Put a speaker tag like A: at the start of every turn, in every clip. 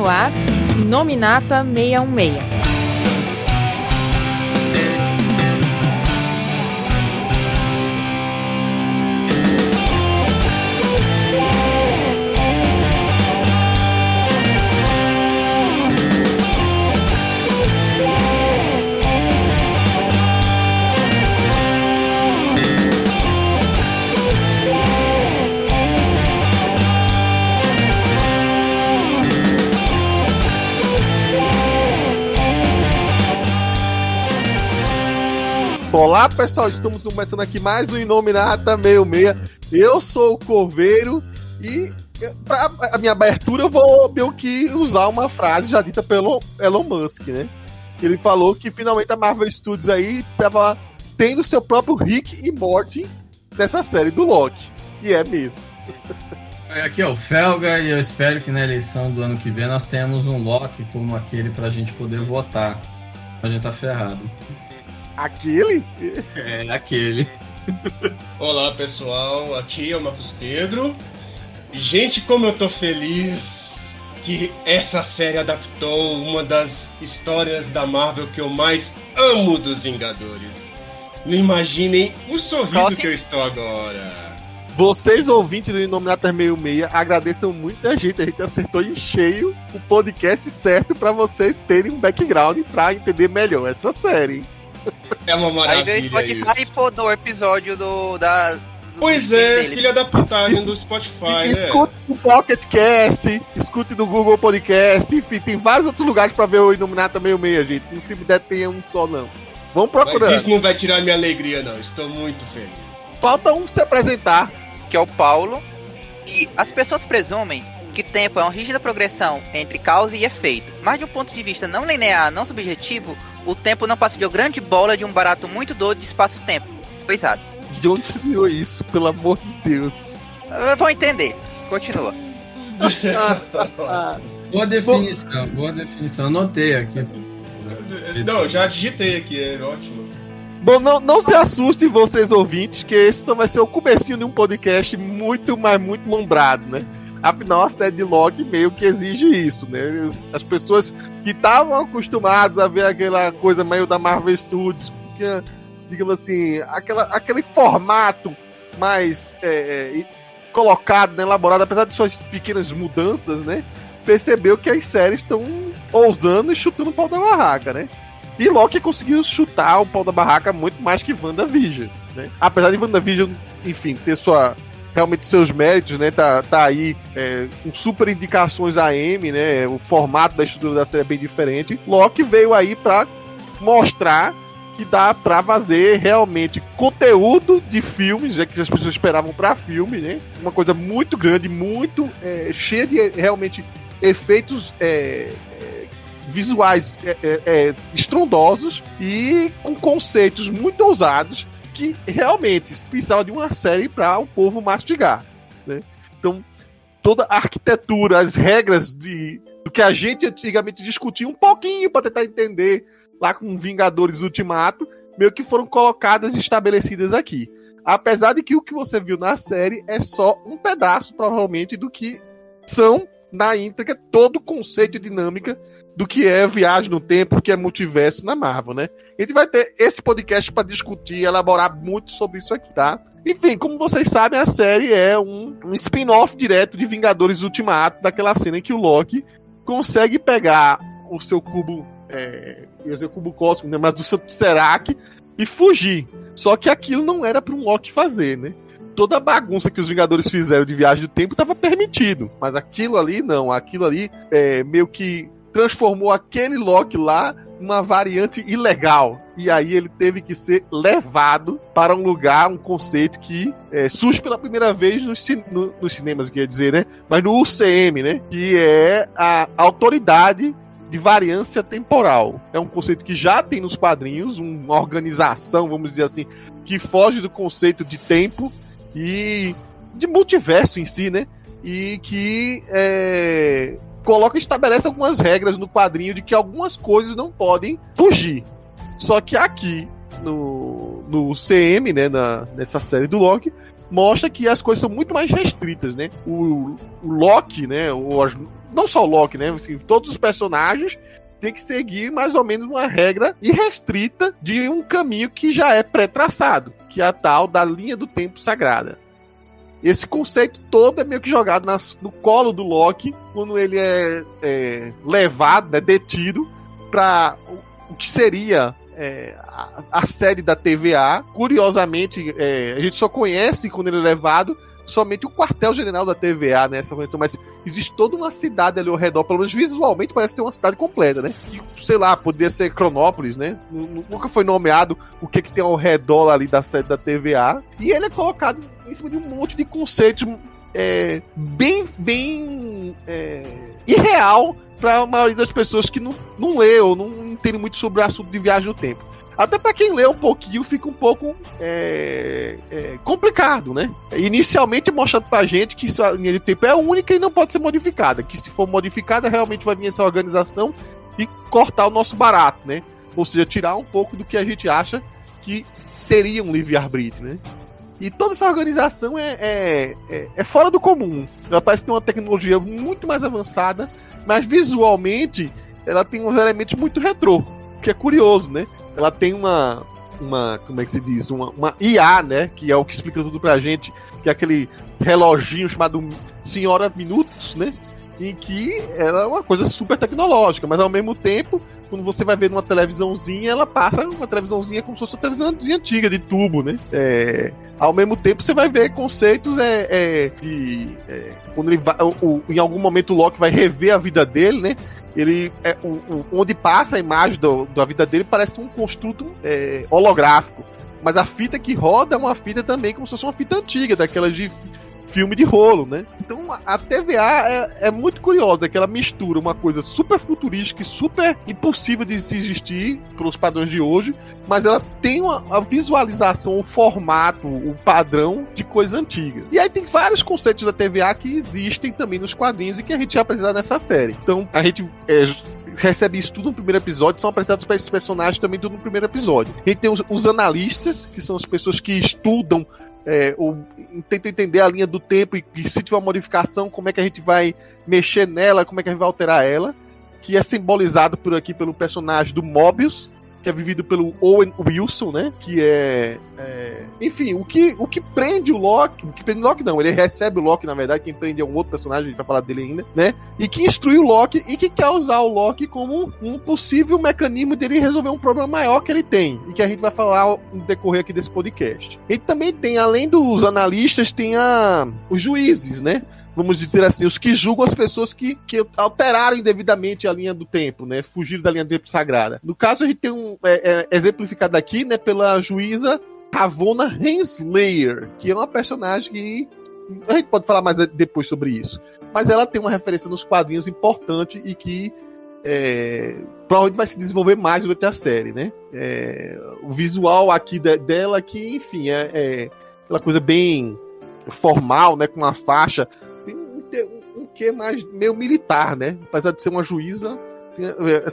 A: no ar, Inominata 616.
B: Olá pessoal, estamos começando aqui mais um Inominata 66. Eu sou o Corveiro e para a minha abertura eu vou meio que usar uma frase já dita pelo Elon Musk, né? Ele falou que finalmente a Marvel Studios aí estava tendo seu próprio Rick e Morty nessa série do Loki. E é mesmo.
C: Aqui é o Felga e eu espero que na eleição do ano que vem nós tenhamos um Loki como aquele pra gente poder votar. A gente tá ferrado.
B: Aquele?
C: É, aquele.
D: Olá pessoal, aqui é o Marcos Pedro. E, gente, como eu tô feliz que essa série adaptou uma das histórias da Marvel que eu mais amo dos Vingadores. Não imaginem o sorriso que eu estou agora.
B: Vocês, ouvintes do Inominata 66, agradeçam muito a gente acertou em cheio o podcast certo pra vocês terem um background pra entender melhor essa série.
D: É uma maravilha.
E: Aí veio o Spotify e podou o episódio do
D: Pois é, deles. Filha da putagem do Spotify.
B: Escute no Pocket Cast, escute no Google Podcast, enfim, tem vários outros lugares pra ver o Inominata 66, gente. Não se der tem um só, não. Vamos procurar.
D: Mas isso não vai tirar minha alegria, não. Estou muito feliz.
B: Falta um se apresentar.
E: Que é o Paulo. E as pessoas presumem que tempo é uma rígida progressão entre causa e efeito. Mas de um ponto de vista não linear, não subjetivo, o tempo não passa de uma grande bola de um barato muito doido de espaço-tempo. Coisado.
B: De onde você virou isso, pelo amor de Deus?
E: Vão entender. Continua.
C: Boa definição. Anotei aqui.
D: Não, já digitei aqui, é ótimo.
B: Bom, não se assustem vocês ouvintes, que esse só vai ser o comecinho de um podcast muito, mas muito lombrado, né? Afinal, a série de Loki meio que exige isso, né? As pessoas que estavam acostumadas a ver aquela coisa meio da Marvel Studios, que tinha, digamos assim, aquele formato mais colocado, né, elaborado, apesar de suas pequenas mudanças, né? Percebeu que as séries estão ousando e chutando o pau da barraca, né? E Loki conseguiu chutar o pau da barraca muito mais que WandaVision, né? Apesar de WandaVision, enfim, ter realmente seus méritos, né? Tá aí com super indicações a M, né? O formato da estrutura da série é bem diferente. Loki veio aí pra mostrar que dá pra fazer realmente conteúdo de filmes, já que as pessoas esperavam pra filme, né? Uma coisa muito grande, muito cheia de realmente efeitos visuais estrondosos e com conceitos muito ousados que realmente precisava de uma série para o povo mastigar, né? Então, toda a arquitetura, as regras do que a gente antigamente discutia um pouquinho para tentar entender lá com Vingadores Ultimato, meio que foram colocadas e estabelecidas aqui. Apesar de que o que você viu na série é só um pedaço, provavelmente, do que são, na íntegra, todo o conceito e dinâmica do que é viagem no tempo, o que é multiverso na Marvel, né? A gente vai ter esse podcast para discutir e elaborar muito sobre isso aqui, tá? Enfim, como vocês sabem, a série é um spin-off direto de Vingadores Ultimato, daquela cena em que o Loki consegue pegar o seu cubo, ia dizer cubo cósmico, né? Mas do seu Tesseract e fugir. Só que aquilo não era para um Loki fazer, né? Toda a bagunça que os Vingadores fizeram de viagem do tempo estava permitido, mas aquilo ali não, aquilo ali meio que transformou aquele Loki lá numa variante ilegal. E aí ele teve que ser levado para um lugar, um conceito que surge pela primeira vez nos cinemas, quer dizer, né? Mas no UCM, né? Que é a autoridade de variância temporal. É um conceito que já tem nos quadrinhos, uma organização, vamos dizer assim, que foge do conceito de tempo e de multiverso em si, né? E que estabelece algumas regras no quadrinho de que algumas coisas não podem fugir. Só que aqui, no CM, né, nessa série do Loki, mostra que as coisas são muito mais restritas, né? O Loki, né, não só o Loki, né? Assim, todos os personagens têm que seguir mais ou menos uma regra irrestrita de um caminho que já é pré-traçado, que é a tal da linha do tempo sagrada. Esse conceito todo é meio que jogado no colo do Loki quando ele é levado, né, detido, para o que seria a série da TVA. Curiosamente, a gente só conhece, quando ele é levado, somente o quartel-general da TVA, né, essa convenção, mas existe toda uma cidade ali ao redor, pelo menos visualmente parece ser uma cidade completa, né? Sei lá, poderia ser Cronópolis, né? Nunca foi nomeado o que tem ao redor ali da sede da TVA. E ele é colocado em cima de um monte de conceitos bem irreal para a maioria das pessoas que não lê ou não entende muito sobre o assunto de viagem no tempo. Até para quem lê um pouquinho, fica um pouco complicado, né? Inicialmente mostrando pra gente que a linha de tempo é única e não pode ser modificada. Que se for modificada, realmente vai vir essa organização e cortar o nosso barato, né? Ou seja, tirar um pouco do que a gente acha que teria um livre-arbítrio, né? E toda essa organização é fora do comum. Ela parece ter uma tecnologia muito mais avançada, mas visualmente ela tem uns elementos muito retrô, que é curioso, né? Ela tem uma como é que se diz? Uma IA, né? Que é o que explica tudo pra gente, que é aquele reloginho chamado Senhora Minutos, né? Em que ela é uma coisa super tecnológica, mas ao mesmo tempo, quando você vai ver numa televisãozinha, ela passa uma televisãozinha como se fosse uma televisãozinha antiga, de tubo, né? Ao mesmo tempo, você vai ver conceitos quando ele vai, em algum momento o Loki vai rever a vida dele, né? Ele onde passa a imagem da vida dele parece um construto holográfico, mas a fita que roda é uma fita também como se fosse uma fita antiga, daquelas de filme de rolo, né? Então a TVA é muito curiosa, que ela mistura uma coisa super futurística e super impossível de se existir pelos padrões de hoje, mas ela tem a visualização, o formato, o padrão de coisa antiga. E aí tem vários conceitos da TVA que existem também nos quadrinhos e que a gente já apresenta nessa série. Então a gente recebe isso tudo no primeiro episódio, são apresentados para esses personagens também tudo no primeiro episódio. A gente tem os analistas, que são as pessoas que estudam ou tentam entender a linha do tempo e se tiver uma modificação, como é que a gente vai mexer nela, como é que a gente vai alterar ela, que é simbolizado por aqui pelo personagem do Mobius, que é vivido pelo Owen Wilson, né? Que enfim, o que prende o Loki, não, ele recebe o Loki, na verdade, quem prende é um outro personagem, a gente vai falar dele ainda, né? E que instrui o Loki e que quer usar o Loki como um possível mecanismo dele resolver um problema maior que ele tem, e que a gente vai falar no decorrer aqui desse podcast. E também tem, além dos analistas, tem os juízes, né? Vamos dizer assim, os que julgam as pessoas que alteraram indevidamente a linha do tempo, né? Fugiram da linha do tempo sagrada. No caso, a gente tem exemplificado aqui, né, pela juíza Ravonna Renslayer, que é uma personagem que a gente pode falar mais depois sobre isso. Mas ela tem uma referência nos quadrinhos importante e que provavelmente vai se desenvolver mais durante a série, né? O visual aqui dela, que, enfim, é aquela coisa bem formal, né? Com uma faixa. Tem um quê mais meio militar, né? Apesar de ser uma juíza, tem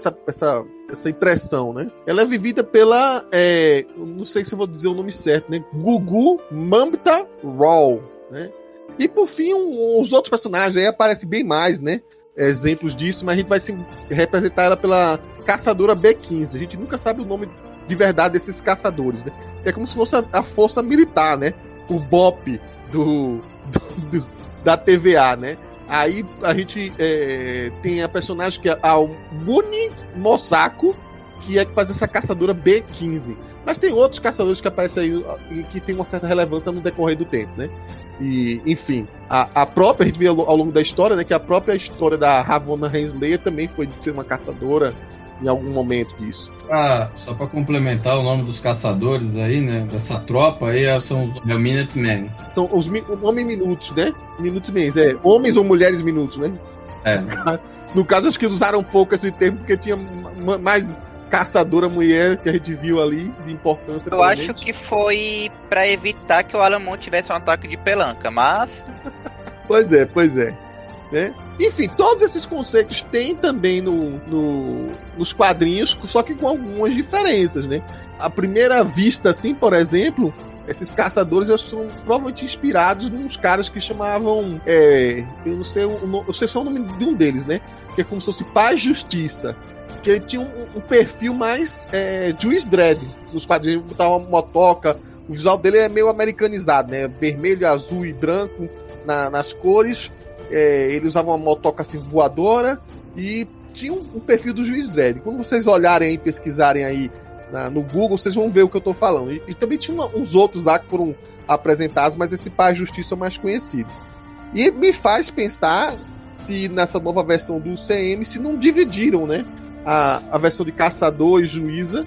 B: essa impressão, né? Ela é vivida pela, não sei se eu vou dizer o nome certo, né? Gugu Mamta Rao, né? E por fim, os outros personagens aí aparecem bem mais, né? Exemplos disso, mas a gente vai representar ela pela caçadora B15. A gente nunca sabe o nome de verdade desses caçadores, né? É como se fosse a força militar, né? O BOP da TVA, né? Aí a gente tem a personagem que é a Muni Mosako, que faz essa caçadora B15. Mas tem outros caçadores que aparecem aí e que tem uma certa relevância no decorrer do tempo, né? E, enfim, a própria, a gente vê ao longo da história, né, que a própria história da Ravonna Renslayer também foi de ser uma caçadora em algum momento disso.
C: Só pra complementar o nome dos caçadores aí, né, dessa tropa aí, são os Minutemen.
B: São os homens minutos, né? Minutemen, homens ou mulheres minutos, né? No caso, acho que usaram um pouco esse termo, porque tinha mais caçadora mulher que a gente viu ali, de importância.
E: Eu acho que foi pra evitar que o Alan Moore tivesse um ataque de pelanca, mas...
B: Pois é. Né? Enfim, todos esses conceitos tem também nos quadrinhos, só que com algumas diferenças, né? À primeira vista, assim, por exemplo, esses caçadores eles são provavelmente inspirados nos caras que chamavam. Eu não sei eu sei só o nome de um deles, né? Que é como se fosse Paz Justiça. Que ele tinha um perfil mais Juiz Dredd. Nos quadrinhos botava uma motoca. O visual dele é meio americanizado, né? Vermelho, azul e branco nas cores. Ele usava uma motoca assim voadora. E tinha um perfil do Juiz Dredd. Quando vocês olharem e pesquisarem aí no Google, vocês vão ver o que eu tô falando. E também tinha uns outros lá que foram apresentados, mas esse Paz Justiça é o mais conhecido. E me faz pensar se nessa nova versão do CM, se não dividiram, né? A versão de Caçador e Juíza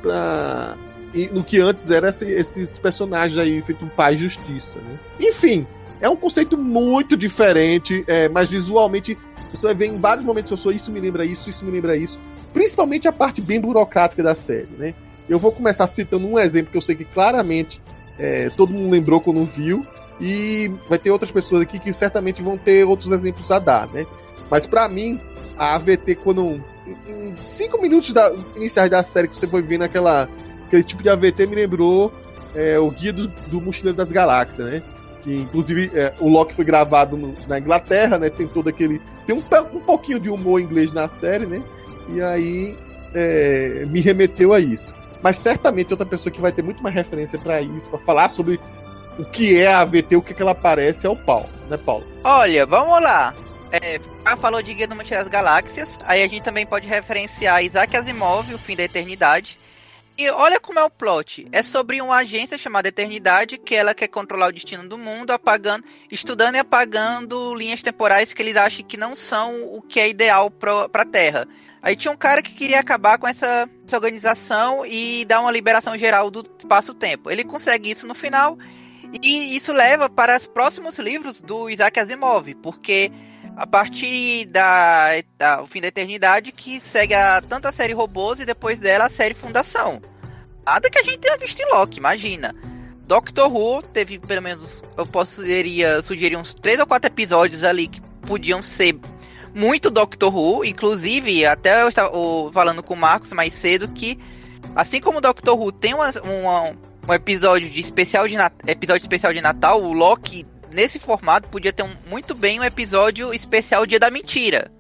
B: no que antes era esses personagens aí feito um Paz Justiça, né? Enfim, é um conceito muito diferente, mas visualmente você vai ver em vários momentos isso me lembra isso me lembra isso. Principalmente a parte bem burocrática da série, né? Eu vou começar citando um exemplo que eu sei que claramente todo mundo lembrou quando viu, e vai ter outras pessoas aqui que certamente vão ter outros exemplos a dar, né? Mas pra mim, a AVT, quando em 5 minutos iniciais da série que você foi vendo aquele tipo de AVT, me lembrou o Guia do Mochileiro das Galáxias, né? Que inclusive o Loki foi gravado na Inglaterra, né? Tem todo aquele... Tem um pouquinho de humor inglês na série, né? E aí me remeteu a isso. Mas certamente outra pessoa que vai ter muito mais referência pra isso, pra falar sobre o que é a AVT, o que ela parece, é o Paulo, né, Paulo?
E: Olha, vamos lá. Falou de Guia do Mochileiro das Galáxias, aí a gente também pode referenciar Isaac Asimov, O Fim da Eternidade. E olha como é o plot. É sobre uma agência chamada Eternidade, que ela quer controlar o destino do mundo, estudando e apagando linhas temporais que eles acham que não são o que é ideal pra Terra. Aí tinha um cara que queria acabar com essa organização e dar uma liberação geral do espaço-tempo. Ele consegue isso no final, e isso leva para os próximos livros do Isaac Asimov, porque a partir O Fim da Eternidade, que segue tanto a série Robôs e depois dela a série Fundação. Nada que a gente tenha visto em Loki, imagina. Doctor Who teve, pelo menos, eu poderia sugerir uns 3 ou 4 episódios ali que podiam ser muito Doctor Who. Inclusive, até eu estava falando com o Marcos mais cedo que, assim como o Doctor Who tem um episódio especial de Natal, o Loki, nesse formato, podia ter muito bem um episódio especial Dia da Mentira.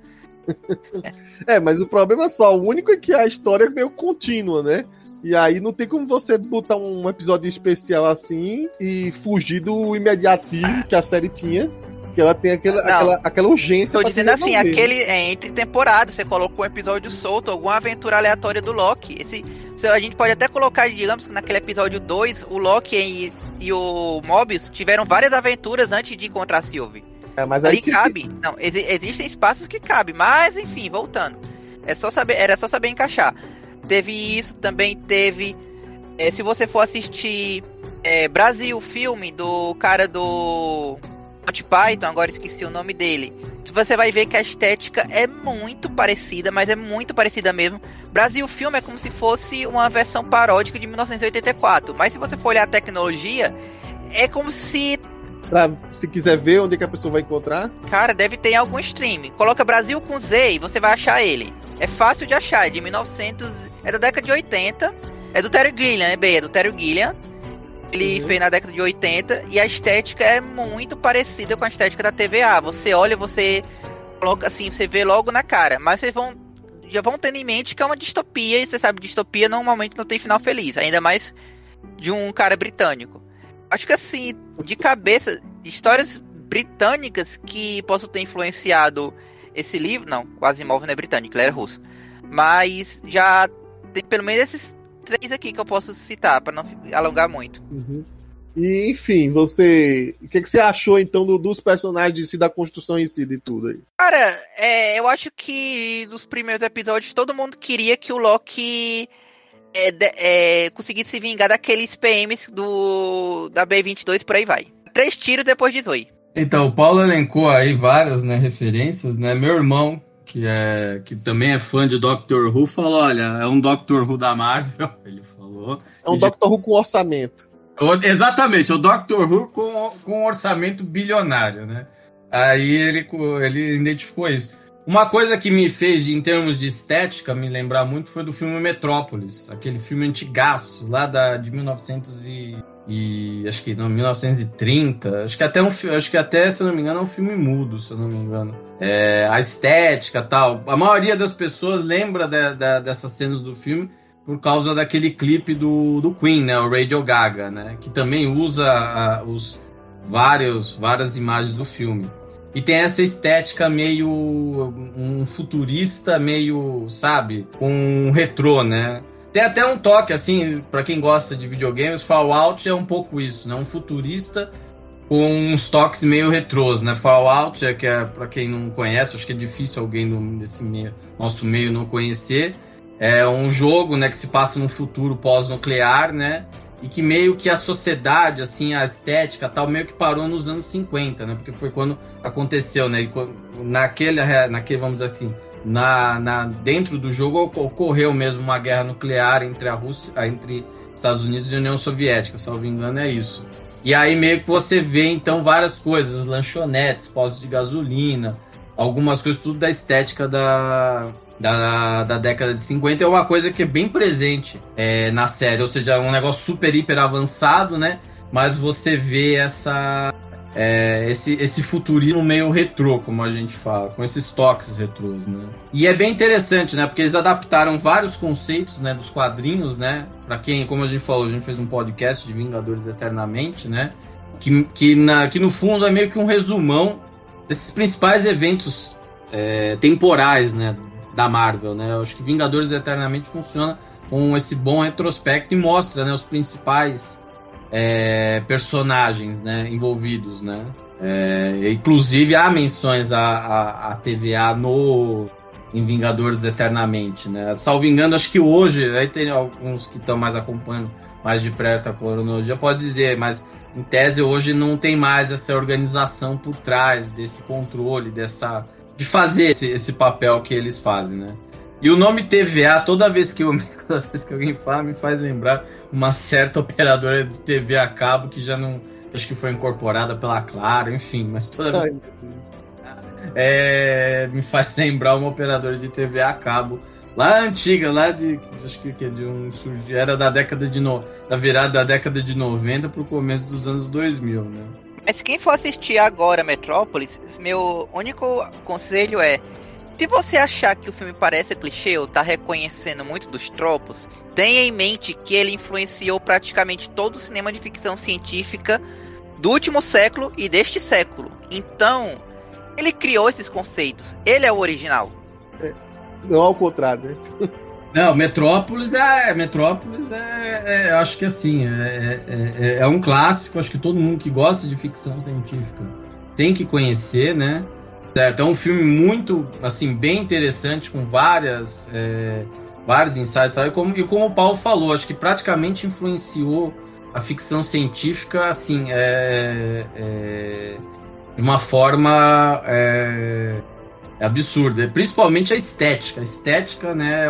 B: Mas o problema é só, o único é que a história é meio contínua, né? E aí não tem como você botar um episódio especial assim e fugir do imediatismo que a série tinha, que ela tem aquela urgência.
E: Tô dizendo assim, entre temporadas, você colocou um episódio solto, alguma aventura aleatória do Loki. A gente pode até colocar, digamos, que naquele episódio 2, o Loki e o Mobius tiveram várias aventuras antes de encontrar a Sylvie.
B: Mas
E: aí cabe. Não, existem espaços que cabem, mas enfim, voltando. Era só saber encaixar. Teve isso, também teve... se você for assistir Brasil, filme do cara do Monty Python, agora esqueci o nome dele, você vai ver que a estética é muito parecida, mas é muito parecida mesmo. Brasil filme é como se fosse uma versão paródica de 1984, mas se você for olhar a tecnologia, é como se...
B: Se quiser ver onde é que a pessoa vai encontrar?
E: Cara, deve ter em algum stream. Coloca Brasil com Z e você vai achar ele. É fácil de achar, é de 1900... É da década de 80. É do Terry Gilliam, né, B? É do Terry Gilliam. Ele fez na década de 80. E a estética é muito parecida com a estética da TVA. Você olha, você coloca assim, você vê logo na cara. Mas vocês já vão tendo em mente que é uma distopia. E você sabe, distopia normalmente não tem final feliz. Ainda mais de um cara britânico. Acho que assim, de cabeça, histórias britânicas que possam ter influenciado esse livro... Não, o Asimov não é britânico, ele era russo. Mas já tem pelo menos esses 3 aqui que eu posso citar, para não alongar muito.
B: Uhum. E, enfim, o que você achou, então, dos personagens e da construção em si de tudo aí?
E: Cara, eu acho que nos primeiros episódios todo mundo queria que o Loki conseguisse se vingar daqueles PMs da B-22, por aí vai. 3 tiros depois de Zoe.
C: Então, o Paulo elencou aí várias, né, referências, né? Meu irmão, que também é fã de Doctor Who, falou, olha, é um Doctor Who da Marvel, ele falou.
B: É um Doctor Who com orçamento.
C: Exatamente, o Doctor Who com um orçamento bilionário, né? Aí ele identificou isso. Uma coisa que me fez, em termos de estética, me lembrar muito foi do filme Metrópolis, aquele filme antigaço, lá de 1930, acho que até, se eu não me engano, é um filme mudo, se eu não me engano. A estética e tal, a maioria das pessoas lembra dessas cenas do filme por causa daquele clipe do Queen, né, o Radio Gaga, né, que também usa várias imagens do filme. E tem essa estética meio um futurista, meio, sabe, um retrô, né? Tem até um toque, assim, pra quem gosta de videogames, Fallout é um pouco isso, né? Um futurista com uns toques meio retrôs, né? Fallout, pra quem não conhece, acho que é difícil alguém nosso meio não conhecer. É um jogo, né, que se passa num futuro pós-nuclear, né? E que meio que a sociedade, assim, a estética tal, meio que parou nos anos 50, né? Porque foi quando aconteceu, né? E naquele, vamos dizer assim, dentro do jogo ocorreu mesmo uma guerra nuclear entre entre Estados Unidos e União Soviética, se não me engano é isso. E aí meio que você vê, então, várias coisas, lanchonetes, postos de gasolina, algumas coisas, tudo da estética da década de 50, é uma coisa que é bem presente na série, ou seja, é um negócio super, hiper avançado, né? Mas você vê esse futurismo meio retrô, como a gente fala, com esses toques retrôs, né? E é bem interessante, né? Porque eles adaptaram vários conceitos, né, dos quadrinhos, né? Pra quem, como a gente falou, a gente fez um podcast de Vingadores Eternamente, né? Que no fundo é meio que um resumão desses principais eventos temporais, né, da Marvel, né? Eu acho que Vingadores Eternamente funciona com esse bom retrospecto e mostra, né, os principais personagens, né, envolvidos, né? Inclusive há menções à TVA em Vingadores Eternamente, né? Salvo engano, acho que hoje, aí tem alguns que estão mais acompanhando mais de perto a cronologia, pode dizer, mas em tese hoje não tem mais essa organização por trás desse controle, de fazer esse papel que eles fazem, né? E o nome TVA, toda vez que alguém fala, me faz lembrar uma certa operadora de TV a cabo que já não... Acho que foi incorporada pela Claro, enfim, mas toda vez... me faz lembrar uma operadora de TV a cabo lá antiga, acho que era da virada da década de 90 pro começo dos anos 2000, né?
E: Mas quem for assistir agora Metrópolis, meu único conselho é: se você achar que o filme parece clichê ou tá reconhecendo muito dos tropos, tenha em mente que ele influenciou praticamente todo o cinema de ficção científica do último século e deste século. Então, ele criou esses conceitos. Ele é o original.
B: Não ao contrário, né?
C: Não, Metrópolis acho que assim, é um clássico, acho que todo mundo que gosta de ficção científica tem que conhecer, né? Certo, é um filme muito, assim, bem interessante, com vários insights, e como o Paulo falou, acho que praticamente influenciou a ficção científica, assim, de uma forma absurda, principalmente a estética. A estética, né,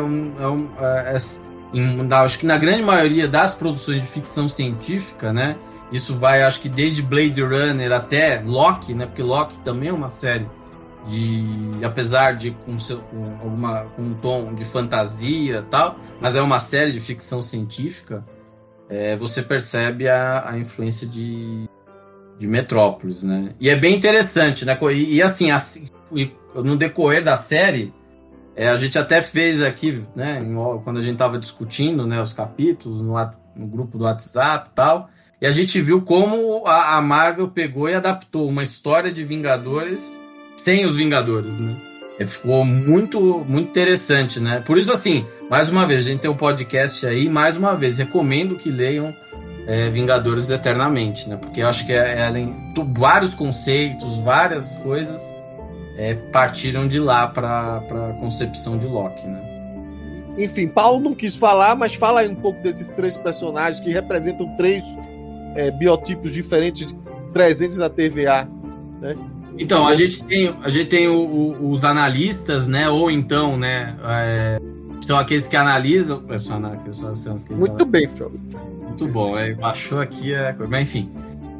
C: acho que na grande maioria das produções de ficção científica, né, isso vai, acho que desde Blade Runner até Loki, né, porque Loki também é uma série apesar de com um tom de fantasia e tal, mas é uma série de ficção científica, você percebe a influência de Metrópolis, né, e é bem interessante, né, e assim no decorrer da série, a gente até fez aqui, né, quando a gente estava discutindo, né, os capítulos no grupo do WhatsApp e tal, e a gente viu como a Marvel pegou e adaptou uma história de Vingadores sem os Vingadores, né? Ficou muito, muito interessante, né? Por isso, assim, mais uma vez, a gente tem um podcast aí, mais uma vez, recomendo que leiam Vingadores Eternamente, né? Porque eu acho que vários conceitos, várias coisas partiram de lá para a concepção de Loki, né?
B: Enfim, Paulo não quis falar, mas fala aí um pouco desses três personagens que representam três biotipos diferentes presentes na TVA, né?
C: Então, a gente tem os analistas, né? Ou então, né? São aqueles que analisam.
B: Muito bem, Felix.
C: Muito bom, baixou aqui mas enfim.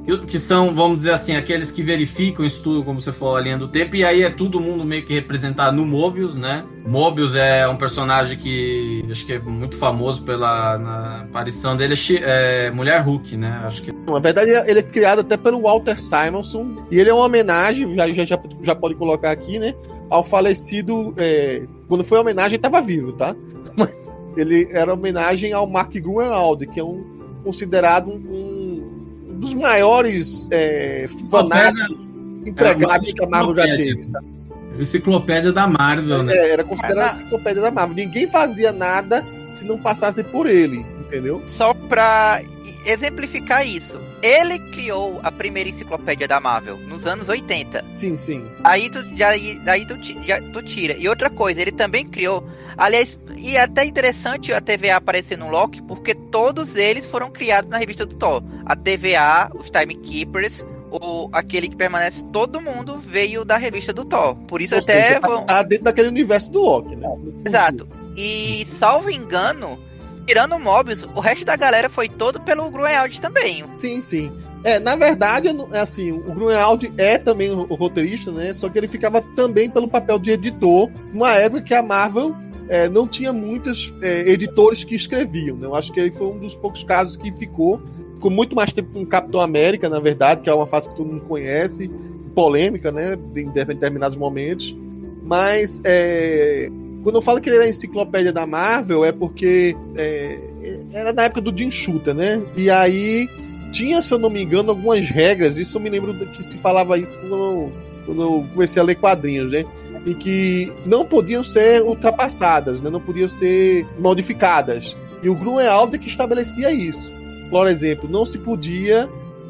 C: que são, vamos dizer assim, aqueles que verificam, estudam, como você falou, a linha do tempo, e aí é todo mundo meio que representado no Mobius, né? Mobius é um personagem que acho que é muito famoso na aparição dele, é Mulher Hulk, né? Acho que...
B: Na verdade, ele é criado até pelo Walter Simonson, e ele é uma homenagem, já pode colocar aqui, né? Ao falecido... quando foi a homenagem, ele estava vivo, tá? Mas ele era homenagem ao Mark Gruenwald, que é considerado um dos maiores fanáticos empregados que a Marvel já teve, sabe?
C: Enciclopédia da Marvel, né?
B: Era considerado a enciclopédia da Marvel. Ninguém fazia nada se não passasse por ele, entendeu?
E: Só pra exemplificar isso, ele criou a primeira enciclopédia da Marvel nos anos 80.
B: Sim.
E: Aí tu tira. E outra coisa, ele também criou... Aliás, e é até interessante a TVA aparecer no Loki, porque todos eles foram criados na revista do Thor. A TVA, os Timekeepers, aquele que permanece, todo mundo veio da revista do Thor. Por isso até...
B: Tá dentro daquele universo do Loki, né?
E: Exato. E, salvo engano, tirando o Mobius, o resto da galera foi todo pelo Gruenwald também.
B: Sim. Na verdade, assim, o Gruenwald é também o roteirista, né? Só que ele ficava também pelo papel de editor, numa época que a Marvel não tinha muitos editores que escreviam, né? Eu acho que ele foi um dos poucos casos que ficou muito mais tempo com o Capitão América, na verdade, que é uma fase que todo mundo conhece, polêmica, né? Em determinados momentos. Mas quando eu falo que ele era a enciclopédia da Marvel, é porque era na época do Jim Shooter, né? E aí tinha, se eu não me engano, algumas regras. Isso eu me lembro que se falava isso quando eu comecei a ler quadrinhos, né? E que não podiam ser ultrapassadas, né? Não podiam ser modificadas. E o Gruenwald é que estabelecia isso. Por exemplo, não se podia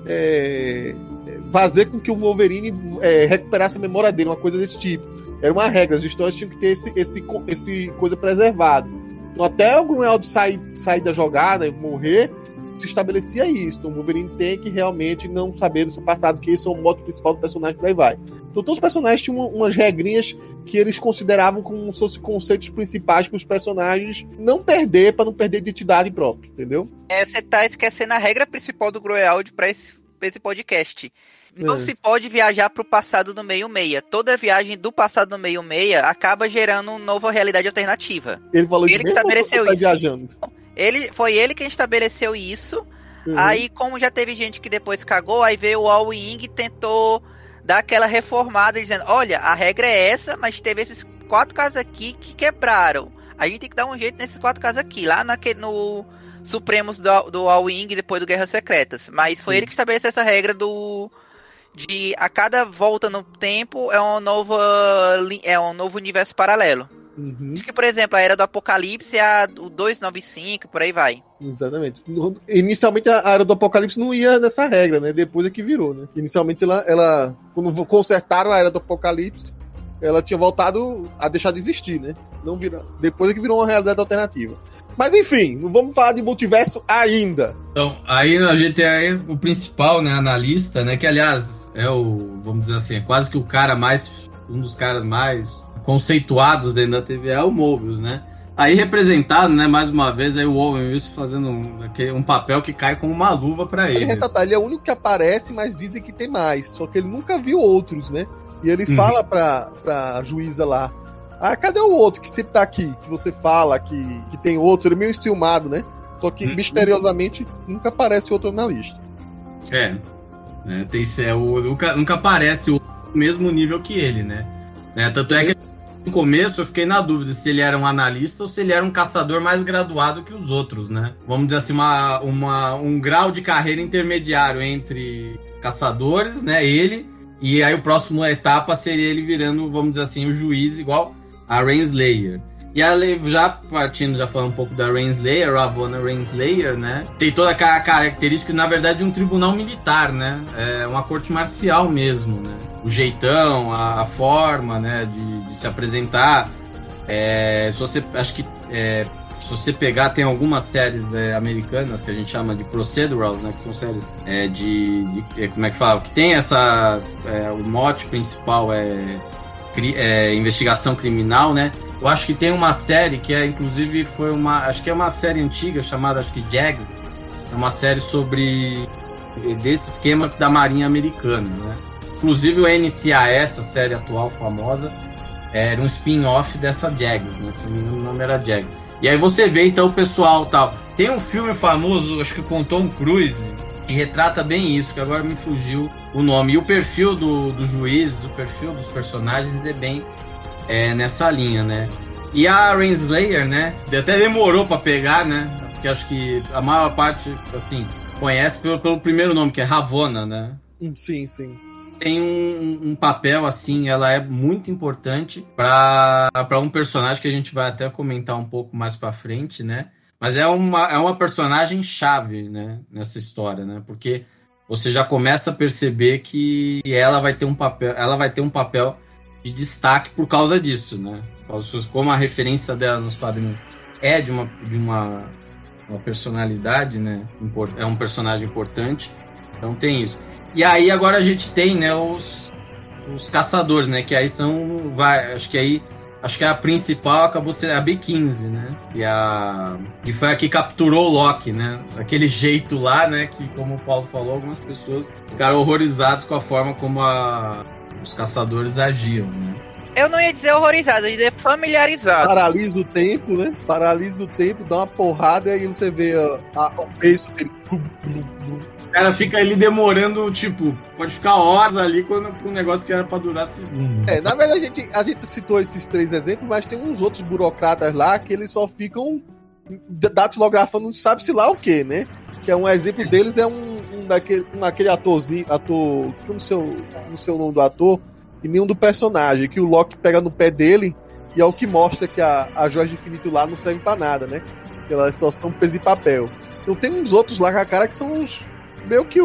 B: fazer com que o Wolverine recuperasse a memória dele, uma coisa desse tipo. Era uma regra, as histórias tinham que ter esse coisa preservado. Então, até o Gruenwald sair da jogada e morrer, se estabelecia isso. Então, o Wolverine tem que realmente não saber do seu passado, que esse é o modo principal do personagem, por aí vai. Então, todos os personagens tinham umas regrinhas que eles consideravam como se fossem conceitos principais para os personagens não perder, para não perder identidade própria, entendeu?
E: Você tá esquecendo a regra principal do Gruenwald para esse podcast. Não se pode viajar para o passado no meio-meia. Toda viagem do passado no meio-meia acaba gerando uma nova realidade alternativa.
B: Ele falou isso
E: que estabeleceu isso.
B: Viajando.
E: Foi ele quem estabeleceu isso. Aí, como já teve gente que depois cagou, aí veio o Al Ying e tentou dar aquela reformada, dizendo, olha, a regra é essa, mas teve esses 4 casos aqui que quebraram. A gente tem que dar um jeito nesses 4 casos aqui, lá no Supremos do Al Ying, depois do Guerras Secretas. Mas foi ele que estabeleceu essa regra de a cada volta no tempo é um novo universo paralelo. Acho que, por exemplo, a Era do Apocalipse é o 295, por aí vai.
B: Exatamente. Inicialmente a Era do Apocalipse não ia nessa regra, né? Depois é que virou, né? Inicialmente ela quando consertaram a Era do Apocalipse, ela tinha voltado a deixar de existir, né? Não vira... Depois é que virou uma realidade alternativa. Mas enfim, não vamos falar de multiverso ainda.
C: Então, aí a gente tem aí o principal, né, analista, né, que aliás é vamos dizer assim, é quase que um dos caras mais conceituados dentro da TVA, é o Mobius, né? Aí representado, né, mais uma vez, aí o Owen Wilson fazendo um papel que cai como uma luva pra ele.
B: Ele é o único que aparece, mas dizem que tem mais, só que ele nunca viu outros, né? E ele fala pra juíza lá, cadê o outro que sempre tá aqui? Que você fala que tem outros, ele é meio enciumado, né? Só que misteriosamente nunca aparece outro na lista.
C: Nunca aparece o mesmo nível que ele, né? Tanto é que no começo eu fiquei na dúvida se ele era um analista ou se ele era um caçador mais graduado que os outros, né? Vamos dizer assim, um grau de carreira intermediário entre caçadores, né? Ele, e aí o próximo etapa seria ele virando, vamos dizer assim, o juiz igual a Renslayer. E já falando um pouco da Renslayer, Ravonna Renslayer, né? Tem toda aquela característica, na verdade, de um tribunal militar, né? É uma corte marcial mesmo, né? O jeitão, a forma, né, de se apresentar. Se você pegar, tem algumas séries americanas que a gente chama de procedurals, né, que são séries como é que fala? Que tem o mote principal é investigação criminal, né? Eu acho que tem uma série que inclusive acho que é uma série antiga chamada, acho que Jags. É uma série sobre desse esquema da Marinha Americana, né? Inclusive o NCIS, a série atual famosa, era um spin-off dessa Jags, né? Se não me engano, o nome era Jags. E aí você vê, então, o pessoal tal. Tem um filme famoso, acho que com Tom Cruise, que retrata bem isso, que agora me fugiu o nome. E o perfil do juiz, o perfil dos personagens é bem nessa linha, né? E a Renslayer, né? Até demorou pra pegar, né? Porque acho que a maior parte, assim, conhece pelo primeiro nome, que é Ravonna, né?
B: Sim, sim.
C: Tem um papel, assim, ela é muito importante para um personagem que a gente vai até comentar um pouco mais para frente, né? Mas é uma personagem chave, né, nessa história, né? Porque você já começa a perceber que ela vai ter um papel de destaque por causa disso, né? Como a referência dela nos quadrinhos é de uma personalidade, né? É um personagem importante, então tem isso. E aí agora a gente tem, né, os caçadores, né, que aí são, acho que a principal acabou sendo a B-15, né, que foi a que capturou o Loki, né, daquele jeito lá, né, que como o Paulo falou, algumas pessoas ficaram horrorizadas com a forma como os caçadores agiam, né.
E: Eu não ia dizer horrorizado, eu ia dizer familiarizado.
B: Paralisa o tempo, né, dá uma porrada e aí você vê o beijo dele.
C: O cara fica ali demorando, tipo, pode ficar horas ali quando um negócio que era pra durar segundos.
B: Na verdade, a gente citou esses 3 exemplos, mas tem uns outros burocratas lá que eles só ficam datilografando não sabe-se lá o que, né? Que é um exemplo deles, é aquele atorzinho, que eu não sei o nome do ator, e nenhum do personagem, que o Loki pega no pé dele, e é o que mostra que a joia de infinito lá não serve pra nada, né? Que elas só são peso e papel. Então tem uns outros lá com a cara que são meio que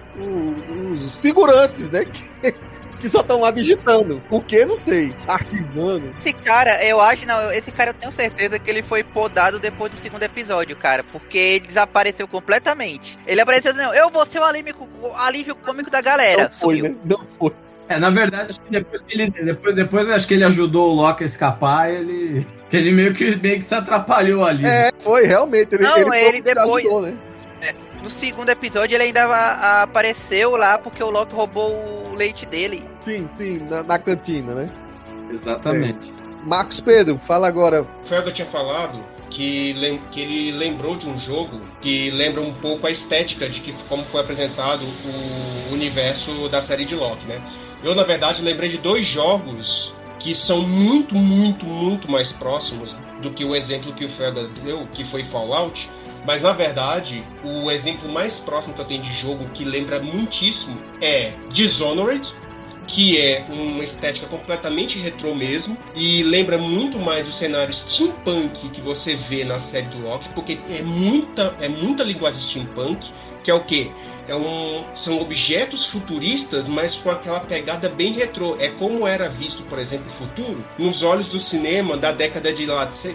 B: os figurantes, né? Que só estão lá digitando. O que? Não sei. Arquivando.
E: Esse cara eu tenho certeza que ele foi podado depois do 2º episódio, cara. Porque ele desapareceu completamente. Ele apareceu dizendo, eu vou ser o alívio cômico da galera.
B: Não foi, né? Não foi.
C: Na verdade, acho que depois acho que ele ajudou o Loki a escapar, ele meio que se atrapalhou ali.
B: Foi, realmente. Ele
E: depois
B: ajudou, né?
E: No 2º episódio ele ainda apareceu lá porque o Loki roubou o leite dele.
B: Sim, na cantina, né?
C: Exatamente.
B: Marcos Pedro, fala agora.
D: O Fergal tinha falado que ele lembrou de um jogo que lembra um pouco a estética de como foi apresentado o universo da série de Loki, né? Eu, na verdade, lembrei de 2 jogos que são muito, muito, muito mais próximos do que o exemplo que o Fergal deu, que foi Fallout. Mas, na verdade, o exemplo mais próximo que eu tenho de jogo que lembra muitíssimo é Dishonored, que é uma estética completamente retrô mesmo, e lembra muito mais o cenário steampunk que você vê na série do Loki, porque é muita linguagem steampunk, que é o quê? São objetos futuristas, mas com aquela pegada bem retrô. É como era visto, por exemplo, o futuro nos olhos do cinema da década de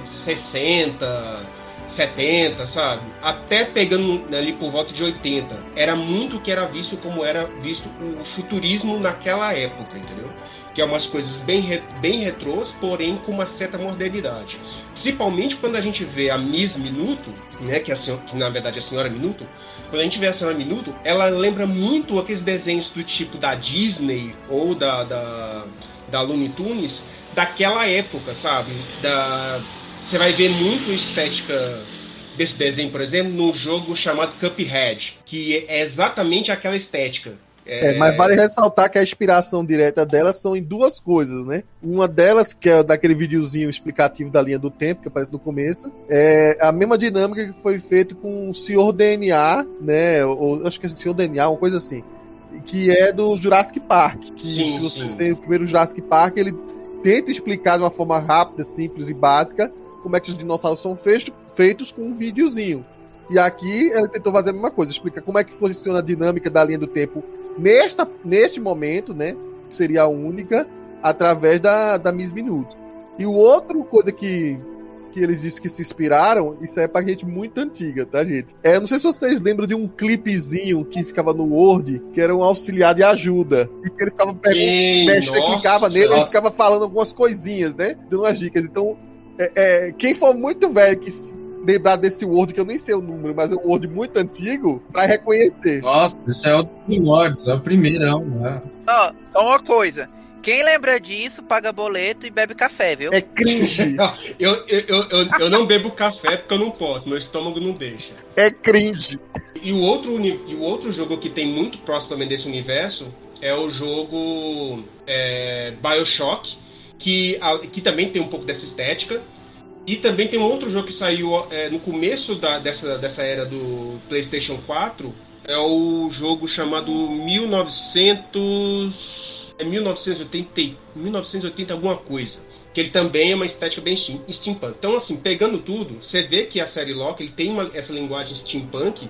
D: 60... 70, sabe? Até pegando ali por volta de 80. Era muito o que era visto como era visto o futurismo naquela época, entendeu? Que é umas coisas bem retrôs, porém com uma certa modernidade. Principalmente quando a gente vê a Miss Minuto, né, que na verdade é a Senhora Minuto. Quando a gente vê a Senhora Minuto, ela lembra muito aqueles desenhos do tipo da Disney ou da Looney Tunes daquela época, sabe? Você vai ver muito a estética desse desenho, por exemplo, num jogo chamado Cuphead, que é exatamente aquela estética.
B: Mas vale ressaltar que a inspiração direta delas são em 2 coisas, né? Uma delas, que é daquele videozinho explicativo da linha do tempo, que aparece no começo, é a mesma dinâmica que foi feita com o Senhor DNA, né? Ou acho que é o Senhor DNA, uma coisa assim, que é do Jurassic Park. Que se você tem o primeiro Jurassic Park, ele tenta explicar de uma forma rápida, simples e básica como é que os dinossauros são feitos com um videozinho. E aqui ele tentou fazer a mesma coisa, explicar como é que funciona a dinâmica da linha do tempo neste momento, né? Seria a única, através da Miss Minuto. E o outra coisa que eles disseram que se inspiraram, isso é pra gente muito antiga, tá, gente? Não sei se vocês lembram de um clipezinho que ficava no Word, que era um auxiliar de ajuda. E que ele ficava clicava nele e ficava falando algumas coisinhas, né? Dando umas dicas. Então, quem for muito velho lembrar desse Word, que eu nem sei o número, mas é um Word muito antigo, vai reconhecer.
C: Nossa, isso é o primórdio, é o primeirão, né?
E: Só uma coisa. Quem lembra disso, paga boleto e bebe café, viu?
B: É cringe.
D: Eu não bebo café porque eu não posso, meu estômago não deixa.
B: É cringe.
D: E o outro jogo que tem muito próximo também desse universo é o jogo BioShock, que também tem um pouco dessa estética. E também tem um outro jogo que saiu no começo dessa era do PlayStation 4. É o jogo chamado 1980 alguma coisa. Que ele também é uma estética bem steampunk. Então, assim, pegando tudo, você vê que a série Loki ele tem essa linguagem steampunk,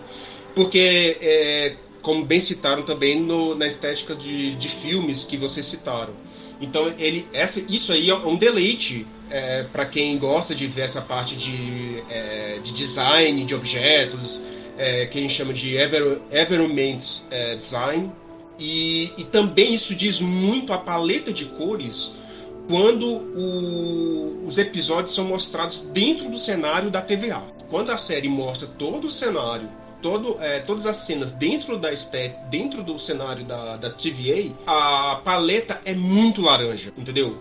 D: porque, como bem citaram também na estética de filmes que vocês citaram. Então, isso aí é um deleite para quem gosta de ver essa parte de design de objetos, que a gente chama de environment design. E também isso diz muito a paleta de cores quando os episódios são mostrados dentro do cenário da TVA. Quando a série mostra todo o cenário, todas as cenas dentro do cenário da TVA, a paleta é muito laranja, entendeu?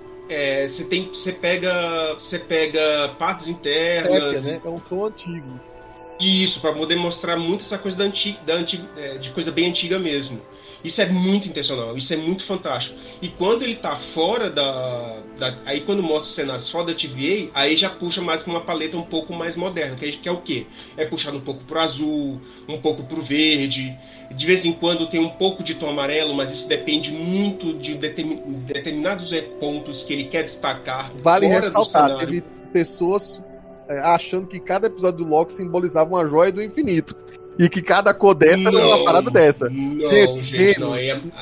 D: Você pega partes internas.
B: Sépia, né? É um tom antigo.
D: Isso, para poder mostrar muito essa coisa de coisa bem antiga mesmo. Isso é muito intencional, isso é muito fantástico. E quando ele tá fora aí quando mostra os cenários fora da TVA, aí já puxa mais pra uma paleta um pouco mais moderna, que é o quê? É puxado um pouco pro azul, um pouco pro verde. De vez em quando tem um pouco de tom amarelo, mas isso depende muito de determinados pontos que ele quer destacar.
B: Vale
D: fora
B: ressaltar, teve pessoas achando que cada episódio do Loki simbolizava uma joia do infinito. E que cada cor dessa era uma parada dessa.
D: Não, gente, não.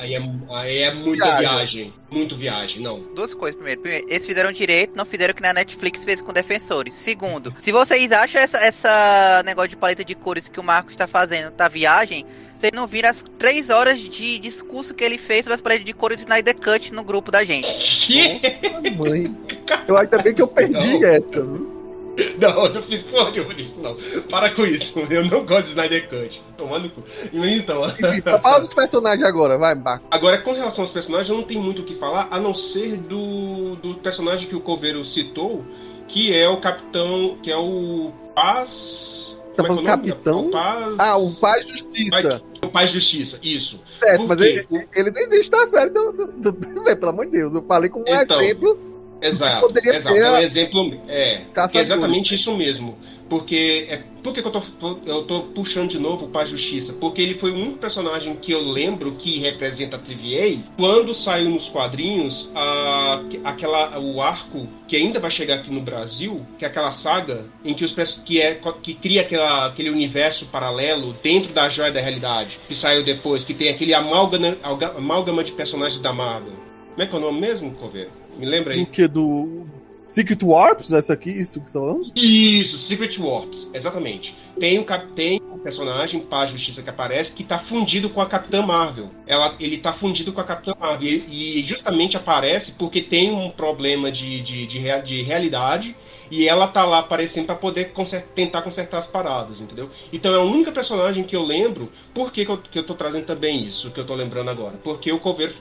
D: Aí é muita viagem. Muito viagem, não.
E: Duas coisas. Primeiro, eles fizeram direito, não fizeram que na Netflix fez com Defensores. Segundo, se vocês acham essa negócio de paleta de cores que o Marcos tá fazendo, tá viagem, vocês não viram as 3 horas de discurso que ele fez sobre as paletas de cores do Snyder Cut no grupo da gente.
B: Nossa, mãe. Ainda bem que eu perdi essa, viu?
D: Não, eu não fiz porra nenhuma disso, não. Para com isso. Eu não gosto de Snyder Cut. Tomando cu. Então.
B: Enfim, fala dos personagens agora, vai, Marco.
D: Agora, com relação aos personagens, eu não tenho muito o que falar, a não ser do personagem que o Coveiro citou, que é o capitão, que é o Paz...
B: Tá falando capitão? O Paz Justiça.
D: O Paz Justiça, isso.
B: Certo, mas ele não existe na série pelo amor de Deus, eu falei como um exemplo.
D: Exato,
B: poderia ser
D: é um exemplo. É exatamente isso mesmo. Porque por que eu tô puxando de novo o Paz Justiça? Porque ele foi o único personagem que eu lembro que representa a TVA. Quando saiu nos quadrinhos o arco que ainda vai chegar aqui no Brasil, que é aquela saga em que cria aquele universo paralelo dentro da Joia da Realidade, que saiu depois, que tem aquele amálgama de personagens da Marvel. Como é que é o nome mesmo, Coveiro? Me lembra aí.
B: O que? Do Secret Warps? Essa aqui? Isso que você tá falando?
D: Isso, Secret Warps, exatamente. Tem um personagem, Paz Justiça, que aparece, que tá fundido com a Capitã Marvel. Ele tá fundido com a Capitã Marvel. E justamente aparece porque tem um problema de realidade. E ela tá lá aparecendo pra poder tentar consertar as paradas, entendeu? Então é a única personagem que eu lembro. Por que eu tô trazendo também isso, que eu tô lembrando agora? Porque o Coveiro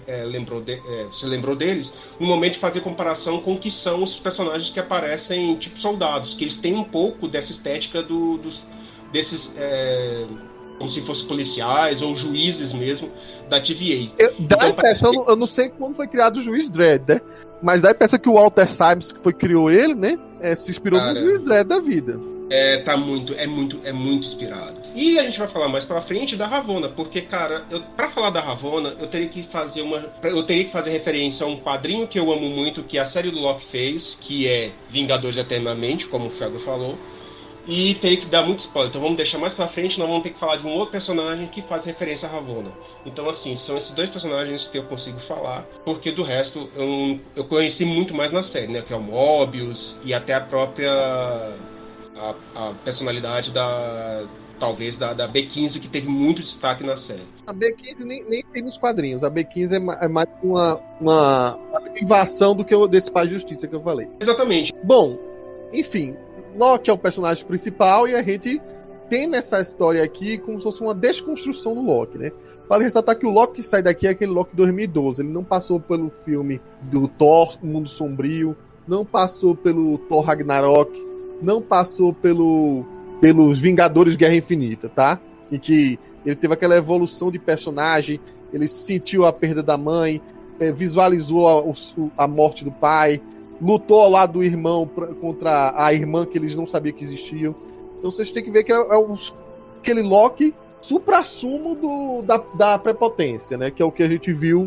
D: se lembrou deles no momento de fazer comparação com o que são os personagens que aparecem tipo soldados, que eles têm um pouco dessa estética desses... como se fossem policiais ou juízes mesmo da TVA.
B: Dá a impressão, eu não sei quando foi criado o Juiz Dredd, né? Mas dá a impressão que o Walter Simonson, que criou ele, né? Se inspirou no Juiz Dredd da vida.
D: É muito inspirado. E a gente vai falar mais pra frente da Ravonna, porque, cara, pra falar da Ravonna, eu teria que fazer referência a um quadrinho que eu amo muito, que a série do Loki fez, que é Vingadores Eternamente, como o Felder falou. E teria que dar muito spoiler. Então vamos deixar mais pra frente. Nós vamos ter que falar de um outro personagem que faz referência a Ravonna. Então assim, são esses 2 personagens que eu consigo falar. Porque do resto eu conheci muito mais na série, né? Que é o Mobius e até a própria a personalidade talvez da B15, que teve muito destaque na série.
B: A B15 nem tem nos quadrinhos. A B15 é mais uma derivação do que desse Paz Justiça que eu falei.
D: Exatamente.
B: Bom, enfim, Loki é o personagem principal e a gente tem nessa história aqui como se fosse uma desconstrução do Loki, né? Vale ressaltar que o Loki que sai daqui é aquele Loki 2012. Ele não passou pelo filme do Thor, O Mundo Sombrio, não passou pelo Thor Ragnarok, não passou pelos Vingadores Guerra Infinita, tá? Em que ele teve aquela evolução de personagem, ele sentiu a perda da mãe, visualizou a morte do pai, lutou ao lado do irmão contra a irmã que eles não sabiam que existiam. Então vocês têm que ver que é aquele Loki supra-sumo da prepotência, né? Que é o que a gente viu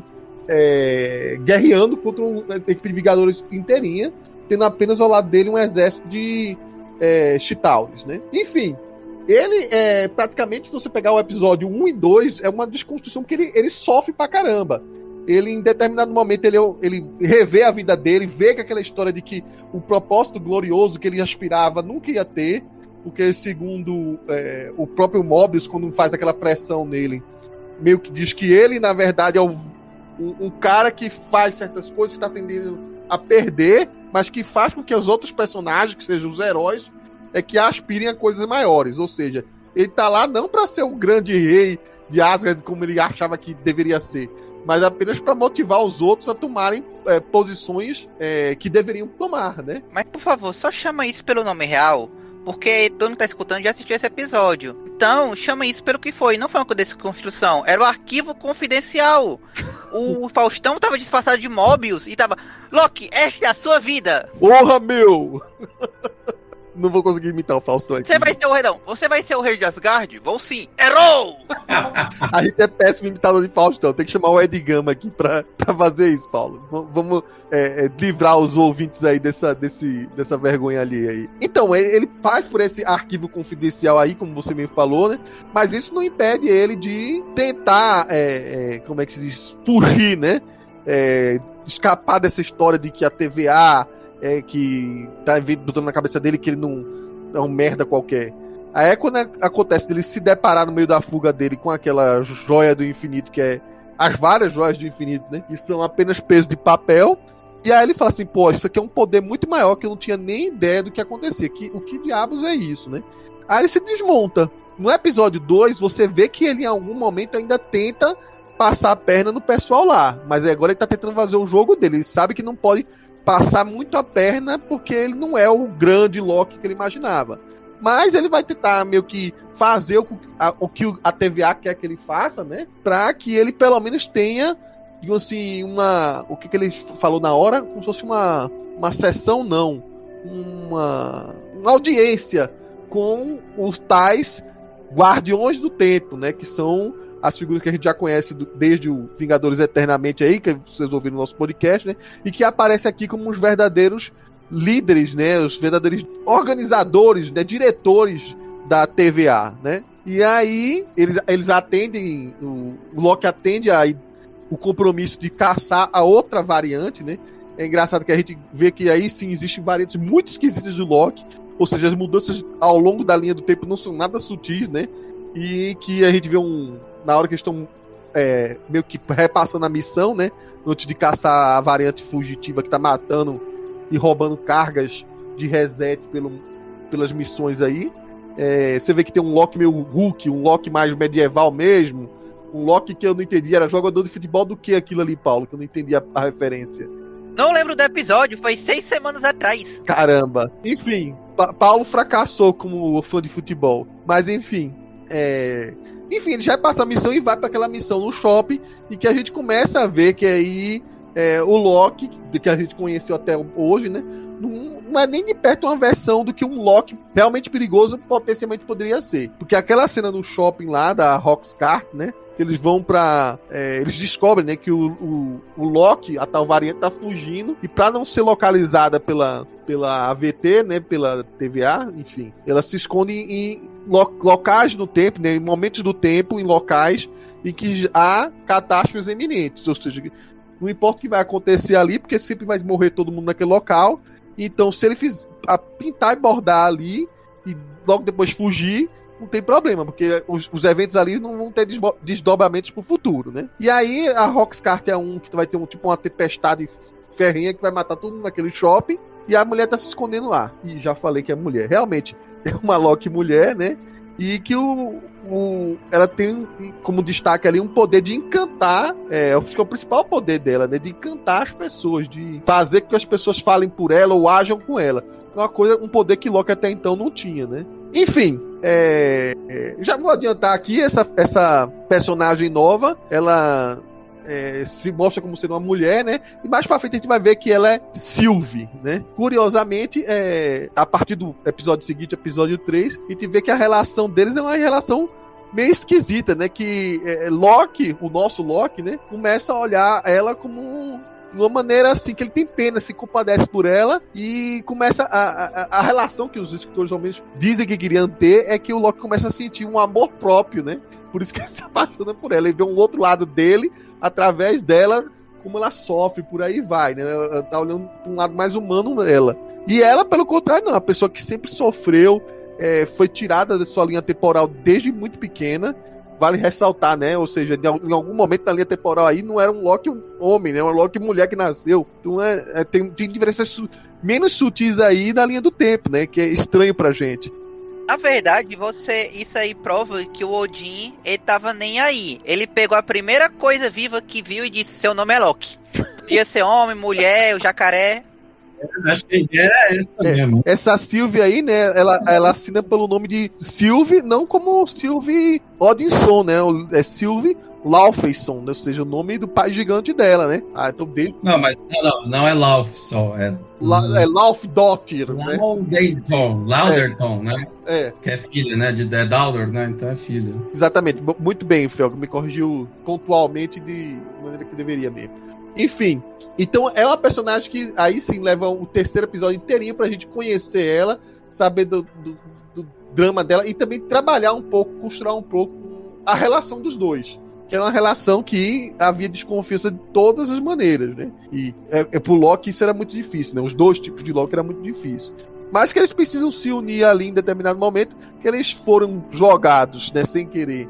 B: guerreando contra uma equipe de Vingadores inteirinha, tendo apenas ao lado dele um exército de Chitauris, né? Enfim, ele praticamente, se você pegar o episódio 1 e 2, é uma desconstrução porque ele sofre pra caramba. Ele, em determinado momento, ele revê a vida dele, vê que aquela história de que o propósito glorioso que ele aspirava nunca ia ter, porque segundo o próprio Mobius, quando faz aquela pressão nele, meio que diz que ele, na verdade, é um cara que faz certas coisas que está tendendo a perder, mas que faz com que os outros personagens, que sejam os heróis, que aspirem a coisas maiores. Ou seja, ele tá lá não para ser o grande rei de Asgard como ele achava que deveria ser, mas apenas para motivar os outros a tomarem posições que deveriam tomar, né?
E: Mas, por favor, só chama isso pelo nome real, porque todo mundo que tá escutando já assistiu esse episódio. Então, chama isso pelo que foi. Não foi uma desconstrução, era o arquivo confidencial. O Faustão tava disfarçado de Mobius e tava... Loki, esta é a sua vida!
B: Porra, meu! Não vou conseguir imitar o Faustão aqui.
E: Você vai ser o rei, não. Você vai ser o rei de Asgard? Vou sim. Errou!
B: A gente é péssimo imitador de Faustão. Tem que chamar o Ed Gama aqui pra fazer isso, Paulo. Vamos livrar os ouvintes aí dessa vergonha ali aí. Então, ele faz por esse arquivo confidencial aí, como você mesmo falou, né? Mas isso não impede ele de tentar, como é que se diz? Fugir, né? Escapar dessa história de que a TVA... que tá botando na cabeça dele que ele não é um merda qualquer. Aí é quando acontece dele se deparar no meio da fuga dele com aquela joia do infinito, que é as várias joias do infinito, né? Que são apenas peso de papel. E aí ele fala assim, pô, isso aqui é um poder muito maior que eu não tinha nem ideia do que acontecia. O que diabos é isso, né? Aí ele se desmonta. No episódio 2, você vê que ele em algum momento ainda tenta passar a perna no pessoal lá. Mas agora ele tá tentando fazer o jogo dele. Ele sabe que não pode passar muito a perna, porque ele não é o grande Loki que ele imaginava. Mas ele vai tentar meio que fazer o que a TVA quer que ele faça, né? Pra que ele pelo menos tenha, digamos assim, o que ele falou na hora, como se fosse uma sessão, não. Uma audiência com os tais Guardiões do Tempo, né? Que são as figuras que a gente já conhece desde o Vingadores Eternamente aí, que vocês ouviram no nosso podcast, né? E que aparece aqui como os verdadeiros líderes, né? Os verdadeiros organizadores, né? Diretores da TVA, né? E aí, eles atendem, o Loki atende o compromisso de caçar a outra variante, né? É engraçado que a gente vê que aí sim existem variantes muito esquisitas do Loki, ou seja, as mudanças ao longo da linha do tempo não são nada sutis, né? E que a gente vê na hora que eles estão meio que repassando a missão, né? Antes de caçar a variante fugitiva que tá matando e roubando cargas de reset pelas missões aí. Você vê que tem um Loki meio Hulk, um Loki mais medieval mesmo. Um Loki que eu não entendi, era jogador de futebol do que aquilo ali, Paulo? Que eu não entendi a referência.
E: Não lembro do episódio, foi 6 semanas atrás.
B: Caramba. Enfim, Paulo fracassou como fã de futebol. Mas enfim, Enfim, ele já passa a missão e vai para aquela missão no shopping, e que a gente começa a ver que aí o Loki, que a gente conheceu até hoje, né? Não é nem de perto uma versão do que um Loki realmente perigoso potencialmente poderia ser. Porque aquela cena no shopping lá, da Roxcart, né? Que eles vão pra... eles descobrem, né, que o Loki, a tal variante, tá fugindo, e pra não ser localizada pela AVT, né, pela TVA, enfim, ela se esconde em locais no tempo, né, em momentos do tempo, em locais em que há catástrofes iminentes, ou seja, não importa o que vai acontecer ali, porque sempre vai morrer todo mundo naquele local. Então, se ele pintar e bordar ali e logo depois fugir, não tem problema, porque os eventos ali não vão ter desdobramentos pro futuro, né? E aí a Roxcart é que vai ter tipo uma tempestade ferrenha que vai matar todo mundo naquele shopping. e a mulher tá se escondendo lá. E já falei que é mulher. Realmente, é uma Loki mulher, né? E que ela tem como destaque ali um poder de encantar, acho que é o principal poder dela, né? De encantar as pessoas, de fazer com que as pessoas falem por ela ou ajam com ela. Um poder que Loki até então não tinha, né? Enfim, já vou adiantar aqui, essa personagem nova, ela se mostra como sendo uma mulher, né? E mais pra frente a gente vai ver que ela é Sylvie, né? Curiosamente, a partir do episódio seguinte, episódio 3, a gente vê que a relação deles é uma relação meio esquisita, né? Que Loki, o nosso Loki, né? Começa a olhar ela como de uma maneira assim, que ele tem pena, se compadece por ela, e começa a relação que os escritores ao menos dizem que queriam ter, é que o Loki começa a sentir um amor próprio, né? Por isso que ele se apaixona por ela, ele vê um outro lado dele, através dela, como ela sofre, por aí vai, né? Ela tá olhando para um lado mais humano dela. E ela, pelo contrário, não, é uma pessoa que sempre sofreu, foi tirada da sua linha temporal desde muito pequena, vale ressaltar, né? Ou seja, em algum momento na linha temporal aí não era um Loki homem, né? Um Loki mulher que nasceu. Então tem diferenças menos sutis aí na linha do tempo, né? Que é estranho pra gente.
E: Na verdade, isso aí prova que o Odin, ele tava nem aí. Ele pegou a primeira coisa viva que viu e disse, seu nome é Loki. Podia ser homem, mulher, o jacaré.
C: Acho que era essa mesmo.
B: Essa Sylvie aí, né? Ela assina pelo nome de Sylvie, não como Sylvie Odinson, né? É Sylvie Laufeyson, né? Ou seja, o nome do pai gigante dela, né? Então desde...
C: Não, mas não é Lauf só, é
B: Laufdottir, né?
C: Lauderton, né? Que é filha, né? É Dauder, né? Então é filha.
B: Exatamente, muito bem, Felga, me corrigiu pontualmente de maneira que deveria mesmo. Enfim, então é uma personagem que aí sim leva o terceiro episódio inteirinho pra gente conhecer ela, saber do drama dela e também trabalhar um pouco, construir um pouco a relação dos dois. Que era uma relação que havia desconfiança de todas as maneiras, né? E pro Loki isso era muito difícil, né? Os dois tipos de Loki era muito difícil. Mas que eles precisam se unir ali em determinado momento, que eles foram jogados, né, sem querer,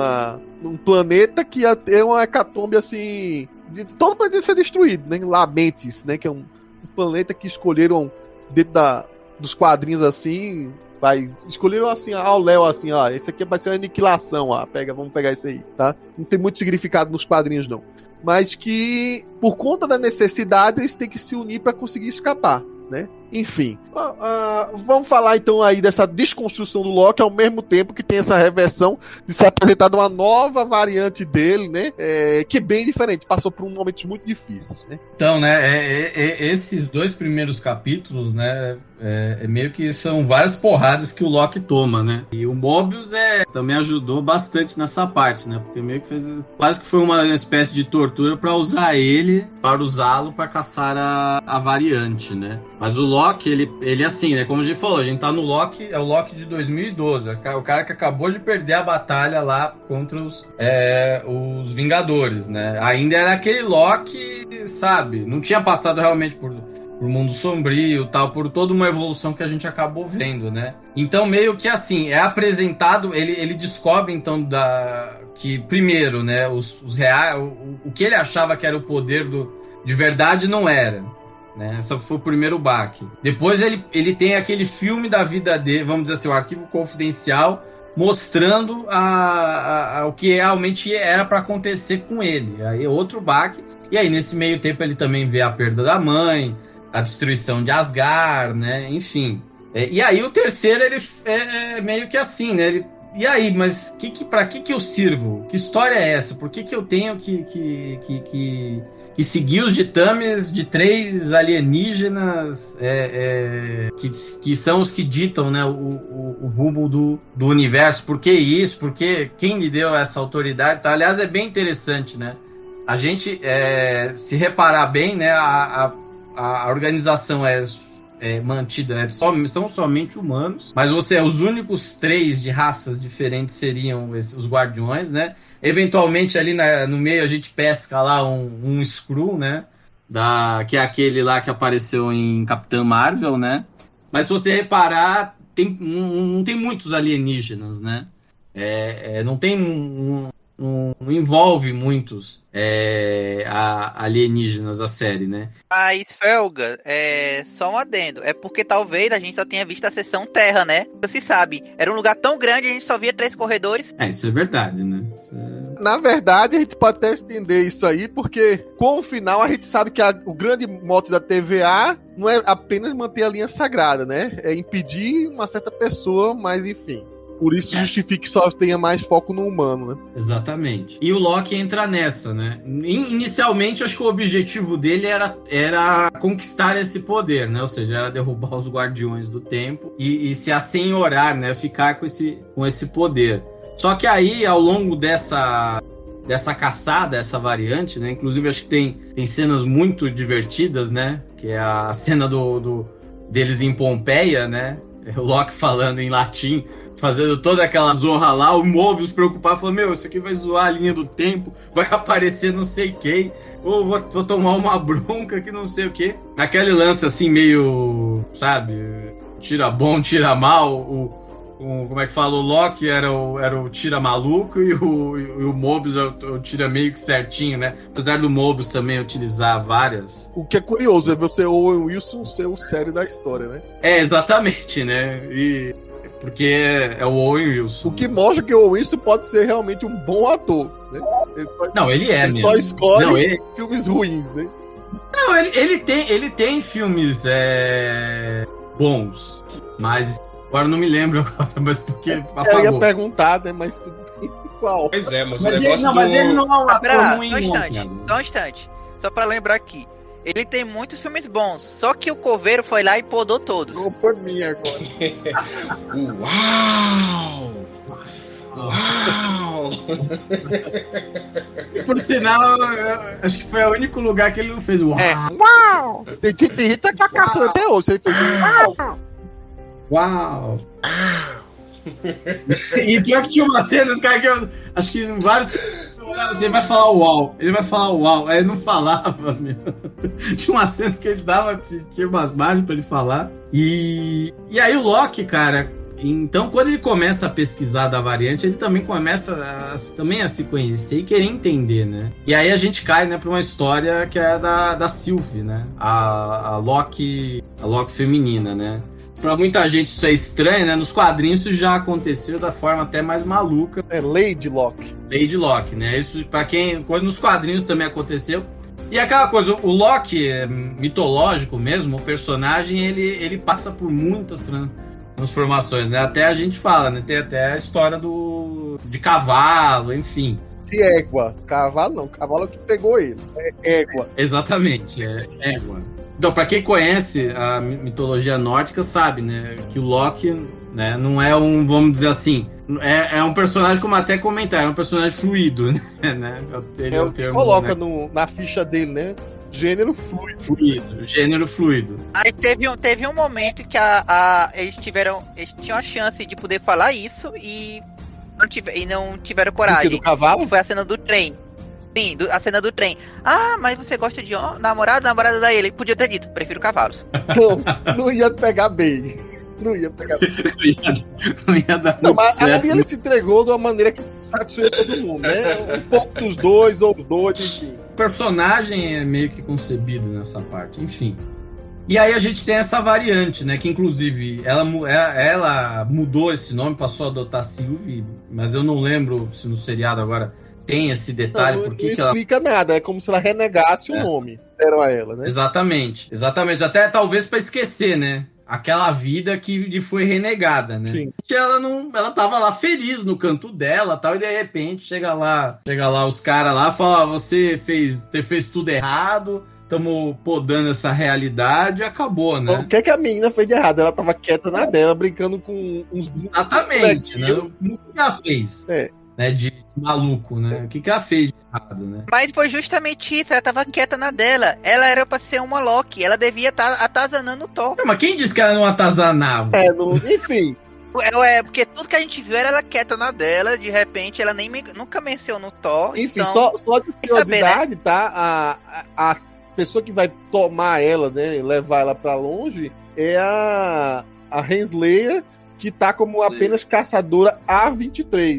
B: num planeta que é uma hecatombe assim... Todo o planeta ser destruído, né? Lamentis, né? Que é um planeta que escolheram dentro dos quadrinhos assim. Escolheram assim ao léu, assim, ó. Esse aqui vai ser uma aniquilação, ó. Vamos pegar esse aí, tá? Não tem muito significado nos quadrinhos, não. Mas que, por conta da necessidade, eles têm que se unir para conseguir escapar, né? Enfim, vamos falar então aí dessa desconstrução do Loki ao mesmo tempo que tem essa reversão de ser apresentada uma nova variante dele, né? Que é bem diferente, passou por momentos muito difíceis, né?
C: Então, né, esses dois primeiros capítulos, né, meio que são várias porradas que o Loki toma, né? E o Mobius também ajudou bastante nessa parte, né? Porque meio que quase que foi uma espécie de tortura para usá-lo para caçar a variante, né? Mas o Loki, ele assim, né? Como a gente falou, a gente tá no Loki, é o Loki de 2012. O cara que acabou de perder a batalha lá contra os Vingadores, né? Ainda era aquele Loki, sabe? Não tinha passado realmente por mundo sombrio, tal, por toda uma evolução que a gente acabou vendo, né? Então, meio que assim, é apresentado, ele descobre, então, que primeiro, né, os reais, o que ele achava que era o poder de verdade não era. Né? Esse foi o primeiro baque. Depois ele tem aquele filme da vida dele, vamos dizer assim, o arquivo confidencial, mostrando o que realmente era para acontecer com ele. Aí outro baque. E aí nesse meio tempo ele também vê a perda da mãe, a destruição de Asgard, né? Enfim. E aí o terceiro ele é meio que assim, né? E aí, mas para que eu sirvo? Que história é essa? Por que eu tenho que seguir os ditames de 3 alienígenas que são os que ditam, né, o rumo do universo? Por que isso? Por que quem lhe deu essa autoridade? Tá? Aliás, é bem interessante, né? A gente, se reparar bem, né, a organização mantida, são somente humanos, mas os únicos 3 de raças diferentes seriam os guardiões, né? Eventualmente ali no meio a gente pesca lá um Skrull, né? Que é aquele lá que apareceu em Capitã Marvel, né? Mas se você reparar, não tem muitos alienígenas, né? Não tem não envolve muitos alienígenas a série, né?
E: Mas, Felga, só um adendo. É porque talvez a gente só tenha visto a seção Terra, né? Você sabe, era um lugar tão grande, a gente só via 3 corredores.
C: Isso é verdade, né?
B: Na verdade, a gente pode até estender isso aí, porque com o final a gente sabe que o grande mote da TVA não é apenas manter a linha sagrada, né? É impedir uma certa pessoa, mas enfim. Por isso justifica que só tenha mais foco no humano, né?
C: Exatamente. E o Loki entra nessa, né? Inicialmente, acho que o objetivo dele era conquistar esse poder, né? Ou seja, era derrubar os Guardiões do Tempo e se assenhorar, né? Ficar com esse poder. Só que aí, ao longo dessa caçada, essa variante, né? Inclusive, acho que tem cenas muito divertidas, né? Que é a cena deles em Pompeia, né? O Loki falando em latim, fazendo toda aquela zorra lá, o Mobius preocupado, falando, isso aqui vai zoar a linha do tempo, vai aparecer não sei quem, ou vou tomar uma bronca que não sei o quê. Aquele lance assim, meio, sabe, tira bom, tira mal, como é que fala? O Loki era o tira maluco e o Mobius é o tira meio que certinho, né? Apesar do Mobius também utilizar várias.
B: O que é curioso é você, Owen Wilson, ser o sério da história, né?
C: Exatamente, né? Porque é o Owen Wilson.
B: O que mostra que o Owen Wilson pode ser realmente um bom ator, né? Ele
C: mesmo.
B: Só escolhe filmes ruins, né?
C: Não, ele tem filmes bons, mas agora não me lembro agora, mas porque apagou.
B: Eu ia perguntar, né? Mas qual?
D: Pois é, mas o
C: Mas
D: negócio
C: mas ele não é um ator ruim,
E: Só um instante. Só pra lembrar aqui. Ele tem muitos filmes bons, só que o Coveiro foi lá e podou todos.
B: Vou por mim agora.
D: Uau! Uau!
C: Por sinal, acho que foi o único lugar que ele não fez uau.
B: Uau! Tem gente que tá caçando até hoje, ele fez uau!
C: Uau! E pior que tinha uma cena, cara, que eu acho que em vários. Ele vai falar uau, aí ele não falava, meu. Tinha umas cenas que ele dava, tinha umas margens pra ele falar. E aí o Loki, cara, então quando ele começa a pesquisar da variante, ele também começa a se conhecer e querer entender, né? E aí a gente cai, né, pra uma história que é da Sylvie, né? A Loki feminina, né? Pra muita gente isso é estranho, né? Nos quadrinhos isso já aconteceu da forma até mais maluca.
B: É Lady Locke.
C: Lady Locke, né? Isso, pra quem... Nos quadrinhos também aconteceu. E aquela coisa, o Loki, mitológico mesmo, o personagem, ele passa por muitas transformações, né? Até a gente fala, né? Tem até a história de cavalo, enfim.
B: De égua. Cavalo não, cavalo que pegou ele. É égua.
C: Exatamente, égua. Então, pra quem conhece a mitologia nórdica, sabe, né, que o Loki, né, não é vamos dizer assim, é um personagem, como até comentar, é um personagem fluido, né?
B: É o que coloca, né, na ficha dele, né? Gênero fluido.
C: Gênero fluido.
E: Aí teve um momento que eles tinham a chance de poder falar isso e não tiveram coragem.
B: Do cavalo?
E: Foi a cena do trem. Sim, a cena do trem. Mas você gosta de namorada da ele. Podia ter dito, prefiro cavalos.
B: Não ia pegar bem. Não ia pegar bem.
C: Não ia dar
B: não, mas
C: certo.
B: Ali ele se entregou de uma maneira que satisfez todo mundo, né? Um pouco dos dois, ou os dois, enfim.
C: O personagem é meio que concebido nessa parte, enfim. E aí a gente tem essa variante, né? Que inclusive ela mudou esse nome, passou a adotar Sylvie, mas eu não lembro se no seriado agora tem esse detalhe.
B: Não explica nada, é como se ela renegasse o nome. Deram a ela, né?
C: Exatamente. Até talvez pra esquecer, né? Aquela vida que lhe foi renegada, né?
B: Sim.
C: Ela tava lá feliz no canto dela, tal, e de repente chega lá os caras lá, fala, você fez tudo errado, estamos podando essa realidade e acabou, né?
B: O que a menina fez de errado? Ela tava quieta na dela, brincando com uns...
C: Exatamente, né? O que ela fez? Né, de maluco, né? O que ela fez de errado, né?
E: Mas foi justamente isso, ela tava quieta na dela. Ela era pra ser uma Loki, ela devia estar atazanando o Thor.
C: Mas quem disse que ela não atazanava?
B: Enfim.
E: Porque tudo que a gente viu era ela quieta na dela, de repente ela nunca mencionou o Thor.
B: Enfim,
E: então,
B: só de curiosidade, né? Tá? A pessoa que vai tomar ela, né, levar ela pra longe, é a Renslayer, que tá como apenas caçadora A23.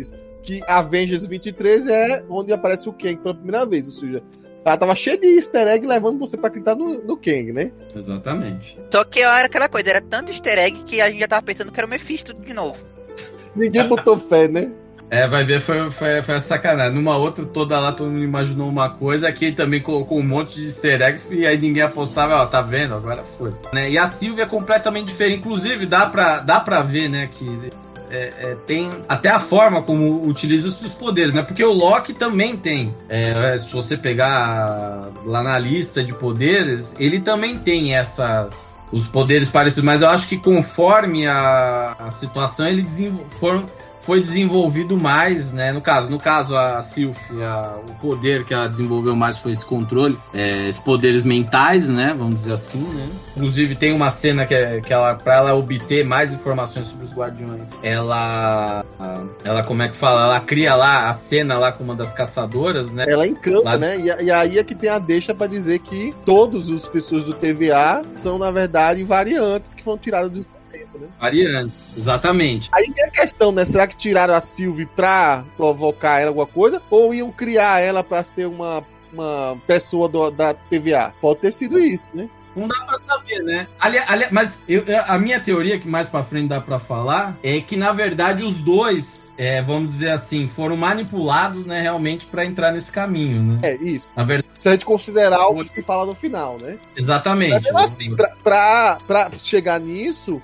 B: que Avengers 23 é onde aparece o Kang pela primeira vez, ou seja, ela tava cheia de easter egg levando você pra acreditar no Kang, né?
C: Exatamente.
E: Só que era aquela coisa, era tanto easter egg que a gente já tava pensando que era o Mephisto de novo.
B: Ninguém botou fé, né?
C: Vai ver, foi a sacanagem. Numa outra, toda lá, todo mundo imaginou uma coisa, aqui também colocou um monte de easter egg, e aí ninguém apostava, ó, tá vendo? Agora foi. Né? E a Sylvie é completamente diferente. Inclusive, dá pra ver, né, que tem até a forma como utiliza os poderes, né? Porque o Loki também tem. Se você pegar lá na lista de poderes, ele também tem os poderes parecidos, mas eu acho que conforme a situação, ele foi desenvolvido mais, né? No caso a Sylvie, o poder que ela desenvolveu mais foi esse controle, esses poderes mentais, né? Vamos dizer assim, né? Inclusive tem uma cena que ela, pra ela obter mais informações sobre os Guardiões, ela como é que fala? Ela cria lá a cena lá com uma das caçadoras, né?
B: Ela encanta, né? E aí é que tem a deixa pra dizer que todas as pessoas do TVA são, na verdade, variantes que foram tiradas do tempo, né?
C: Variante, exatamente.
B: Aí vem a questão, né? Será que tiraram a Sylvie pra provocar ela alguma coisa? Ou iam criar ela pra ser uma pessoa da TVA? Pode ter sido isso, né?
C: Não dá pra saber, né? Mas a minha teoria, que mais pra frente dá pra falar, é que, na verdade, os dois, vamos dizer assim, foram manipulados, né, realmente, pra entrar nesse caminho, né?
B: É, isso.
C: Na verdade,
B: se a gente considerar o que se fala no final, né?
C: Exatamente.
B: Mas, assim, pra chegar nisso,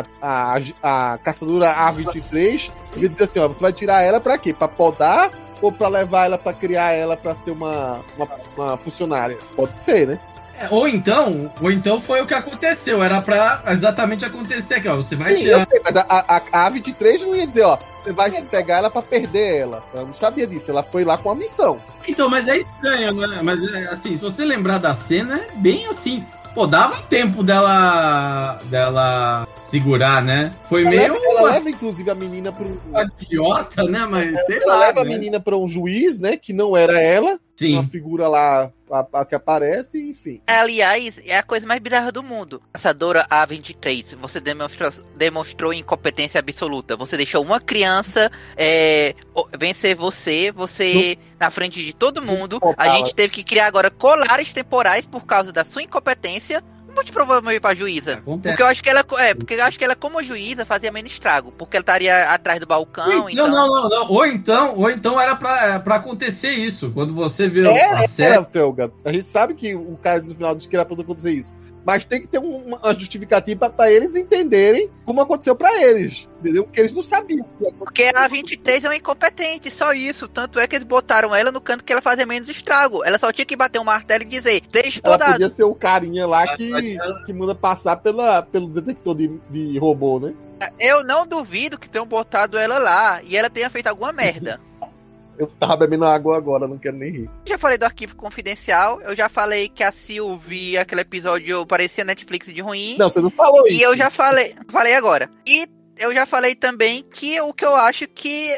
B: a caçadora A23 ia dizer assim, ó, você vai tirar ela pra quê? Pra podar ou pra levar ela pra criar ela pra ser uma funcionária? Pode ser, né?
C: Ou então foi o que aconteceu. Era pra exatamente acontecer aqui, ó. Você vai tirar.
B: Eu sei, mas a A23 não ia dizer, ó, você vai pegar ela pra perder ela. Ela não sabia disso, ela foi lá com a missão.
C: Então, mas é estranho, né? Mas assim, se você lembrar da cena, é bem assim. Pô, dava tempo dela segurar, né? Foi meio.
B: Ela leva, inclusive, a menina pra um.
C: Idiota, né? Mas sei
B: ela
C: lá.
B: Leva,
C: né?
B: a menina pra um juiz, né? Que não era ela.
C: Sim.
B: Uma figura lá que aparece, enfim.
E: Aliás, é a coisa mais bizarra do mundo. Caçadora A23, você demonstrou incompetência absoluta. Você deixou uma criança vencer você na frente de todo mundo. A gente teve que criar agora colares temporais por causa da sua incompetência. Não vou te provar pra juíza.
C: Acontece.
E: Porque eu acho que ela, como juíza, fazia menos estrago. Porque ela estaria atrás do balcão.
C: Não. Ou então era pra acontecer isso. Quando você vê a série.
B: Felga. A gente sabe que o cara no final diz que era pra acontecer isso. Mas tem que ter uma justificativa pra eles entenderem como aconteceu pra eles. Entendeu? Porque eles não sabiam.
E: Porque a 23 é uma incompetente, só isso. Tanto é que eles botaram ela no canto que ela fazia menos estrago. Ela só tinha que bater um martelo e dizer, deixa podado.
B: Ela podia ser o carinha lá que manda passar pelo detector de robô, né?
E: Eu não duvido que tenham botado ela lá e ela tenha feito alguma merda.
B: Eu tava bebendo água agora, não quero nem rir.
E: Já falei do Arquivo Confidencial, eu já falei que a Sylvie, aquele episódio, parecia Netflix de ruim.
B: Não, você não falou isso.
E: E eu já falei agora. E eu já falei também que o que eu acho que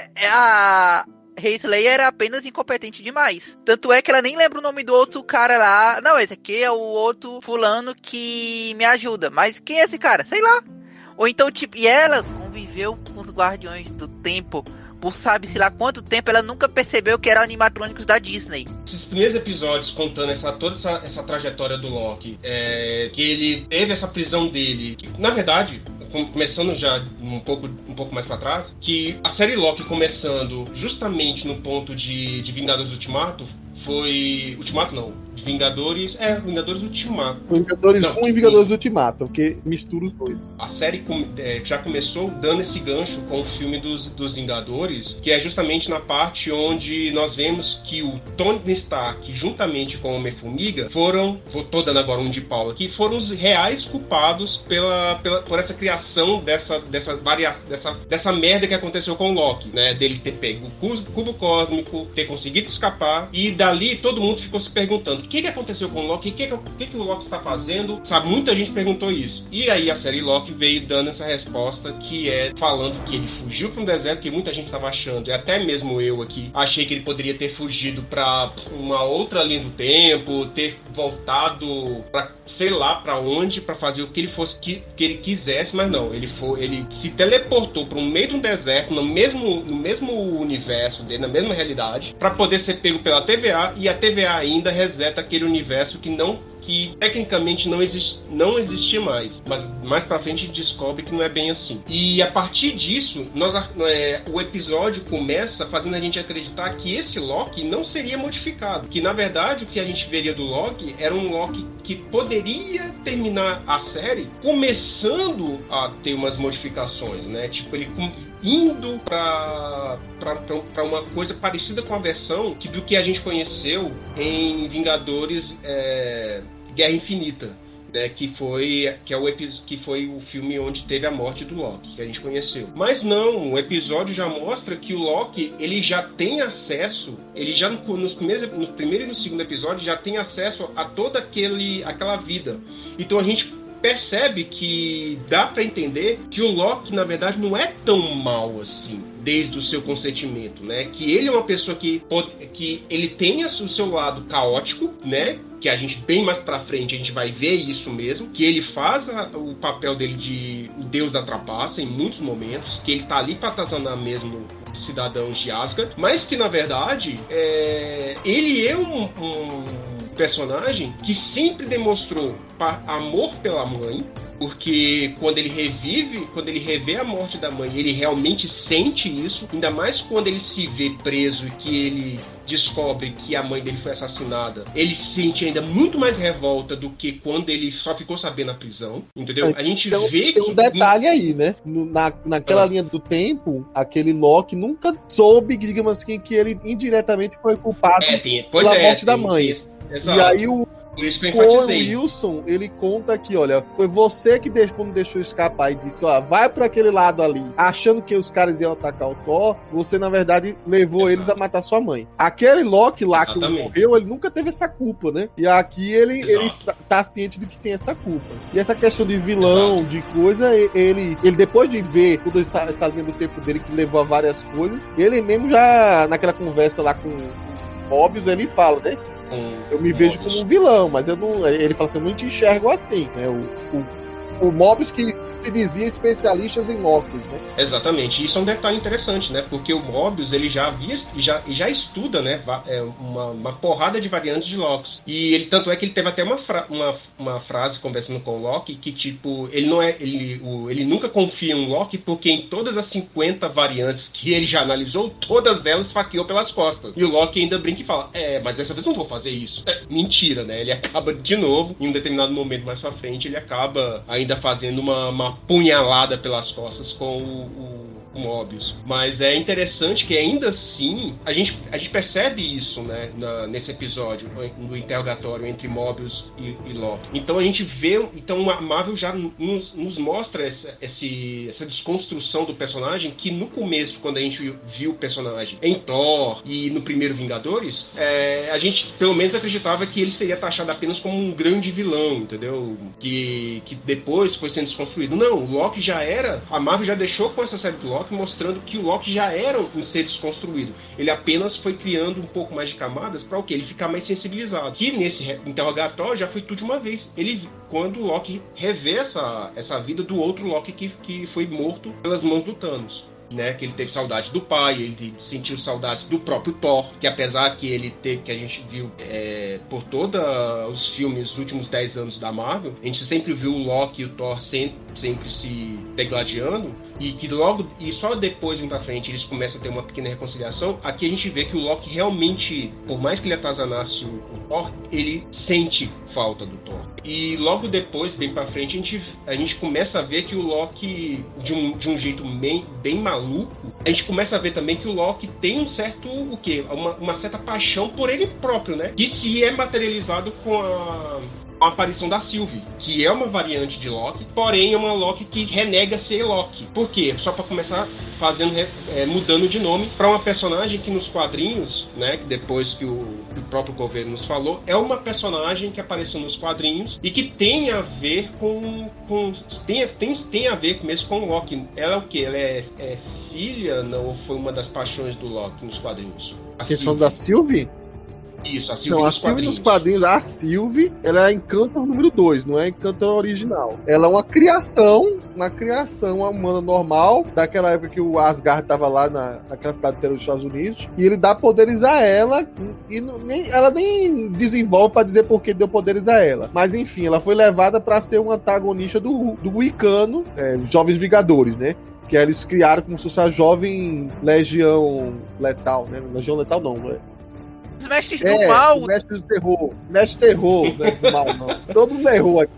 E: a Heath era apenas incompetente demais. Tanto é que ela nem lembra o nome do outro cara lá. Não, esse aqui é o outro fulano que me ajuda. Mas quem é esse cara? Sei lá. Ou então, tipo, e ela conviveu com os Guardiões do Tempo por sabe-se lá quanto tempo, ela nunca percebeu que eram animatrônicos da Disney.
D: Esses primeiros episódios contando toda essa trajetória do Loki, que ele teve essa prisão dele, que, na verdade, começando já um pouco mais pra trás, que a série Loki começando justamente no ponto de Vingadores Ultimato, foi... Ultimato não. Vingadores Ultimato.
B: Vingadores 1 e Vingadores Ultimato, porque mistura os dois.
D: A série já começou dando esse gancho com o filme dos Vingadores, que é justamente na parte onde nós vemos que o Tony Stark, juntamente com o Homem-Formiga, tô dando agora um de pau aqui, foram os reais culpados por essa criação dessa merda que aconteceu com o Loki, né? Dele ter pego o cubo cósmico, ter conseguido escapar, e dali todo mundo ficou se perguntando o que aconteceu com o Loki, o que o Loki está fazendo, sabe? Muita gente perguntou isso. E aí a série Loki veio dando essa resposta, que é falando que ele fugiu para um deserto, que muita gente estava achando, e até mesmo eu aqui, achei que ele poderia ter fugido para uma outra linha do tempo, ter voltado para sei lá para onde, para fazer o que ele fosse que ele quisesse, mas não, ele se teleportou para o meio de um deserto, no mesmo universo dele, na mesma realidade, para poder ser pego pela TVA, e a TVA ainda reseta aquele universo que tecnicamente não existia mais, mas mais pra frente descobre que não é bem assim. E a partir disso, o episódio começa fazendo a gente acreditar que esse Loki não seria modificado, que na verdade o que a gente veria do Loki era um Loki que poderia terminar a série começando a ter umas modificações, né? Tipo, ele indo pra uma coisa parecida com a versão do que a gente conheceu em Vingadores Guerra Infinita, né, que foi o filme onde teve a morte do Loki, que a gente conheceu. Mas não, o episódio já mostra que o Loki, ele já tem acesso, ele já no primeiro e no segundo episódio já tem acesso a toda aquela vida. Então a gente percebe que dá pra entender que o Loki, na verdade, não é tão mal assim, desde o seu consentimento, né? Que ele é uma pessoa que ele tem o seu lado caótico, né? Que a gente, bem mais pra frente, a gente vai ver isso mesmo, que ele faz o papel dele de o deus da trapaça em muitos momentos, que ele tá ali pra atazanar mesmo cidadãos de Asgard, mas que, na verdade, ele é um personagem que sempre demonstrou amor pela mãe, porque quando ele revê a morte da mãe, ele realmente sente isso, ainda mais quando ele se vê preso e que ele descobre que a mãe dele foi assassinada, ele sente ainda muito mais revolta do que quando ele só ficou sabendo na prisão, entendeu? A gente vê
B: tem um detalhe aí, né? Naquela linha do tempo, aquele Loki nunca soube, digamos assim, que ele indiretamente foi culpado pela morte da mãe.
D: Exato.
B: E aí o
D: enfatizei.
B: Wilson, ele conta que, olha, foi você que quando deixou escapar e disse, ó, vai pra aquele lado ali, achando que os caras iam atacar o Thor, você, na verdade, levou eles a matar sua mãe. Aquele Loki lá que morreu, ele nunca teve essa culpa, né? E aqui ele tá ciente de que tem essa culpa. E essa questão de vilão, de coisa, ele depois de ver toda essa linha do tempo dele, que levou a várias coisas, ele mesmo já, naquela conversa lá com Mobius, ele fala, né? Eu me vejo como um vilão, mas eu não. Ele fala assim, eu não te enxergo assim, né? O Mobius que se dizia especialistas em Locks, né?
D: Exatamente, isso é um detalhe interessante, né? Porque o Mobius, ele já estuda, né? Uma porrada de variantes de Locks. E ele, tanto é que ele teve até uma frase conversando com o Loki que, tipo, ele nunca confia em um Loki porque em todas as 50 variantes que ele já analisou, todas elas faqueou pelas costas. E o Loki ainda brinca e fala, mas dessa vez eu não vou fazer isso. Mentira, né? Ele acaba de novo, em um determinado momento mais pra frente, ele acaba ainda fazendo uma punhalada pelas costas com o Mobius. Mas é interessante que ainda assim a gente percebe isso, né, nesse episódio, no interrogatório entre Mobius e Loki. Então a gente vê, a Marvel já nos mostra essa desconstrução do personagem, que no começo, quando a gente viu o personagem em Thor e no primeiro Vingadores, a gente pelo menos acreditava que ele seria taxado apenas como um grande vilão, entendeu? Que depois foi sendo desconstruído. Não, o Loki já era, a Marvel já deixou com essa série do Loki mostrando que o Loki já era um ser desconstruído. Ele apenas foi criando um pouco mais de camadas para o quê? Ele ficar mais sensibilizado. Que nesse interrogatório já foi tudo de uma vez. Quando o Loki revê essa vida do outro Loki que foi morto pelas mãos do Thanos. Né, que ele teve saudade do pai, ele sentiu saudades do próprio Thor, que apesar que ele teve, que a gente viu por todos os filmes dos últimos 10 anos da Marvel, a gente sempre viu o Loki e o Thor sempre se degladiando, e só depois, indo pra frente, eles começam a ter uma pequena reconciliação. Aqui a gente vê que o Loki realmente, por mais que ele atazanasse o Thor, ele sente falta do Thor. E logo depois, bem pra frente, a gente começa a ver que o Loki, de um jeito bem maluco, a gente começa a ver também que o Loki tem um certo, uma certa paixão por ele próprio, né? Que se é materializado com a a aparição da Sylvie, que é uma variante de Loki, porém é uma Loki que renega ser Loki. Por quê? Só pra começar mudando de nome pra uma personagem que nos quadrinhos, né, que depois que o próprio governo nos falou, é uma personagem que apareceu nos quadrinhos e que tem a ver tem a ver mesmo com o Loki. Ela é o quê? Ela é filha, não? Ou foi uma das paixões do Loki nos quadrinhos?
B: A questão da Sylvie?
D: Isso, a Sylvie
B: não, a Sylvie nos quadrinhos, a Sylvie, ela é Encantor número 2, não é Encantor original. Ela é uma criação humana normal, daquela época que o Asgard tava lá naquela cidade inteira dos Estados Unidos, e ele dá poderes a ela, e ela nem desenvolve pra dizer por que deu poderes a ela. Mas enfim, ela foi levada pra ser um antagonista do Wicano, os Jovens Vingadores, né? Que eles criaram como se fosse a Jovem Legião Letal, né? Legião Letal não, né?
E: Os mestres do mal.
B: Mestre do terror. Mestre terror, né? Do mal, não. Todo mundo errou aqui.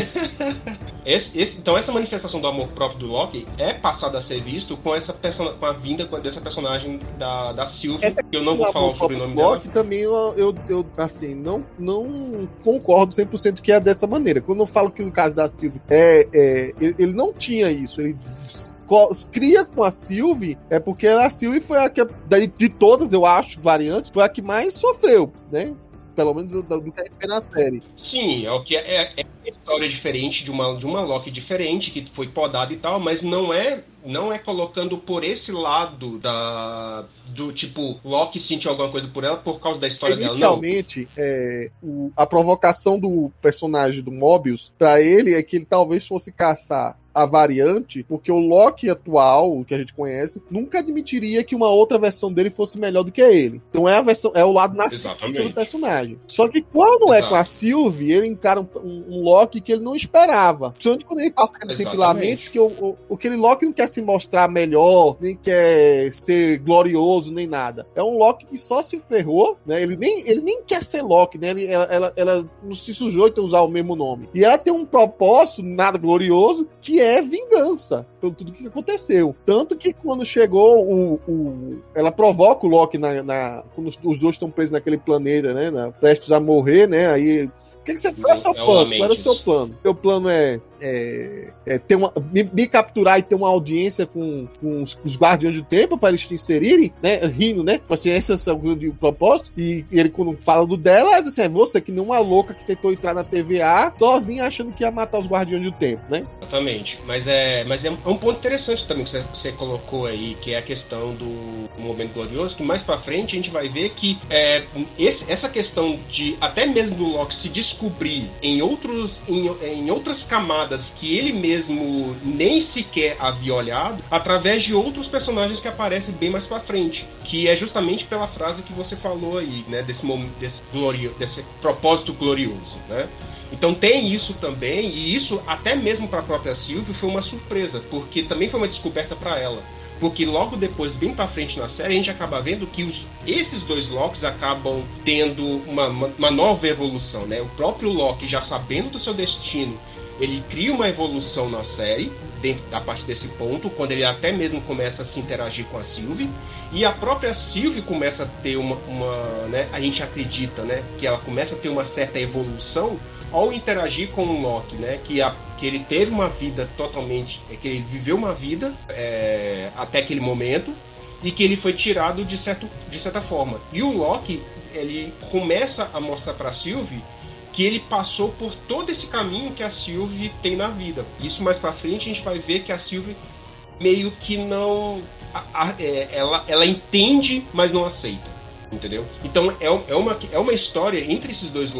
D: Então essa manifestação do amor próprio do Loki é passada a ser visto com a vinda dessa personagem da Sylvie, que eu não vou falar o sobrenome dela.
B: Loki também eu assim, não concordo 100% que é dessa maneira. Quando eu falo que no caso da Sylvie ele não tinha isso, ele cria com a Sylvie, é porque a Sylvie foi a que, de todas, eu acho, variantes, foi a que mais sofreu, né? Pelo menos do que a gente vê na série.
D: Sim, é o que é uma história diferente de uma Loki diferente, que foi podada e tal, mas não é colocando por esse lado do tipo, Loki sentiu alguma coisa por ela por causa da história dela.
B: Inicialmente, a provocação do personagem do Mobius pra ele é que ele talvez fosse caçar a variante, porque o Loki atual, o que a gente conhece, nunca admitiria que uma outra versão dele fosse melhor do que ele. Então é o lado narcisista do personagem. Só que quando é com a Sylvie, ele encara um Loki que ele não esperava. Principalmente quando ele passa aqueles tempilamentos, que aquele Loki não quer se mostrar melhor, nem quer ser glorioso, nem nada. É um Loki que só se ferrou, né? Ele nem quer ser Loki, né? Ela não se sujeita a usar o mesmo nome. E ela tem um propósito, nada glorioso, que é vingança por tudo que aconteceu. Tanto que quando chegou ela provoca o Loki quando os dois estão presos naquele planeta, né? Prestes a morrer, né? Aí qual é o seu plano? Qual era o seu plano? Meu plano é me capturar e ter uma audiência com os Guardiões do Tempo para eles te inserirem, né? Rindo, né? Assim, esse é o propósito. E ele, quando fala do dela, é assim, você que nem uma louca que tentou entrar na TVA sozinha achando que ia matar os Guardiões do Tempo, né?
D: Exatamente. Mas é um ponto interessante também que você colocou aí, que é a questão do Momento Glorioso, que mais pra frente a gente vai ver que essa questão de até mesmo do Loki se descobrir em outras camadas que ele mesmo nem sequer havia olhado, através de outros personagens que aparecem bem mais pra frente, que é justamente pela frase que você falou aí, né, desse propósito glorioso, né? Então tem isso também, e isso até mesmo para a própria Sylvie foi uma surpresa, porque também foi uma descoberta para ela. Porque logo depois, bem pra frente na série, a gente acaba vendo que esses dois Locks acabam tendo uma nova evolução, né? O próprio Loki, já sabendo do seu destino, ele cria uma evolução na série, dentro da parte desse ponto, quando ele até mesmo começa a se interagir com a Sylvie, e a própria Sylvie começa a ter né? A gente acredita, né? Que ela começa a ter uma certa evolução ao interagir com o Loki, né? Que ele teve uma vida totalmente... que ele viveu uma vida até aquele momento e que ele foi tirado de certa forma. E o Loki, ele começa a mostrar para a Sylvie que ele passou por todo esse caminho que a Sylvie tem na vida. Isso mais pra frente a gente vai ver que a Sylvie meio que não... ela entende, mas não aceita. Entendeu? Então é uma história entre esses dois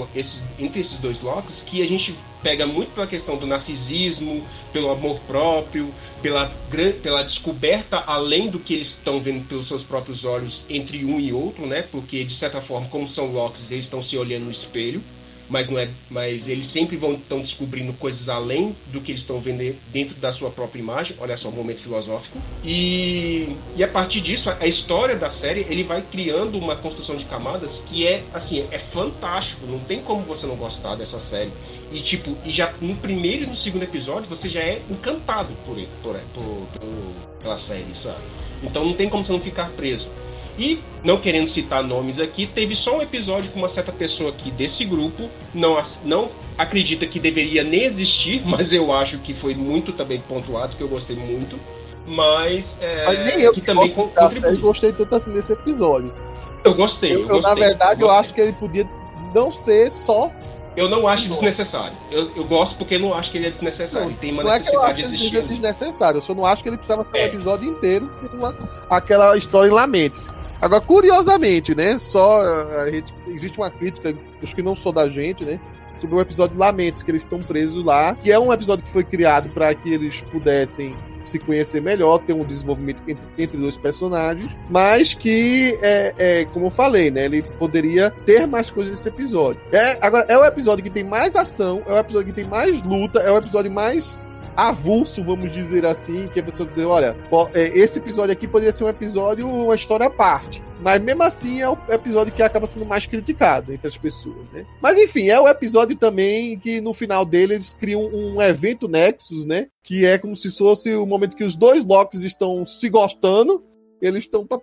D: Locks que a gente pega muito pela questão do narcisismo, pelo amor próprio, pela descoberta além do que eles estão vendo pelos seus próprios olhos entre um e outro, né? Porque de certa forma, como são Locks, eles estão se olhando no espelho, mas eles sempre estão descobrindo coisas além do que eles estão vendo dentro da sua própria imagem. Olha só, um momento filosófico. E a partir disso, a história da série, ele vai criando uma construção de camadas que é fantástico. Não tem como você não gostar dessa série. E já no primeiro e no segundo episódio, você já é encantado pela série, sabe? Então não tem como você não ficar preso. E, não querendo citar nomes aqui, teve só um episódio com uma certa pessoa aqui desse grupo, não acredita que deveria nem existir, mas eu acho que foi muito também pontuado, que eu gostei muito. Mas
B: nem eu
D: que também
B: contribuiu. Gostei tanto assim desse episódio.
D: Eu gostei.
B: Na verdade, eu acho que ele podia não ser só...
D: Eu não acho desnecessário. Eu gosto porque eu não acho que ele é desnecessário.
B: Não,
D: tem uma
B: não
D: necessidade de
B: existir.
D: existir.
B: Não é desnecessário. Eu só não acho que ele precisava ser um episódio inteiro com aquela história em Lamentes. Agora, curiosamente, né? Existe uma crítica, acho que não só da gente, né? Sobre o episódio Lamentes, que eles estão presos lá. Que é um episódio que foi criado para que eles pudessem se conhecer melhor, ter um desenvolvimento entre dois personagens, mas que, como eu falei, né, ele poderia ter mais coisas nesse episódio. Agora, é o episódio que tem mais ação, é o episódio que tem mais luta, é o episódio mais avulso, vamos dizer assim, que a pessoa dizer, olha, esse episódio aqui poderia ser uma história à parte. Mas mesmo assim é o episódio que acaba sendo mais criticado entre as pessoas, né? Mas enfim, é o episódio também que no final dele eles criam um evento Nexus, né? Que é como se fosse o momento que os dois Locks estão se gostando, eles estão pra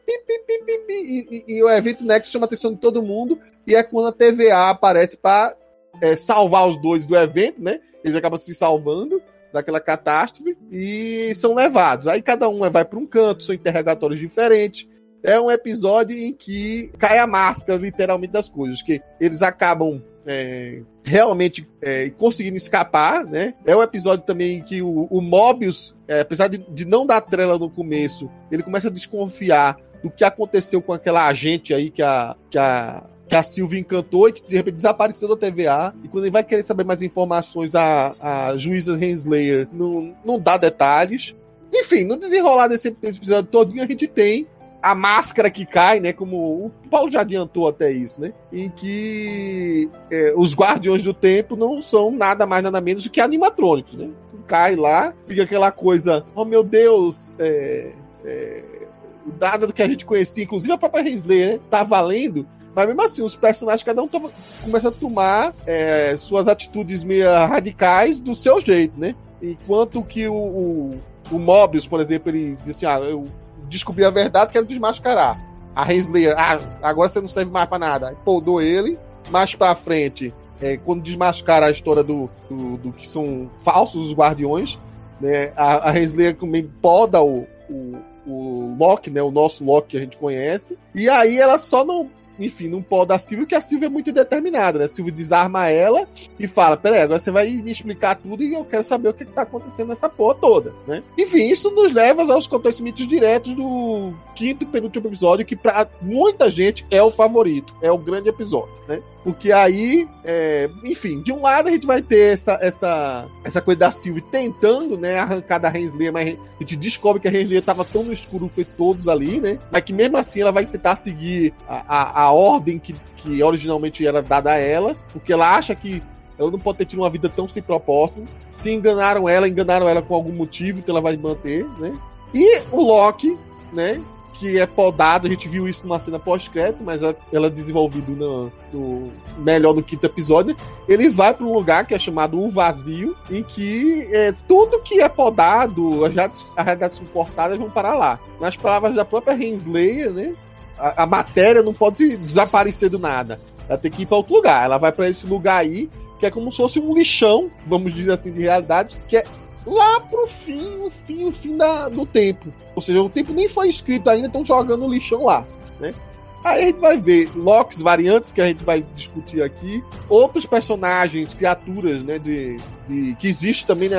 B: e o evento Nexus chama a atenção de todo mundo, e é quando a TVA aparece pra salvar os dois do evento, né? Eles acabam se salvando daquela catástrofe e são levados. Aí cada um vai pra um canto, são interrogatórios diferentes. É um episódio em que cai a máscara, literalmente, das coisas. Que eles acabam realmente conseguindo escapar, né? É um episódio também em que o Mobius, apesar de não dar trela no começo, ele começa a desconfiar do que aconteceu com aquela agente aí que a Sylvie encantou e que de repente desapareceu da TVA. E quando ele vai querer saber mais informações, a juíza Renslayer não dá detalhes. Enfim, no desenrolar desse episódio todinho, a gente tem a máscara que cai, né? Como o Paulo já adiantou até isso, né? Em que os Guardiões do Tempo não são nada mais, nada menos do que animatrônicos, né? Cai lá, fica aquela coisa, oh meu Deus, nada do que a gente conhecia, inclusive a própria Renslayer, né? Tá valendo. Mas mesmo assim, os personagens, cada um começa a tomar suas atitudes meio radicais do seu jeito, né? Enquanto que o Mobius, por exemplo, ele disse assim, eu descobri a verdade, quero desmascarar. A Renslayer, agora você não serve mais pra nada. Podou ele. Mais pra frente, quando desmascara a história do que são falsos os Guardiões, né? A Renslayer também poda o Loki, né? O nosso Loki que a gente conhece. E aí ela só não poda a Sylvie, que a Sylvie é muito indeterminada, né? A Sylvie desarma ela e fala, peraí, agora você vai me explicar tudo e eu quero saber o que tá acontecendo nessa porra toda, né? Enfim, isso nos leva aos acontecimentos diretos do quinto e penúltimo episódio, que pra muita gente é o favorito, é o grande episódio, né? Porque aí, enfim, de um lado a gente vai ter essa coisa da Sylvie tentando, né, arrancar da Renslayer, mas a gente descobre que a Renslayer tava tão no escuro, foi todos ali, né? Mas que mesmo assim ela vai tentar seguir a ordem que originalmente era dada a ela, porque ela acha que ela não pode ter tido uma vida tão sem propósito. Se enganaram ela com algum motivo, então ela vai manter, né? E o Loki, né, que é podado, a gente viu isso numa cena pós-crédito, mas ela é desenvolvido melhor no quinto episódio. Ele vai para um lugar que é chamado O Vazio, em que tudo que é podado, as radiações cortadas vão parar lá. Nas palavras da própria Renslayer, né, a matéria não pode desaparecer do nada. Ela tem que ir para outro lugar. Ela vai para esse lugar aí, que é como se fosse um lixão, vamos dizer assim, de realidade, que é lá pro fim do tempo. Ou seja, o tempo nem foi escrito ainda, estão jogando o lixão lá, né? Aí a gente vai ver Locks variantes, que a gente vai discutir aqui, outros personagens, criaturas, né, que existe também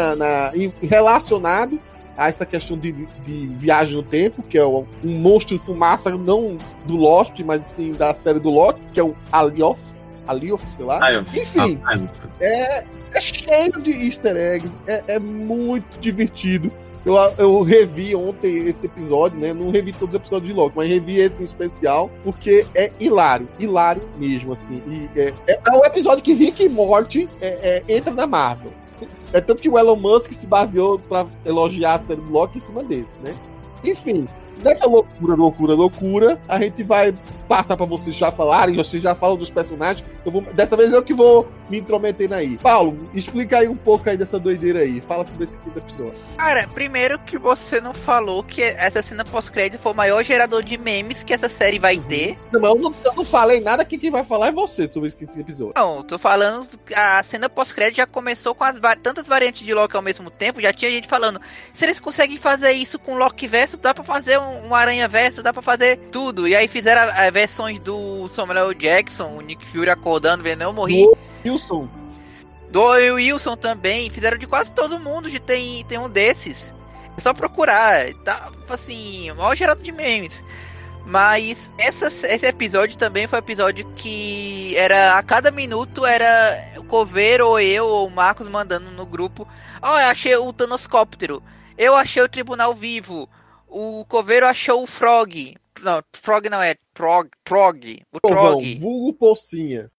B: relacionado a essa questão de viagem no tempo, que é um monstro de fumaça, não do Lost, mas sim da série do Loki, que é o Alioth, sei lá. Enfim, é cheio de easter eggs, é muito divertido. Eu revi ontem esse episódio, né? Não revi todos os episódios de Loki, mas revi esse em especial, porque é hilário mesmo, assim. E é um episódio que Rick e Morty entra na Marvel. É tanto que o Elon Musk se baseou pra elogiar a série do Loki em cima desse, né? Enfim, nessa loucura, a gente vai passar pra vocês já falarem, vocês já falam dos personagens. Dessa vez eu que vou me intrometendo aí. Paulo, explica aí um pouco aí dessa doideira aí. Fala sobre esse quinto episódio.
E: Cara, primeiro que você não falou que essa cena pós-crédito foi o maior gerador de memes que essa série vai ter.
B: Não, eu não falei nada, que quem vai falar é você sobre esse quinto episódio.
E: Não, tô falando, a cena pós-crédito já começou com tantas variantes de Loki ao mesmo tempo, já tinha gente falando, se eles conseguem fazer isso com Loki verso, dá pra fazer um Aranha verso, dá pra fazer tudo. E aí fizeram versões do Samuel Jackson, o Nick Fury acordando, vendo eu morri.
B: Wilson.
E: Do Wilson também, fizeram de quase todo mundo, tem um desses. É só procurar, tá, assim, o maior gerador de memes. Mas esse episódio também foi um episódio que era, a cada minuto era o Coveiro ou eu ou o Marcos mandando no grupo, eu achei o Thanoscóptero, eu achei o Tribunal Vivo, o Coveiro achou o Frog, não, Frog não é, Trog, o Trog.
B: Vulgo Pocinha.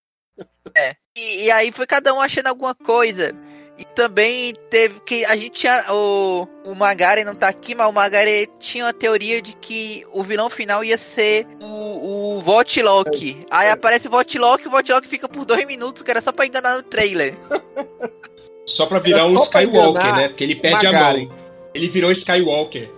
E: E aí foi cada um achando alguma coisa. E também teve que a gente tinha o Magari não tá aqui, mas o Magari tinha a teoria de que o vilão final ia ser o Vought-Lock. Aí aparece o Vought-Lock fica por 2 minutos, que era só pra enganar no trailer.
D: Só pra virar um Skywalker, né? Porque ele perde Magari. A mão. Ele virou Skywalker.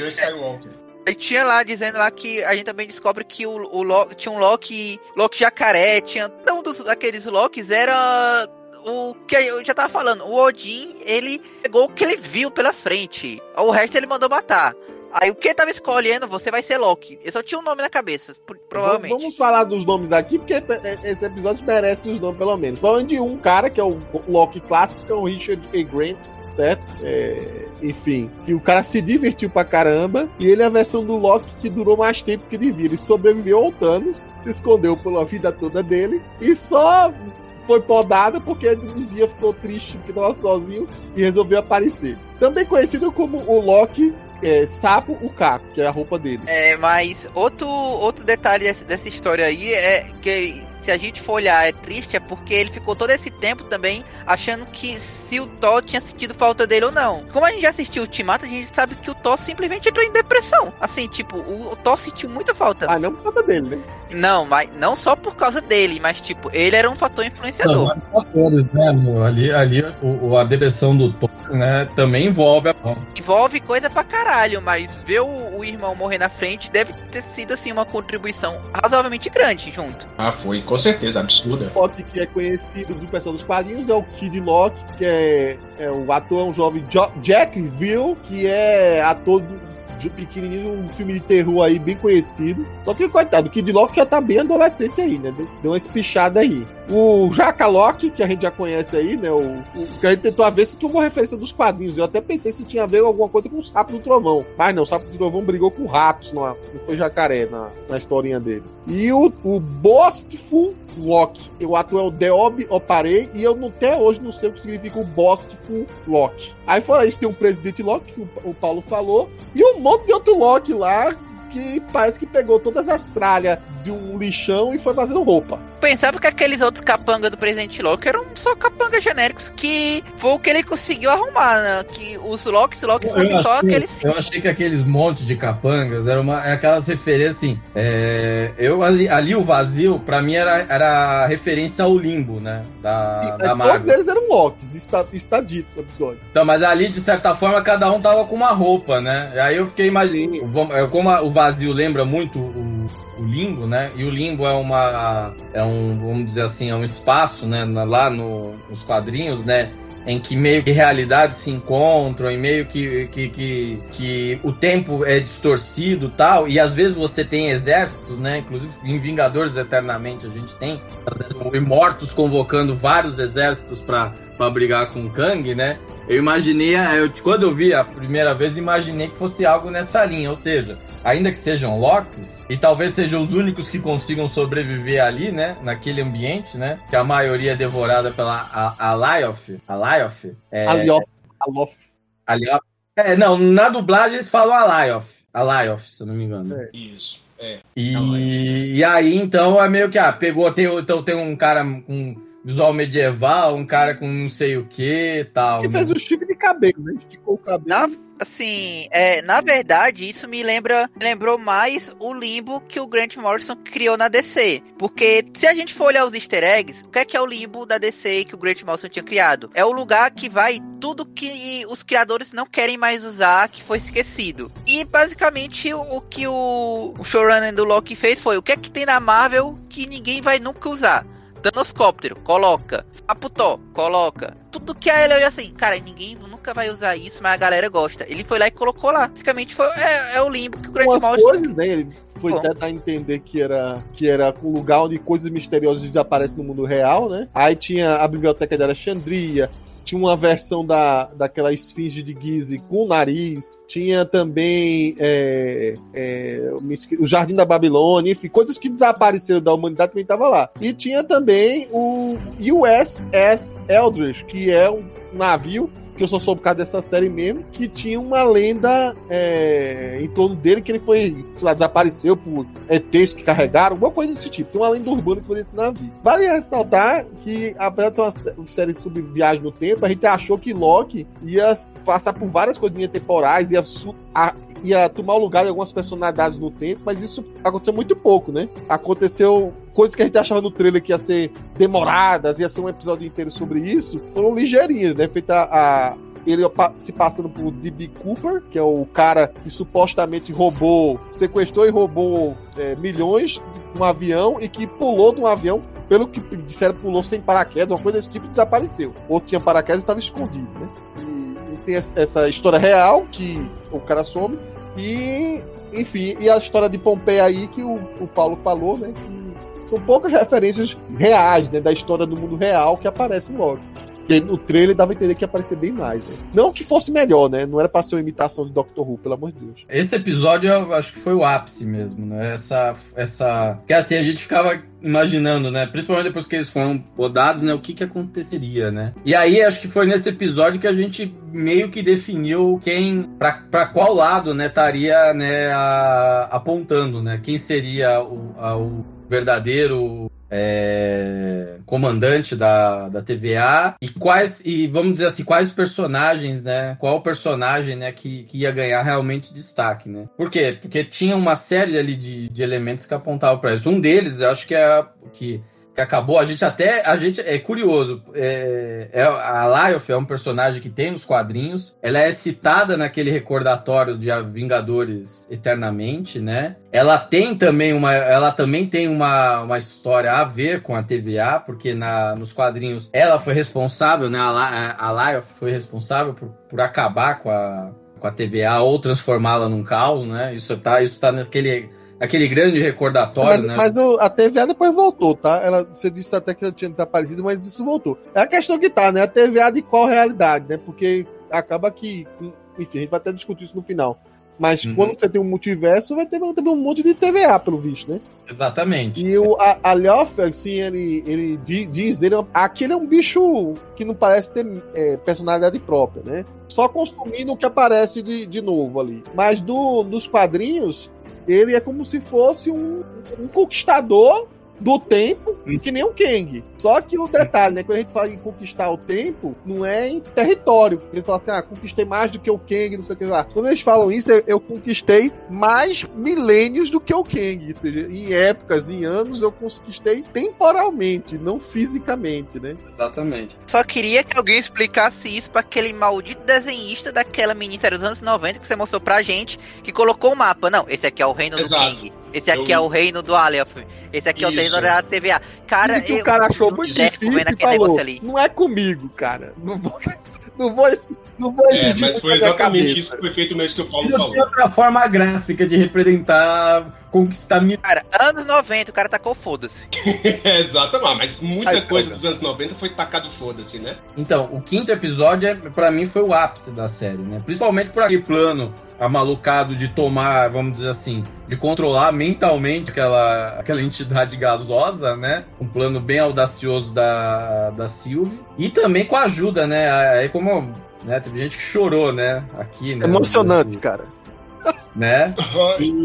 D: Aí tinha lá, dizendo lá que a gente também descobre que o Loki, tinha um Loki jacaré, tinha um daqueles Lokis era o que eu já tava falando, o Odin, ele pegou o que ele viu pela frente, o resto ele mandou matar. Aí o que ele tava escolhendo, você vai ser Loki. Eu só tinha um nome na cabeça, provavelmente.
B: Vamos falar dos nomes aqui, porque esse episódio merece os nomes, pelo menos. Falando de um cara, que é o Loki clássico, que é o Richard A. Grant, certo? Enfim, que o cara se divertiu pra caramba, e ele é a versão do Loki que durou mais tempo que devia. Ele sobreviveu ao Thanos, se escondeu pela vida toda dele, e só foi podado porque um dia ficou triste porque tava sozinho e resolveu aparecer. Também conhecido como o Loki Sapo o Caco, que é a roupa dele.
E: Mas outro detalhe dessa história aí é que, se a gente for olhar, é triste, é porque ele ficou todo esse tempo também achando que se o Thor tinha sentido falta dele ou não. Como a gente já assistiu o Ultimato, a gente sabe que o Thor simplesmente entrou em depressão. Assim, tipo, o Thor sentiu muita falta.
B: Ah, não por causa dele, né?
E: Não, mas não só por causa dele, mas tipo, ele era um fator influenciador.
C: Não, fatores, né, amor? Ali a depressão do Thor, né, também envolve
E: Envolve coisa pra caralho, mas ver o irmão morrer na frente deve ter sido, assim, uma contribuição razoavelmente grande junto.
D: Ah, foi, com certeza, absurda.
B: O Loki que é conhecido do pessoal dos quadrinhos é o Kid Loki, que o ator é um jovem Jack Ville, que é ator de pequenininho, um filme de terror aí bem conhecido. Só que, coitado, o Kid Loki já tá bem adolescente aí, né? Deu uma espichada aí. O Jaca Loki, que a gente já conhece aí, né? O que a gente tentou ver se tinha alguma referência dos quadrinhos. Eu até pensei se tinha a ver alguma coisa com o Sapo do Trovão. Mas não, o Sapo do Trovão brigou com ratos, não foi jacaré na historinha dele. E o Boastful Loki. O ator é o Deob Oparei, e eu até hoje não sei o que significa o Boastful Loki. Aí fora isso tem um presidente Loki, que o Paulo falou, e um monte de outro Loki lá, que parece que pegou todas as tralhas de um lixão e foi fazendo roupa.
E: Pensava que aqueles outros capangas do Presidente Loki eram só capangas genéricos, que foi o que ele conseguiu arrumar, né? Que os Lokis foram só aqueles...
C: Eu achei que aqueles montes de capangas eram aquelas referências, assim... ali o vazio, pra mim, era referência ao limbo, né? Da Marvel.
B: Todos eles eram Lokis, está dito no episódio.
C: Então, mas ali, de certa forma, cada um tava com uma roupa, né? E aí eu fiquei imaginando... Como o vazio lembra muito o limbo, né? E o limbo vamos dizer assim, é um espaço, né? Lá nos quadrinhos, né? Em que meio que realidades se encontram, e meio que o tempo é distorcido e tal, e às vezes você tem exércitos, né? Inclusive em Vingadores Eternamente a gente tem Imortos convocando vários exércitos pra brigar com o Kang, né? Eu imaginei, quando eu vi a primeira vez, imaginei que fosse algo nessa linha, ou seja, ainda que sejam Lokis, e talvez sejam os únicos que consigam sobreviver ali, né, naquele ambiente, né, que a maioria é devorada pela Alioth. Não, na dublagem eles falam Alioth, se eu não me engano.
D: Isso,
C: E aí, então, é meio que, tem um cara com visual medieval, um cara com não sei o que e tal.
B: Que fez o chifre de cabelo, né? Esticou o cabelo.
E: Na verdade, isso lembrou mais o limbo que o Grant Morrison criou na DC. Porque se a gente for olhar os easter eggs, o que é o limbo da DC que o Grant Morrison tinha criado? É o lugar que vai tudo que os criadores não querem mais usar, que foi esquecido. E basicamente o que o showrunner do Loki fez foi: o que é que tem na Marvel que ninguém vai nunca usar? Danoscóptero, coloca. Saputó, coloca. Tudo que ele olha assim, cara, ninguém nunca vai usar isso, mas a galera gosta. Ele foi lá e colocou lá. Basicamente é o limbo que o Grant Morrison...
B: coisas, né? Ele foi até dar a entender que era um lugar onde coisas misteriosas desaparecem no mundo real, né? Aí tinha a Biblioteca de Alexandria, tinha uma versão daquela esfinge de Gizeh com o nariz, tinha também o Jardim da Babilônia, enfim, coisas que desapareceram da humanidade também estavam lá. E tinha também o USS Eldridge, que é um navio que eu só soube por causa dessa série mesmo, que tinha uma lenda em torno dele, que ele foi, sei lá, desapareceu por ETs que carregaram, alguma coisa desse tipo. Tem uma lenda urbana em cima desse navio. Vale ressaltar que, apesar de ser uma série sobre viagem no tempo, a gente achou que Loki ia passar por várias coisinhas temporais, ia tomar o lugar de algumas personalidades no tempo, mas isso aconteceu muito pouco, né? Aconteceu coisas que a gente achava no trailer que ia ser demoradas, ia ser um episódio inteiro sobre isso, foram ligeirinhas, né? Feita ele se passando por D.B. Cooper, que é o cara que supostamente sequestrou e roubou milhões de um avião e que pulou de um avião, pelo que disseram, pulou sem paraquedas, uma coisa desse tipo, e desapareceu. Ou tinha paraquedas e estava escondido, né? E tem essa história real, que o cara some, e, enfim, e a história de Pompeia aí, que o Paulo falou, né? Que são poucas referências reais, né, da história do mundo real que aparecem logo. Porque no trailer dava a entender que ia aparecer bem mais, né? Não que fosse melhor, né? Não era pra ser uma imitação de Doctor Who, pelo amor de Deus.
C: Esse episódio eu acho que foi o ápice mesmo, né? Porque assim, a gente ficava imaginando, né? Principalmente depois que eles foram podados, né? O que aconteceria, né? E aí, acho que foi nesse episódio que a gente meio que definiu pra qual lado, né? Estaria, né? Apontando, né? Quem seria o verdadeiro comandante da TVA e vamos dizer assim, quais personagens, né? Qual personagem, né, que ia ganhar realmente destaque, né? Por quê? Porque tinha uma série ali de elementos que apontavam para isso. Um deles, eu acho que é que acabou, a gente é curioso, a Lioth é um personagem que tem nos quadrinhos, ela é citada naquele recordatório de Vingadores Eternamente, né? Ela também tem uma história a ver com a TVA, porque nos quadrinhos ela foi responsável, né? A Lioth foi responsável por acabar com a TVA ou transformá-la num caos, né? Isso tá naquele grande recordatório, né?
B: Mas a TVA depois voltou, tá? Você disse até que ela tinha desaparecido, mas isso voltou. É a questão que tá, né? A TVA de qual realidade, né? Porque acaba que... Enfim, a gente vai até discutir isso no final. Mas quando você tem um multiverso, vai ter um monte de TVA, pelo visto, né?
C: Exatamente.
B: E a Lioth, assim, ele diz... Aquele é um bicho que não parece ter personalidade própria, né? Só consumindo o que aparece de novo ali. Mas nos quadrinhos... Ele é como se fosse um conquistador do tempo, que nem o Kang. Só que o detalhe, né? Quando a gente fala em conquistar o tempo, não é em território. Ele fala assim, conquistei mais do que o Kang, não sei o que lá. Quando eles falam isso, eu conquistei mais milênios do que o Kang. Ou seja, em épocas, em anos, eu conquistei temporalmente, não fisicamente, né?
C: Exatamente.
E: Só queria que alguém explicasse isso pra aquele maldito desenhista daquela minissérie dos anos 90 que você mostrou pra gente, que colocou o mapa. Não, esse aqui é o reino do Kang. Esse aqui é o reino do Aleph. Esse aqui é o reino da TVA. Cara,
B: o cara achou muito difícil e falou, não é comigo, cara. Não vou exigir.
D: Mas foi exatamente isso que foi feito mesmo que o Paulo falou.
C: Tem outra forma gráfica de representar, conquistar...
E: Cara, anos 90, o cara tacou foda-se.
D: Exatamente, mas muita coisa dos anos 90 foi tacado foda-se, né?
C: Então, o quinto episódio, pra mim, foi o ápice da série, né? Principalmente por aquele plano amalucado de tomar, vamos dizer assim, de controlar mentalmente aquela entidade gasosa, né? Um plano bem audacioso da Sylvie. E também com a ajuda, né? Aí como, né? Teve gente que chorou, né? Aqui, né?
B: Emocionante, cara.
C: Né?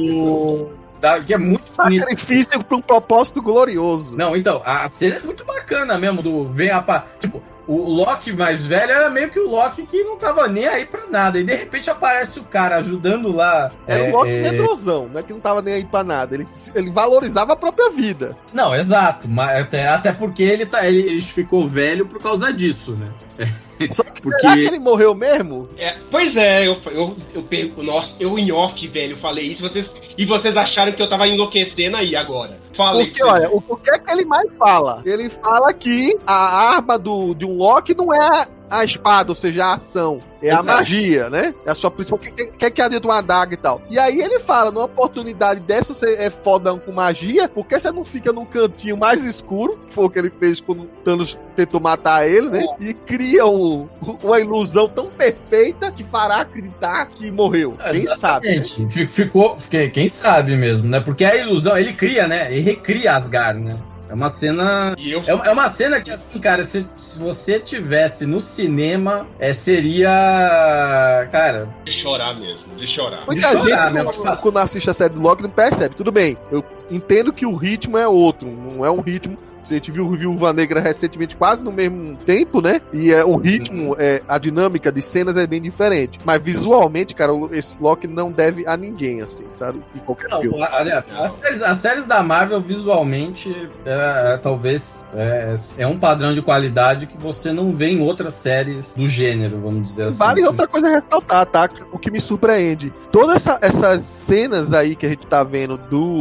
C: Que é muito
B: sacrifício para um propósito glorioso.
C: Não, então, a cena é muito bacana. bacana mesmo, tipo, o Loki mais velho era meio que o Loki que não tava nem aí pra nada. E de repente aparece o cara ajudando lá.
B: Era um Loki medrosão, não é que não tava nem aí pra nada. Ele valorizava a própria vida.
C: Não, exato. Mas até porque ele ficou velho por causa disso, né?
B: Só que será que ele morreu mesmo?
D: Pois é, eu em off, velho, falei isso, e vocês acharam que eu tava enlouquecendo aí agora. Falei.
B: Porque, olha, o que é que ele mais fala? Ele fala que a arma de um Loki não é a espada, ou seja, a ação. É a magia, né? É a sua principal. O que adianta uma adaga e tal? E aí ele fala, numa oportunidade dessa, você é fodão com magia, por que você não fica num cantinho mais escuro, que foi o que ele fez quando Thanos tentou matar ele, né? E cria uma ilusão tão perfeita que fará acreditar que morreu. Quem sabe? Né?
C: Quem sabe mesmo, né? Porque a ilusão, ele cria, né? Ele recria Asgard, né? É uma cena. É uma cena que, assim, cara, se você tivesse no cinema, seria. Cara.
D: De chorar mesmo, de chorar.
B: Muita gente, quando assiste a série do Loki, não percebe. Tudo bem, eu entendo que o ritmo é outro, não é um ritmo. A gente viu Viúva Negra recentemente, quase no mesmo tempo, né? E o ritmo, a dinâmica de cenas é bem diferente. Mas visualmente, cara, esse Loki não deve a ninguém, assim, sabe? De qualquer filme.
C: As séries da Marvel, visualmente, talvez é um padrão de qualidade que você não vê em outras séries do gênero, vamos dizer assim.
B: Vale outra coisa a ressaltar, tá? O que me surpreende. Todas essas cenas aí que a gente tá vendo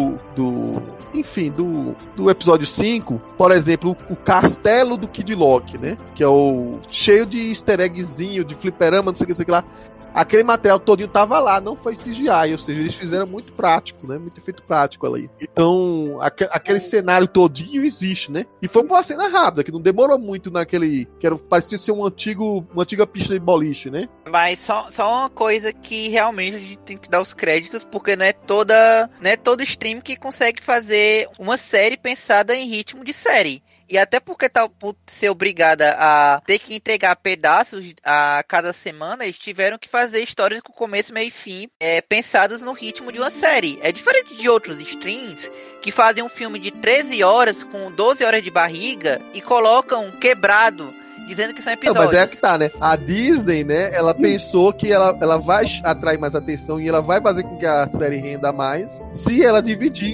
B: do episódio 5, por exemplo, o castelo do Kid Loki, né? Que é o cheio de easter eggzinho, de fliperama, não sei o que lá. Aquele material todinho tava lá, não foi CGI, ou seja, eles fizeram muito prático, né? Muito efeito prático ali. Então, aquele cenário todinho existe, né? E foi uma cena rápida, que não demorou muito naquele... parecia ser uma antiga pista de boliche, né?
E: Mas só uma coisa que realmente a gente tem que dar os créditos, porque não é todo stream que consegue fazer uma série pensada em ritmo de série. E até porque por ser obrigada a ter que entregar pedaços a cada semana, eles tiveram que fazer histórias com começo, meio e fim, pensadas no ritmo de uma série. É diferente de outros streams que fazem um filme de 13 horas com 12 horas de barriga e colocam quebrado, dizendo que são episódios.
B: Não, mas que tá, né? A Disney, né, ela pensou que ela vai atrair mais atenção e ela vai fazer com que a série renda mais se ela dividir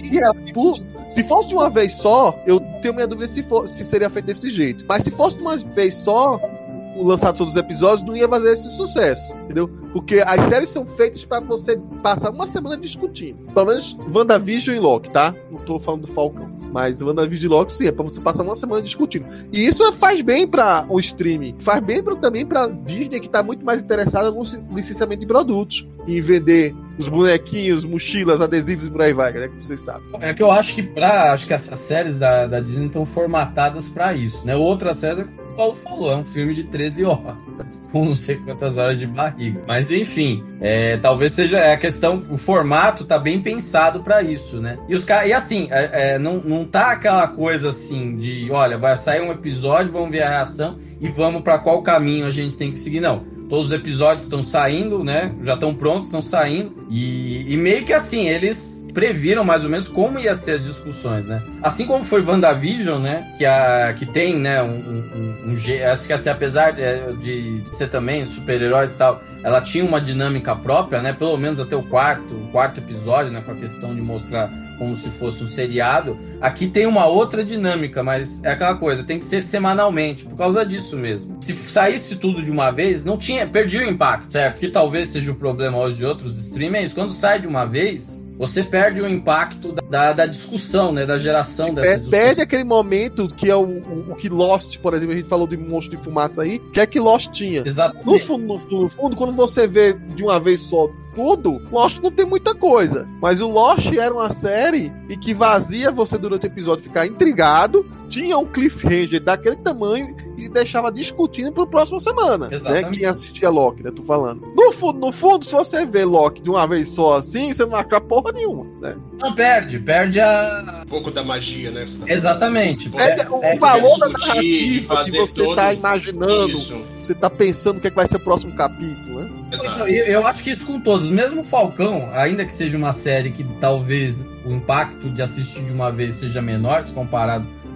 B: se fosse de uma vez só, eu tenho minha dúvida se seria feito desse jeito. Mas se fosse de uma vez só, lançado todos os episódios, não ia fazer esse sucesso, entendeu? Porque as séries são feitas pra você passar uma semana discutindo. Pelo menos WandaVision e Loki, tá? Não tô falando do Falcão. Mas WandaVision e Loki, sim, é pra você passar uma semana discutindo. E isso faz bem pra o streaming. Faz bem também pra Disney, que tá muito mais interessada no licenciamento de produtos. Em vender os bonequinhos, mochilas, adesivos e por aí vai, né? Como vocês sabem.
C: É que eu acho que essas séries da Disney estão formatadas pra isso, né? Outra série, como o Paulo falou, é um filme de 13 horas, com não sei quantas horas de barriga. Mas enfim, talvez seja a questão, o formato tá bem pensado pra isso, né? E assim, não tá aquela coisa assim de, olha, vai sair um episódio, vamos ver a reação e vamos pra qual caminho a gente tem que seguir, não. Todos os episódios estão saindo, né? Já estão prontos, estão saindo. E meio que assim, eles previram mais ou menos como ia ser as discussões, né? Assim como foi WandaVision, né? Que tem, né? Acho que assim, apesar de ser também super-heróis e tal, ela tinha uma dinâmica própria, né? Pelo menos até o quarto episódio, né? Com a questão de mostrar como se fosse um seriado. Aqui tem uma outra dinâmica, mas é aquela coisa, tem que ser semanalmente, por causa disso mesmo. Se saísse tudo de uma vez, perdia o impacto, certo? Que talvez seja o problema hoje de outros streamers. Quando sai de uma vez, você perde o impacto da discussão, né? Da geração dessa discussão. Perde
B: aquele momento que é o que Lost, por exemplo, a gente falou de Monstro de Fumaça aí, que é que Lost tinha.
C: Exatamente.
B: No fundo, quando você vê de uma vez só tudo, Lost não tem muita coisa. Mas o Lost era uma série e que fazia você durante o episódio ficar intrigado, tinha um cliffhanger daquele tamanho e deixava discutindo pro próxima semana. Exatamente. Né? Quem assistia Loki, né? Tô falando. No fundo, se você vê Loki de uma vvez só assim, você não acha porra nenhuma, né?
C: Não, perde a...
D: Um pouco da magia, né?
C: Exatamente.
B: O valor da narrativa que você tá imaginando, isso. Você tá pensando o que vai ser o próximo capítulo, né?
C: Exato. Eu acho que isso com todos. Mesmo Falcão, ainda que seja uma série que talvez o impacto de assistir de uma vez seja menor, se comparado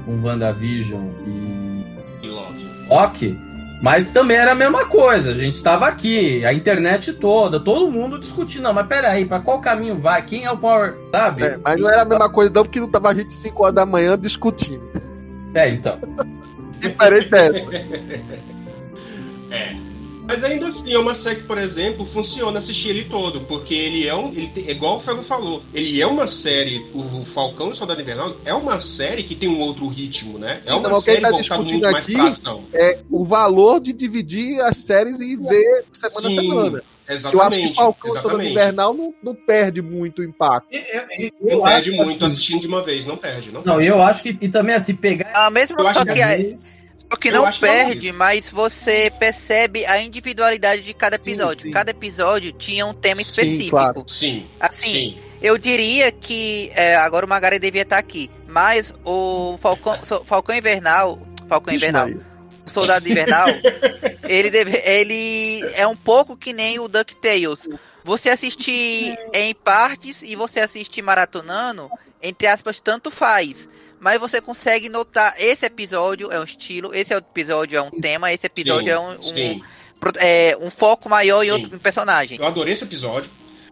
C: com WandaVision
D: E Loki.
C: Loki, mas também era a mesma coisa. A gente estava aqui, a internet toda, todo mundo discutindo. Não, mas peraí, pra qual caminho vai? Quem é o Power, sabe?
B: Mas não era a mesma coisa não, porque não tava a gente 5 horas da manhã discutindo.
C: Então.
B: Diferente dessa.
D: Mas ainda assim, é uma série que, por exemplo, funciona assistir ele todo, porque ele é igual o Fego falou, ele é uma série, o Falcão e o Soldado Invernal é uma série que tem um outro ritmo, né? É uma série voltada muito mais pra ação.
B: É o valor de dividir as séries e ver semana a semana.
D: Exatamente.
B: Eu acho que o Falcão e o Soldado Invernal não perde muito impacto.
D: Não perde muito assistindo de uma vez, não perde.
C: Não, eu acho que, e também assim, pegar...
E: mesmo só que não perde, mas você percebe a individualidade de cada episódio.
B: Sim.
E: Cada episódio tinha um tema específico.
B: Sim, claro.
D: Sim.
E: Assim, eu diria que agora o Magari devia estar aqui, mas o Falcão Invernal, o Soldado Invernal, ele é um pouco que nem o DuckTales. Você assiste em partes e você assiste maratonando, entre aspas, tanto faz. Mas você consegue notar, esse episódio é um estilo, esse episódio é um tema, esse episódio é um foco maior em outro personagem.
D: Eu adorei esse episódio.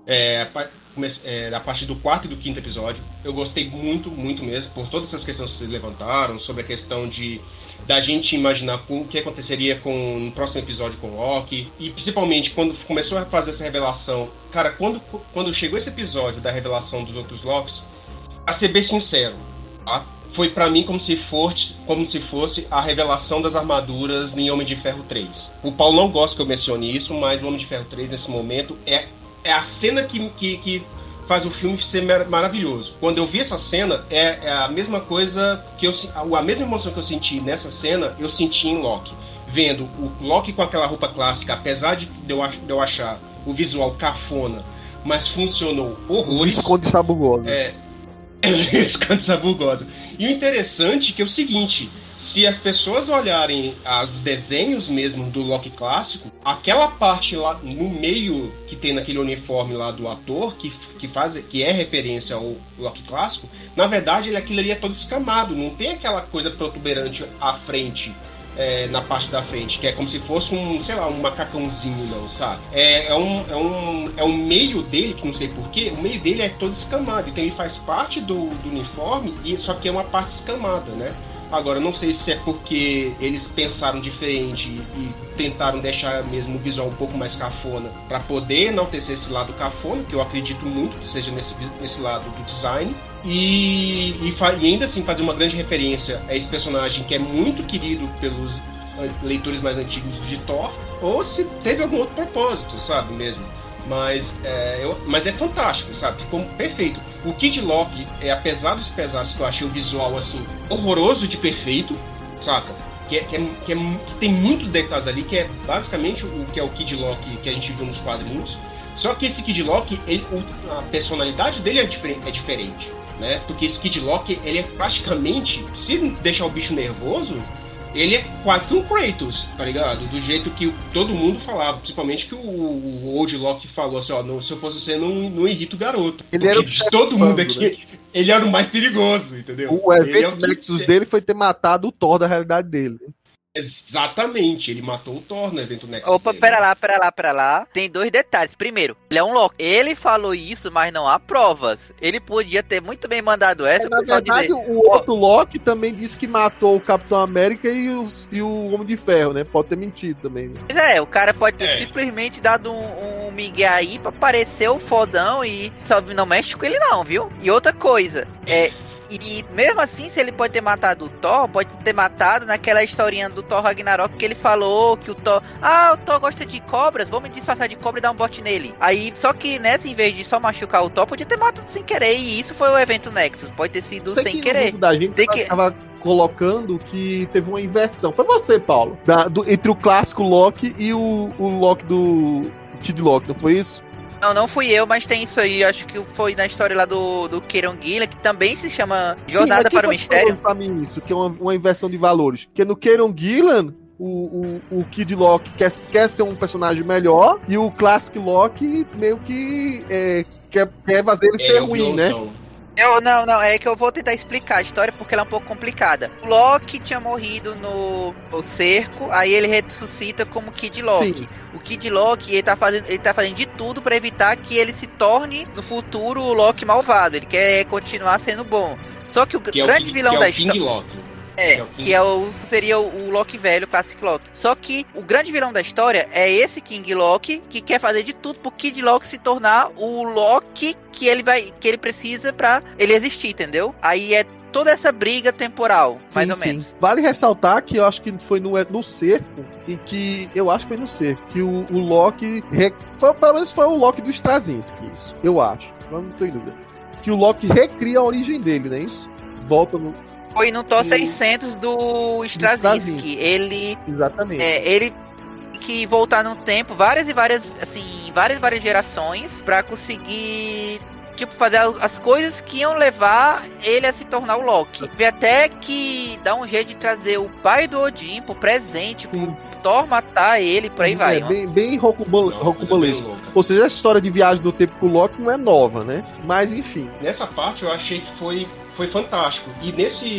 D: A partir do 4º e do 5º episódio. Eu gostei muito, muito mesmo, por todas essas questões que vocês levantaram, sobre a questão da gente imaginar o que aconteceria com o próximo episódio com o Loki. E principalmente quando começou a fazer essa revelação. Cara, quando chegou esse episódio da revelação dos outros Lokis, a ser bem sincero, tá? Foi pra mim como se fosse a revelação das armaduras em Homem de Ferro 3. O Paulo não gosta que eu mencione isso, mas o Homem de Ferro 3 nesse momento é a cena que faz o filme ser maravilhoso. Quando eu vi essa cena, é a mesma coisa a mesma emoção que eu senti nessa cena, eu senti em Loki. Vendo o Loki com aquela roupa clássica, apesar de eu achar o visual cafona, mas funcionou horrores.
B: Visconde Sabugoso.
D: Visconde Sabugoso. E o interessante é o seguinte, se as pessoas olharem os desenhos mesmo do Loki clássico, aquela parte lá no meio que tem naquele uniforme lá do ator, que é referência ao Loki clássico, na verdade aquilo ali é todo escamado, não tem aquela coisa protuberante à frente, na parte da frente, que é como se fosse um macacãozinho, não, sabe? É um meio dele, que não sei porquê, o meio dele é todo escamado, então ele faz parte do uniforme, só que é uma parte escamada, né? Agora, não sei se é porque eles pensaram diferente e tentaram deixar mesmo o visual um pouco mais cafona para poder enaltecer esse lado cafona, que eu acredito muito que seja nesse lado do design, e ainda assim fazer uma grande referência a esse personagem que é muito querido pelos leitores mais antigos de Thor, ou se teve algum outro propósito, sabe, mesmo. Mas é fantástico, sabe? Ficou perfeito. O Kid Loki, apesar dos pesares que eu achei o visual assim horroroso de perfeito, saca? Que tem muitos detalhes ali, que é basicamente o que é o Kid Loki que a gente viu nos quadrinhos. Só que esse Kid Loki, a personalidade dele é diferente, né? Porque esse Kid Loki, ele é praticamente, se deixar o bicho nervoso, ele é quase que um Kratos, tá ligado? Do jeito que todo mundo falava, principalmente que o Old Loki falou assim, se eu fosse você, não irrita o garoto.
B: Ele era
D: todo mundo aqui, né? Ele era o mais perigoso, entendeu?
B: O evento Nexus dele foi ter matado o Thor da realidade dele.
D: Exatamente, ele matou o Thor no evento Nexus.
E: Opa, pera lá. Tem dois detalhes. Primeiro, ele é um Loki. Ele falou isso, mas não há provas. Ele podia ter muito bem mandado essa.
B: Na verdade, o outro Loki também disse que matou o Capitão América e o Homem de Ferro, né? Pode ter mentido também. Né?
E: Pois o cara pode ter simplesmente dado um migué aí pra parecer o fodão e só não mexe com ele não, viu? E outra coisa, e mesmo assim, se ele pode ter matado o Thor, pode ter matado naquela historinha do Thor Ragnarok que ele falou que o Thor gosta de cobras, vou me disfarçar de cobra e dar um bote nele. Aí, só que nessa, em vez de só machucar o Thor, podia ter matado sem querer, e isso foi o evento Nexus, pode ter sido sem querer.
B: Da gente tava colocando que teve uma inversão. Foi você, Paulo, entre o clássico Loki e o Loki do Kid Loki, não foi isso?
E: Não fui eu, mas tem isso aí. Acho que foi na história lá do Kieron Gillen, que também se chama Jornada para o Mistério.
B: Pra mim isso, que é uma inversão de valores. Porque no Kieron Gillen, o Kid Loki quer ser um personagem melhor, e o Classic Loki meio que quer fazer ele ser ruim, né?
E: Não, é que eu vou tentar explicar a história porque ela é um pouco complicada. O Loki tinha morrido no cerco, aí ele ressuscita como Kid Loki.
B: Sim.
E: O Kid Loki, ele tá fazendo de tudo pra evitar que ele se torne, no futuro, o Loki malvado. Ele quer continuar sendo bom. Só que o grande vilão da história... seria o Loki velho, o Classic Loki. Só que o grande vilão da história é esse King Loki, que quer fazer de tudo pro Kid Loki se tornar o Loki que ele precisa pra ele existir, entendeu? Aí é toda essa briga temporal, mais ou menos.
B: Vale ressaltar que eu acho que foi no cerco, em que eu acho que foi no cerco, que o Loki, pelo menos foi o Loki do Straczynski, isso, eu acho, eu não tô em dúvida, que o Loki recria a origem dele, né, isso? Volta no...
E: Foi no Thor 600 do Straczynski.
B: Exatamente.
E: Ele que voltar no tempo, várias gerações pra conseguir fazer as coisas que iam levar ele a se tornar o Loki. E até que dá um jeito de trazer o pai do Odin pro presente, pro Thor matar ele, por aí vai.
B: Bem rocambolesco. Ou seja, a história de viagem no tempo com o Loki não é nova, né? Mas enfim.
D: Nessa parte eu achei que foi fantástico. E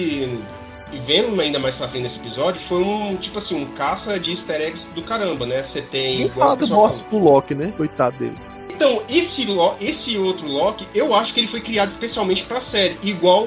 D: vendo ainda mais pra frente nesse episódio, foi um caça de easter eggs do caramba, né? Você tem...
B: Quem fala do boss pro Loki, né? Coitado dele.
D: Então, esse outro Loki, eu acho que ele foi criado especialmente pra série, igual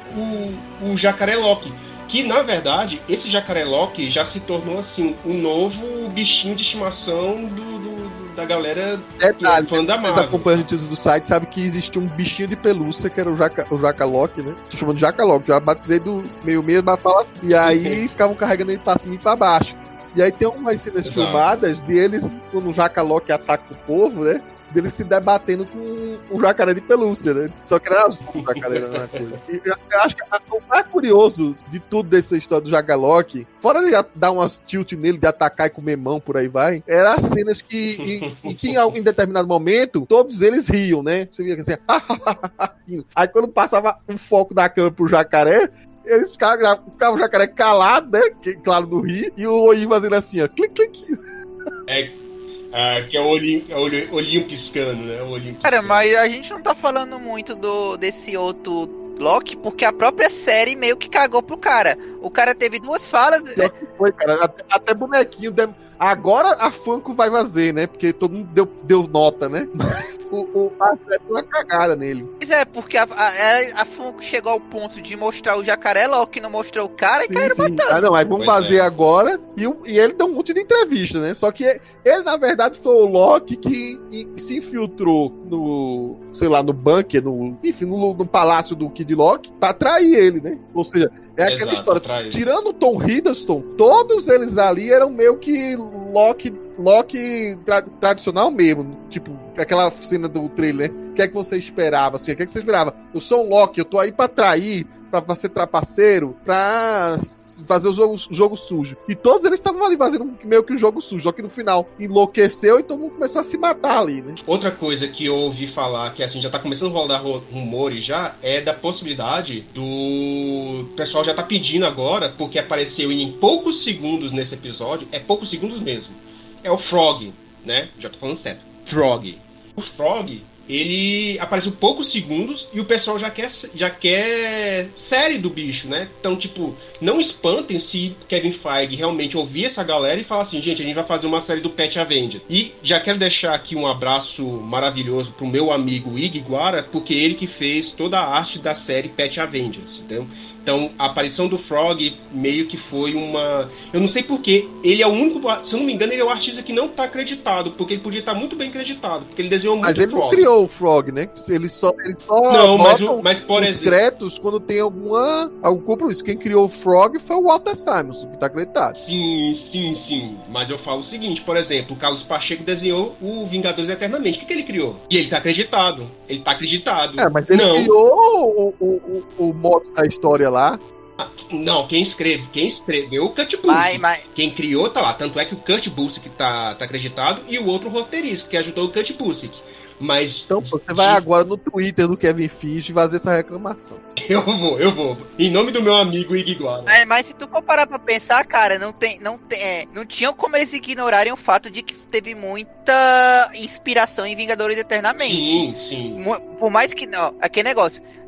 D: o Jacaré Loki. Que, na verdade, esse Jacaré Loki já se tornou, assim, um novo bichinho de estimação da galera
B: Detalhe,
D: fã da Marvel.
B: Vocês acompanham os notícias do site, sabem que existia um bichinho de pelúcia, que era o Jaca Loki, né? Tô chamando de Jaca Loki, já batizei do meio mas fala assim. E aí ficavam carregando ele pra cima e pra baixo. E aí tem umas cenas filmadas de eles, quando o Jaca Loki ataca o povo, né? Dele se debatendo com um jacaré de pelúcia, né? Só que era azul o jacaré na coisa. E eu acho que o mais curioso de tudo dessa história do Jaca Loki, fora de dar umas tilt nele, de atacar e comer mão, por aí vai, eram as cenas que em determinado momento, todos eles riam, né? Você via que assim, aí quando passava o foco da câmera pro jacaré, eles ficavam o jacaré calado, né? Que, claro, do rir, e o olhinho fazendo assim, ó, clique, clique.
D: Que é o olhinho piscando, né?
E: Cara, mas a gente não tá falando muito desse outro Loki, porque a própria série meio que cagou pro cara. O cara teve duas falas...
B: Pior que foi, cara. Até bonequinho... Agora a Funko vai fazer, né? Porque todo mundo deu nota, né? Mas a série deu uma cagada nele.
E: Pois é, porque a Funko chegou ao ponto de mostrar o Jacaré Loki, não mostrou o cara, e caíram matando.
B: Não, aí vamos fazer agora. E ele deu um monte de entrevista, né? Só que ele, na verdade, foi o Loki que se infiltrou no bunker, no palácio do Kid Loki, pra atrair ele, né? Ou seja, aquela história. Tirando o Tom Hiddleston, todos eles ali eram meio que Loki tradicional mesmo. Tipo, aquela cena do trailer, né? O que é que você esperava? Assim, o que é que você esperava? Eu sou um Loki, eu tô aí pra atrair, pra ser trapaceiro, pra fazer o jogo sujo. E todos eles estavam ali fazendo meio que o jogo sujo, só que no final enlouqueceu e todo mundo começou a se matar ali, né?
D: Outra coisa que eu ouvi falar, que assim, já tá começando a rodar rumores já, é da possibilidade o pessoal já tá pedindo agora, porque apareceu em poucos segundos nesse episódio, poucos segundos mesmo, é o Frog, né? Já tô falando certo. Frog. O Frog, ele apareceu poucos segundos e o pessoal já quer série do bicho, né? Então, tipo, não espantem se Kevin Feige realmente ouvir essa galera e falar assim, gente, a gente vai fazer uma série do Pet Avenger. E já quero deixar aqui um abraço maravilhoso pro meu amigo Igiguara, porque ele que fez toda a arte da série Pet Avengers, entendeu? Então, a aparição do Frog meio que foi uma... Eu não sei porquê. Ele é o único... Se eu não me engano, ele é o artista que não tá acreditado. Porque ele podia estar muito bem acreditado. Porque ele desenhou muito o Frog.
B: Mas ele não criou o Frog, né? Ele só
D: não, mas por
B: os créditos quando tem algum compromisso. Quem criou o Frog foi o Walter Simonson, que tá acreditado.
D: Sim. Mas eu falo o seguinte, por exemplo, o Carlos Pacheco desenhou o Vingadores Eternamente. O que ele criou? E ele tá acreditado.
B: Mas ele criou o modo da história lá.
D: Não, quem escreveu o Kurt Busiek. Quem criou tá lá. Tanto é que o Kurt Busiek tá acreditado e o outro roteirista que ajudou o Kurt Busiek. Mas...
B: Então, você vai agora no Twitter do Kevin Feige fazer essa reclamação.
D: Eu vou. Em nome do meu amigo Igiguara.
E: Mas se tu for parar pra pensar, cara, não tinha como eles ignorarem o fato de que teve muita inspiração em Vingadores Eternamente.
D: Sim.
E: Por mais que... Não, aquele negócio...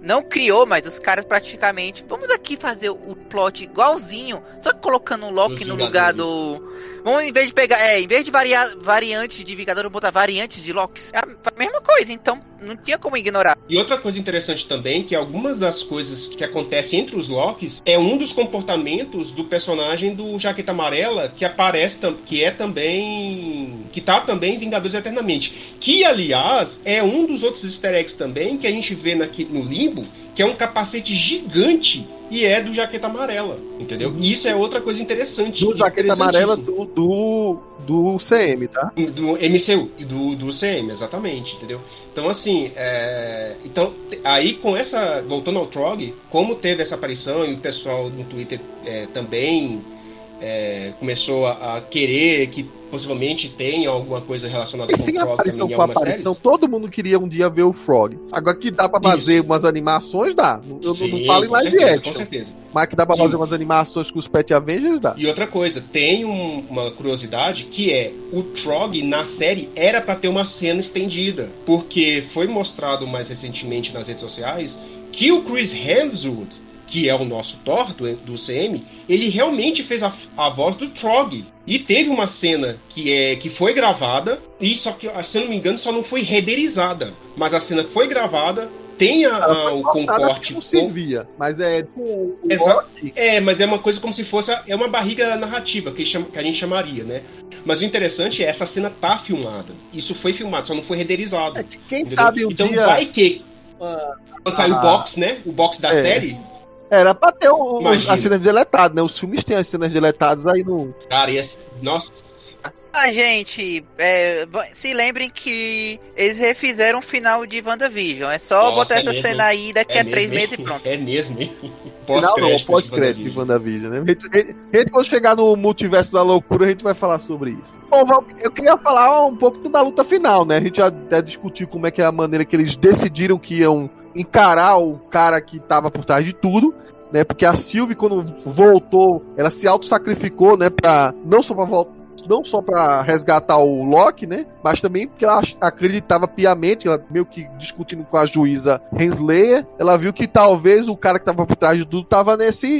E: não criou, mas os caras praticamente... Vamos aqui fazer o plot igualzinho, só que colocando o Loki no lugar do... Vamos, em vez de pegar... em vez de variar variantes de Vingador, botar variantes de Loki. É a mesma coisa, então não tinha como ignorar.
D: E outra coisa interessante também, que algumas das coisas que acontecem entre os Lokis é um dos comportamentos do personagem do Jaqueta Amarela, que aparece, que é também... que tá também em Vingadores Eternamente. Que, aliás, é um dos outros easter eggs também, que a gente vê no Limbo, que é um capacete gigante e é do Jaqueta Amarela, entendeu? E isso é outra coisa interessante.
B: Do Jaqueta Amarela do CM, tá?
D: Do MCU, do CM, exatamente, entendeu? Então, assim, então, aí com essa... Voltando ao Trog, como teve essa aparição e o pessoal no Twitter também começou a querer que possivelmente tenha alguma coisa relacionada com o Frog.
B: Aparição com a aparição, todo mundo queria um dia ver o Frog. Agora que dá pra fazer umas animações, dá. Eu não falo em live action.
D: Com certeza.
B: Mas que dá pra fazer umas animações com os Pet Avengers, dá.
D: E outra coisa, tem uma curiosidade que é, o Trog na série era pra ter uma cena estendida. Porque foi mostrado mais recentemente nas redes sociais que o Chris Hemsworth, que é o nosso Thor do CM, ele realmente fez a voz do Trog. E teve uma cena que foi gravada, e só que, se eu não me engano, só não foi renderizada. Mas a cena foi gravada, tem o concorde.
B: Não servia, mas com
D: mas é uma coisa como se fosse uma barriga narrativa, que a gente chamaria, né? Mas o interessante é, essa cena tá filmada. Isso foi filmado, só não foi renderizado.
B: Quem
D: entendeu?
B: sabe
D: então
B: dia...
D: vai que... Quando sair o box, né? O box da série...
B: Era pra ter as cenas deletadas, né? Os filmes têm as cenas deletadas aí no...
D: Cara, nossa...
E: gente, se lembrem que eles refizeram o final de WandaVision. É só botar essa cena aí daqui a 3 meses e pronto.
D: É mesmo, hein?
B: Pós-crédito de WandaVision, né? A gente, quando chegar no Multiverso da Loucura, a gente vai falar sobre isso. Bom, eu queria falar um pouco da luta final, né? A gente já até discutiu como é que é a maneira que eles decidiram que iam encarar o cara que tava por trás de tudo, né? Porque a Sylvie, quando voltou, ela se auto-sacrificou, né? Não só pra resgatar o Loki, né? Mas também porque ela acreditava piamente, ela meio que discutindo com a juíza Renslayer, ela viu que talvez o cara que tava por trás de tudo tava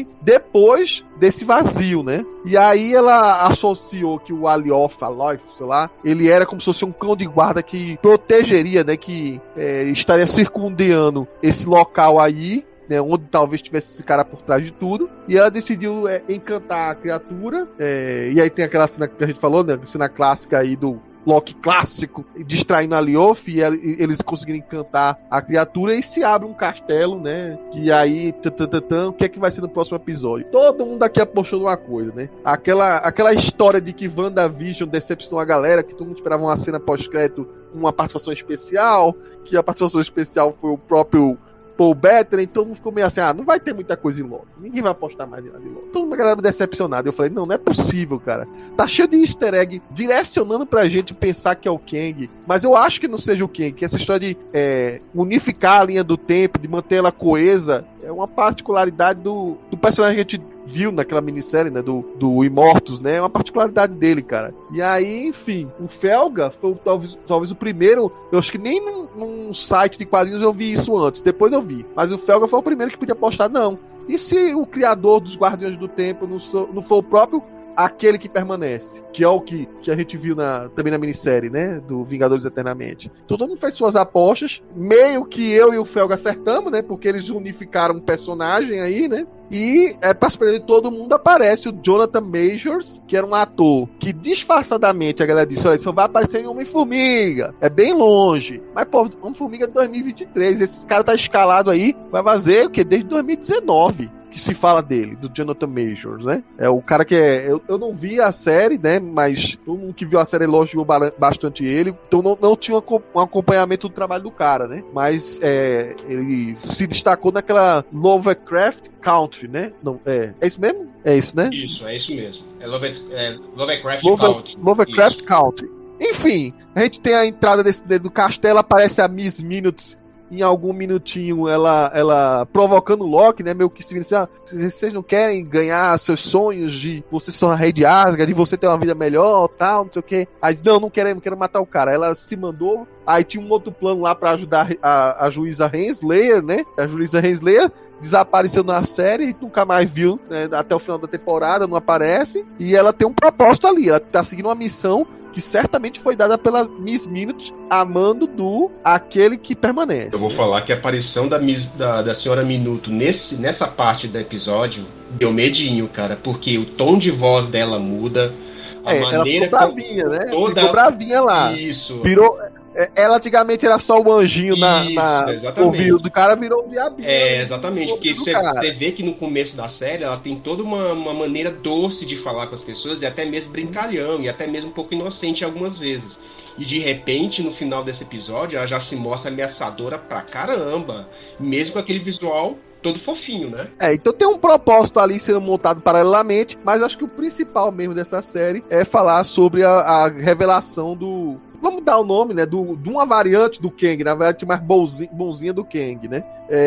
B: depois desse vazio, né? E aí ela associou que o Aloy, sei lá, ele era como se fosse um cão de guarda que protegeria, né? Que estaria circundando esse local aí, né, onde talvez tivesse esse cara por trás de tudo, e ela decidiu encantar a criatura, e aí tem aquela cena que a gente falou, né, cena clássica aí do Loki clássico, distraindo a Lioth, e eles conseguiram encantar a criatura, e se abre um castelo, né, que aí, o que é que vai ser no próximo episódio? Todo mundo aqui apostou numa coisa, né, aquela história de que WandaVision decepcionou a galera, que todo mundo esperava uma cena pós-crédito, uma participação especial, que a participação especial foi o próprio Paul Bettany, todo mundo ficou meio assim, não vai ter muita coisa em Loki, ninguém vai apostar mais em nada em Loki. Toda uma galera decepcionada. Eu falei, não é possível, cara. Tá cheio de easter egg direcionando pra gente pensar que é o Kang, mas eu acho que não seja o Kang, que essa história de unificar a linha do tempo, de manter ela coesa, é uma particularidade do personagem que a gente viu naquela minissérie, né, do Immortus, né, é uma particularidade dele, cara. E aí, enfim, o Felga foi talvez o primeiro, eu acho que nem num site de quadrinhos eu vi isso antes, depois eu vi, mas o Felga foi o primeiro que podia apostar, não. E se o criador dos Guardiões do Tempo não for o próprio aquele que permanece, que é o que a gente viu também na minissérie, né, do Vingadores Eternamente. Então todo mundo fez suas apostas, meio que eu e o Felga acertamos, né, porque eles unificaram um personagem aí, né, e pra surpresa de todo mundo aparece o Jonathan Majors, que era um ator que disfarçadamente a galera disse, olha, só vai aparecer em Homem-Formiga, é bem longe, mas pô, Homem-Formiga é 2023, esse cara tá escalado aí, vai fazer o quê? Desde 2019 que se fala dele, do Jonathan Majors, né? É o cara que eu não vi a série, né? Mas todo mundo que viu a série elogiou bastante ele, então não tinha um acompanhamento do trabalho do cara, né? Mas ele se destacou naquela Lovecraft Country, né? Não, é isso mesmo? É isso, né?
D: Isso, é isso mesmo. É Lovecraft Country.
B: Lovecraft Country. Enfim, a gente tem a entrada do castelo, aparece a Miss Minutes em algum minutinho ela provocando o Loki, né? Meio que se assim, vocês não querem ganhar seus sonhos de você se tornar rei de Asgard, de você ter uma vida melhor, tal, não sei o quê. Aí não quero matar o cara. Ela se mandou, aí tinha um outro plano lá pra ajudar a juíza Renslayer, né? A juíza Renslayer desapareceu na série, a gente nunca mais viu, né? Até o final da temporada, não aparece. E ela tem um propósito ali, ela tá seguindo uma missão que certamente foi dada pela Miss Minutes a mando do aquele que permanece.
D: Eu vou falar que a aparição da senhora Minuto nessa parte do episódio deu medinho, cara, porque o tom de voz dela muda, a maneira...
B: Ela ficou bravinha, né?
D: Toda...
B: Ficou bravinha lá.
D: Isso.
B: Virou... Ela antigamente era só o anjinho
D: Isso,
B: ouvido do cara, virou um diabinho.
D: Exatamente, porque você vê que no começo da série ela tem toda uma maneira doce de falar com as pessoas, e até mesmo brincalhão, e até mesmo um pouco inocente algumas vezes. E de repente, no final desse episódio, ela já se mostra ameaçadora pra caramba, mesmo com aquele visual todo fofinho, né?
B: Então tem um propósito ali sendo montado paralelamente, mas acho que o principal mesmo dessa série é falar sobre a revelação do... Vamos dar o nome, né? De uma variante do Kang, na variante mais bonzinha do Kang, né?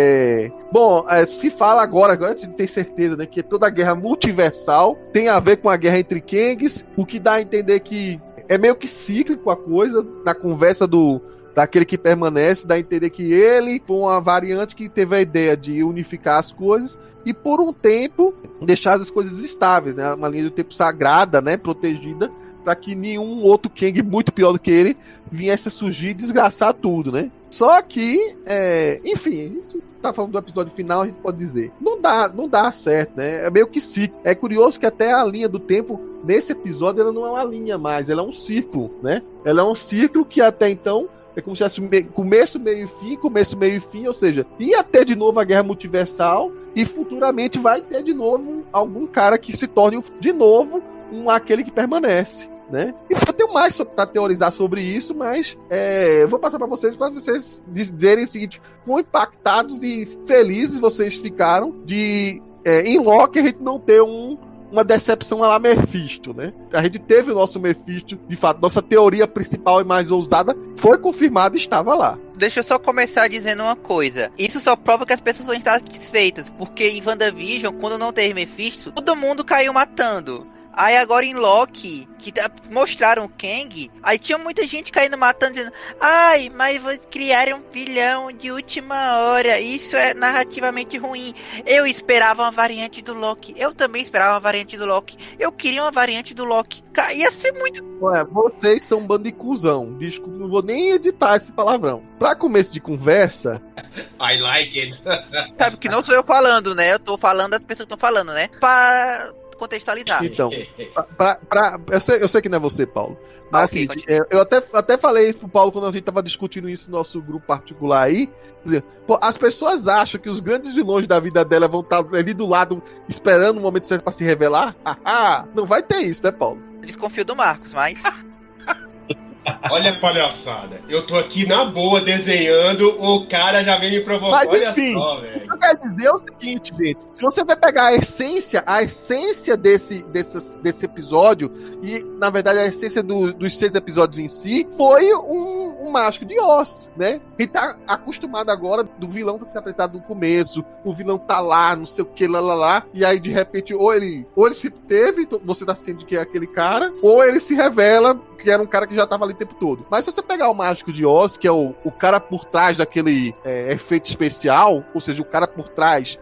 B: Se fala agora a gente tem certeza, né? Que toda a guerra multiversal tem a ver com a guerra entre Kangs, o que dá a entender que é meio que cíclico a coisa, na conversa daquele que permanece, dá a entender que ele foi uma variante que teve a ideia de unificar as coisas e por um tempo deixar as coisas estáveis, né? Uma linha do tempo sagrada, né? Protegida, para que nenhum outro Kang muito pior do que ele viesse a surgir e desgraçar tudo, né? Só que, enfim, a gente tá falando do episódio final, a gente pode dizer, não dá certo, né? É meio que ciclo. É curioso que até a linha do tempo, nesse episódio, ela não é uma linha mais, ela é um círculo, né? Ela é um círculo que até então é como se fosse começo, meio e fim, ou seja, ia ter de novo a guerra multiversal e futuramente vai ter de novo algum cara que se torne de novo aquele que permanece, né? E eu tenho mais para teorizar sobre isso, mas eu vou passar para vocês dizerem o seguinte: quão impactados e felizes vocês ficaram de em Loki a gente não ter uma decepção a la Mephisto, né? A gente teve o nosso Mephisto, de fato, nossa teoria principal e mais ousada foi confirmada e estava lá.
E: Deixa eu só começar dizendo uma coisa. Isso só prova que as pessoas vão estar satisfeitas, porque em WandaVision, quando não teve Mephisto, todo mundo caiu matando. Aí agora em Loki, que mostraram o Kang, aí tinha muita gente caindo matando, dizendo: ai, mas criaram um vilão de última hora, isso é narrativamente ruim. Eu esperava uma variante do Loki, eu também esperava uma variante do Loki, eu queria uma variante do Loki. Ia ser muito...
B: Vocês são um bando de cuzão, desculpa, não vou nem editar esse palavrão. Pra começo de conversa...
D: I like it.
E: Sabe que não sou eu falando, né? Eu tô falando, as pessoas estão falando, né? Pra contextualizar.
B: Então, eu sei que não é você, Paulo. Mas
E: okay,
B: assim, eu até falei pro Paulo quando a gente tava discutindo isso no nosso grupo particular aí. Dizer, as pessoas acham que os grandes vilões da vida dela vão estar ali do lado esperando o momento certo pra se revelar? Não vai ter isso, né, Paulo?
E: Eu desconfio do Marcos, mas...
D: Olha a palhaçada. Eu tô aqui na boa desenhando, o cara já vem me provocar.
B: Mas, enfim,
D: olha só, velho.
B: O que eu quero dizer é o seguinte, gente. Se você vai pegar a essência desse episódio, e, na verdade, a essência dos 6 episódios em si, foi um Mágico de Oz, né? A gente tá acostumado agora do vilão ter se apresentado no começo, o vilão tá lá, não sei o que, lá, e aí, de repente, ou ele se teve, você tá sendo que é aquele cara, ou ele se revela que era um cara que já tava ali o tempo todo. Mas se você pegar o Mágico de Oz, que é o cara por trás daquele efeito especial, ou seja, o cara por trás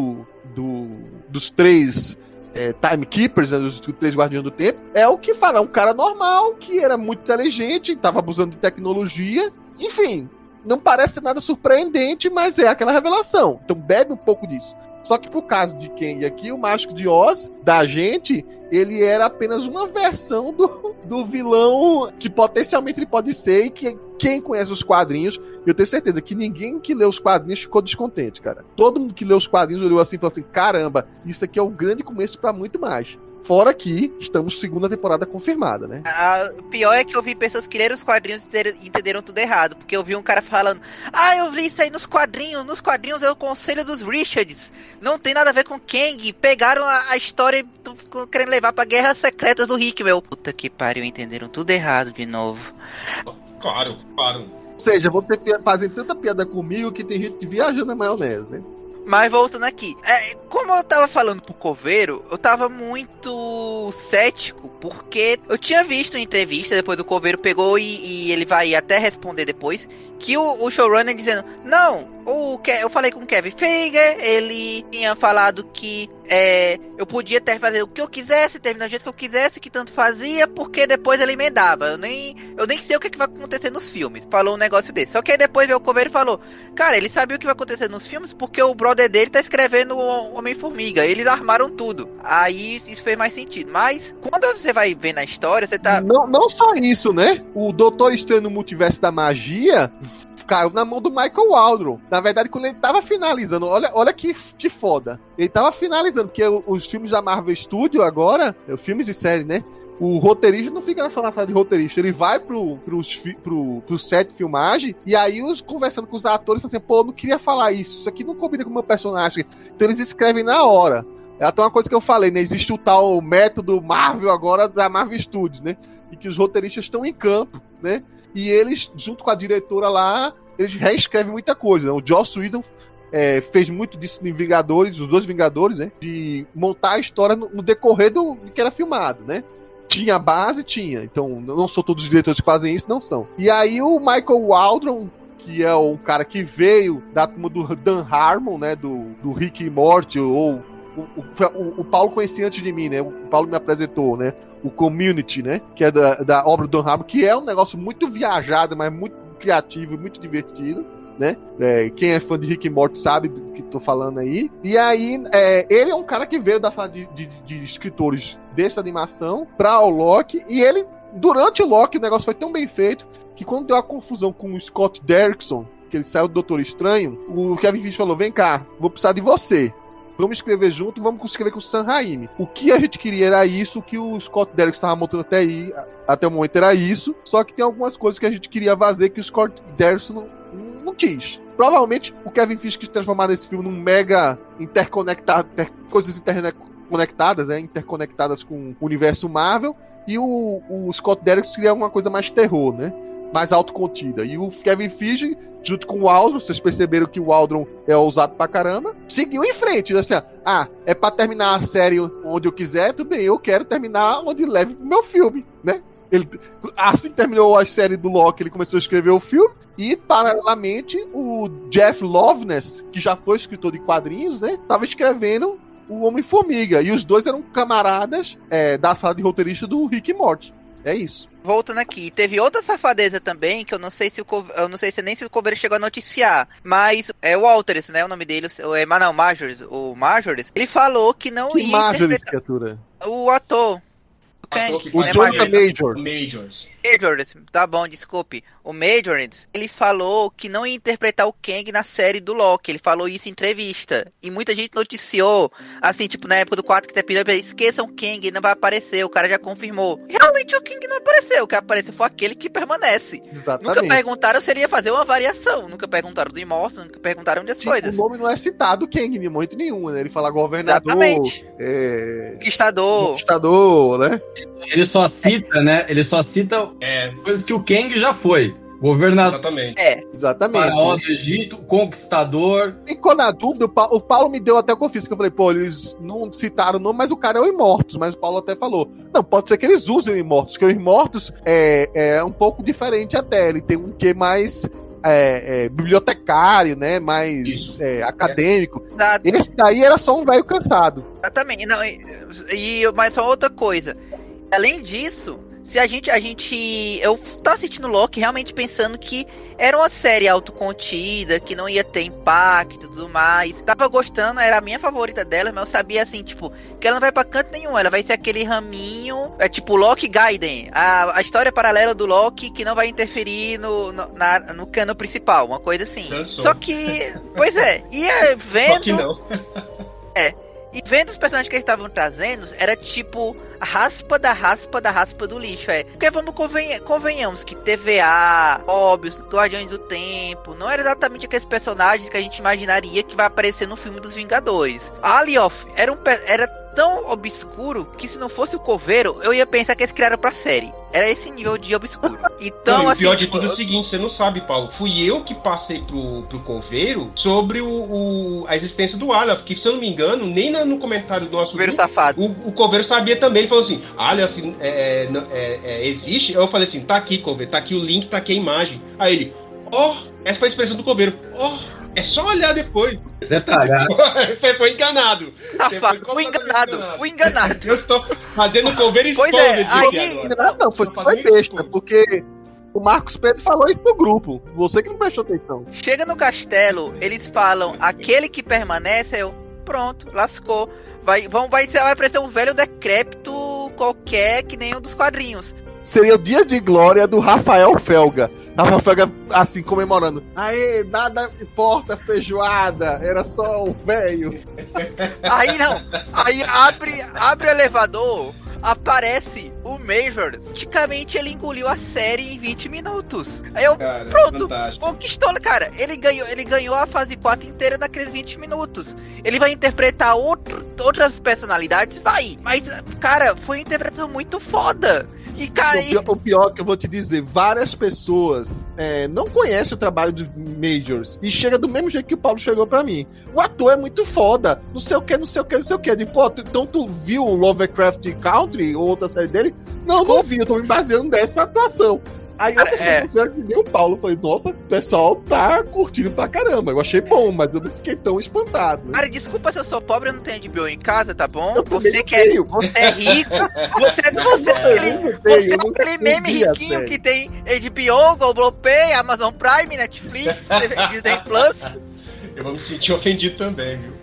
B: dos 3 Timekeepers, né, dos 3 Guardiões do Tempo, é o que fará um cara normal, que era muito inteligente, tava abusando de tecnologia, enfim, não parece nada surpreendente, mas é aquela revelação. Então bebe um pouco disso. Só que pro caso de Kang aqui, o Mágico de Oz, da gente, ele era apenas uma versão do vilão que potencialmente ele pode ser, e que quem conhece os quadrinhos, eu tenho certeza que ninguém que lê os quadrinhos ficou descontente, cara. Todo mundo que lê os quadrinhos olhou assim e falou assim: caramba, isso aqui é o grande começo pra muito mais. Fora que estamos segunda temporada confirmada, né?
E: O pior é que eu vi pessoas que leram os quadrinhos e entenderam tudo errado. Porque eu vi um cara falando: eu vi isso aí nos quadrinhos é o Conselho dos Richards. Não tem nada a ver com Kang. Pegaram a história e estão querendo levar pra Guerras Secretas do Rick, meu. Puta que pariu, entenderam tudo errado de novo.
D: Claro.
B: Ou seja, você fazem tanta piada comigo que tem gente viajando na maionese, né?
E: Mas voltando aqui, como eu tava falando pro Coveiro, eu tava muito cético, porque eu tinha visto em entrevista, depois o Coveiro pegou e ele vai até responder depois, que o showrunner dizendo, não, eu falei com o Kevin Feige, ele tinha falado que eu podia fazer o que eu quisesse, terminar do jeito que eu quisesse, que tanto fazia, porque depois ele emendava. Eu nem sei o que vai acontecer nos filmes. Falou um negócio desse. Só que aí depois veio o Coveiro e falou, cara, ele sabia o que vai acontecer nos filmes porque o brother dele tá escrevendo o Homem-Formiga. Eles armaram tudo. Aí isso fez mais sentido. Mas quando você vai ver na história, você tá...
B: Não só isso, né? O Doutor Estranho no Multiverso da Magia caiu na mão do Michael Waldron. Na verdade, quando ele tava finalizando, olha que foda. Ele tava finalizando, porque os filmes da Marvel Studio agora, filmes e série, né? O roteirista não fica só na sala de roteirista, ele vai pro set de filmagem, e aí conversando com os atores, assim, pô, eu não queria falar isso aqui não combina com o meu personagem. Então eles escrevem na hora. É até uma coisa que eu falei, né? Existe o tal método Marvel agora da Marvel Studios, né? E que os roteiristas estão em campo, né? E eles, junto com a diretora lá, eles reescrevem muita coisa, né? O Joss Whedon fez muito disso em Vingadores, os dois Vingadores, né? De montar a história no decorrer do que era filmado, né? Tinha base? Tinha. Então, não são todos os diretores que fazem isso, não são. E aí o Michael Waldron, que é um cara que veio da turma do Dan Harmon, né? Do Rick e Morty, ou... O Paulo conhecia antes de mim, né? O Paulo me apresentou, né? O Community, né? Que é da obra do Dan Harmon, que é um negócio muito viajado, mas muito criativo e muito divertido, né? Quem é fã de Rick e Morty sabe do que tô falando aí. E aí, ele é um cara que veio da sala de escritores dessa animação pra o Loki, e ele, durante o Loki, o negócio foi tão bem feito que quando deu a confusão com o Scott Derrickson, que ele saiu do Doutor Estranho, o Kevin Feige falou, vem cá, vou precisar de você. Vamos escrever junto, vamos escrever com o Sam Raimi. O que a gente queria era isso, o que o Scott Derrickson estava montando até o momento era isso, só que tem algumas coisas que a gente queria fazer que o Scott Derrickson não quis. Provavelmente o Kevin Feige quis transformar nesse filme num mega interconectado, coisas interconectadas, né, interconectadas com o universo Marvel, e o Scott Derrickson queria uma coisa mais terror, né? Mais autocontida. E o Kevin Feige, junto com o Waldron, vocês perceberam que o Waldron é ousado pra caramba, seguiu em frente, assim, é pra terminar a série onde eu quiser, tudo bem, eu quero terminar onde leve pro meu filme, né? Ele, assim que terminou a série do Loki, ele começou a escrever o filme, e paralelamente o Jeff Loveness, que já foi escritor de quadrinhos, né, tava escrevendo o Homem-Formiga, e os dois eram camaradas da sala de roteirista do Rick e Morty. É isso.
E: Voltando aqui, teve outra safadeza também, que eu não sei se nem se o Coveiro chegou a noticiar, mas é o Walters, né, o nome dele, o Majors, ele falou que não
B: que
E: ia
B: Majors, criatura?
E: O ator.
B: O Jonathan
D: Majors.
E: Majors, tá bom, desculpe. O Majors, ele falou que não ia interpretar o Kang na série do Loki. Ele falou isso em entrevista. E muita gente noticiou, assim, tipo, na época do 4 que pediu, esqueçam o Kang, ele não vai aparecer. O cara já confirmou. Realmente o Kang não apareceu. O que apareceu foi aquele que permanece.
B: Exatamente.
E: Nunca perguntaram se ele ia fazer uma variação. Nunca perguntaram do Imortus, nunca perguntaram de as coisas.
B: O nome não é citado Kang em momento nenhum, né? Ele fala governador.
E: Exatamente.
B: Conquistador, né?
C: Ele só cita, né? Ele só cita coisas que o Kang já foi. Governador.
B: Exatamente.
C: Faraó do Egito, conquistador.
B: Ficou na dúvida, o Paulo me deu até o confisco, que eu falei, pô, eles não citaram o nome, mas o cara é o Imortus, mas o Paulo até falou, não, pode ser que eles usem o Imortus, porque o Imortus é um pouco diferente até, ele tem um quê mais bibliotecário, né, mais acadêmico. Esse daí era só um velho cansado.
E: Exatamente, não, mas só outra coisa, além disso, se eu tava assistindo Loki realmente pensando que era uma série autocontida, que não ia ter impacto e tudo mais. Tava gostando, era a minha favorita dela, mas eu sabia assim, tipo, que ela não vai pra canto nenhum, ela vai ser aquele raminho, tipo Loki Gaiden, a história paralela do Loki que não vai interferir no cano principal, uma coisa assim. Só que, pois é, ia vendo...
D: Só que não.
E: E vendo os personagens que eles estavam trazendo, era tipo a raspa da raspa do lixo, Porque convenhamos que TVA, Óbvios, Guardiões do Tempo, não era exatamente aqueles personagens que a gente imaginaria que vai aparecer no filme dos Vingadores. Alioth era tão obscuro que se não fosse o coveiro, eu ia pensar que eles criaram pra série. Era esse nível de obscuro. Então,
D: não,
E: assim,
D: o pior de tudo é o seguinte, você não sabe, Paulo. Fui eu que passei pro coveiro sobre a existência do Aleph, que, se eu não me engano, nem no comentário do nosso
E: coveiro
D: grupo,
E: safado.
D: O coveiro sabia também. Ele falou assim, Aleph existe? Aí eu falei assim, tá aqui, coveiro, tá aqui o link, tá aqui a imagem. Aí ele, essa foi a expressão do coveiro. É só olhar depois.
C: Detalhado.
D: Você foi enganado.
E: Safado, fui enganado.
D: Eu estou fazendo cover
E: Pois
D: exposed
E: é, aí...
D: agora.
B: Não, foi besta, porque o Marcos Pedro falou isso no grupo. Você que não prestou atenção.
E: Chega no castelo, eles falam, aquele que permanece, pronto, lascou. Vai aparecer um velho decrépito qualquer, que nem um dos quadrinhos.
B: Seria o dia de glória do Rafael Felga. Rafael Felga, assim, comemorando. Aê, nada importa, feijoada. Era só o velho.
E: Aí não. Aí abre o elevador, aparece o Major. Praticamente ele engoliu a série em 20 minutos. Aí
D: Cara,
E: pronto,
D: fantástico.
E: conquistou, cara. Ele ganhou a fase 4 inteira naqueles 20 minutos. Ele vai interpretar outras personalidades? Vai. Mas, cara, foi uma interpretação muito foda. E, cara,
B: O pior que eu vou te dizer, várias pessoas não conhecem o trabalho dos Majors e chega do mesmo jeito que o Paulo chegou pra mim. O ator é muito foda, não sei o que. Então tu viu o Lovecraft Country ou outra série dele? Não vi, eu tô me baseando nessa atuação. Aí outras pessoas fizeram que nem o Paulo. Eu falei, nossa, o pessoal tá curtindo pra caramba. Eu achei bom, mas eu não fiquei tão espantado. Né?
E: Cara, desculpa se eu sou pobre, eu não tenho HBO em casa, tá bom?
B: Você
E: é rico, você é aquele meme riquinho que tem HBO, Globoplay, Amazon Prime, Netflix, Disney Plus.
D: Eu vou me sentir ofendido também, viu?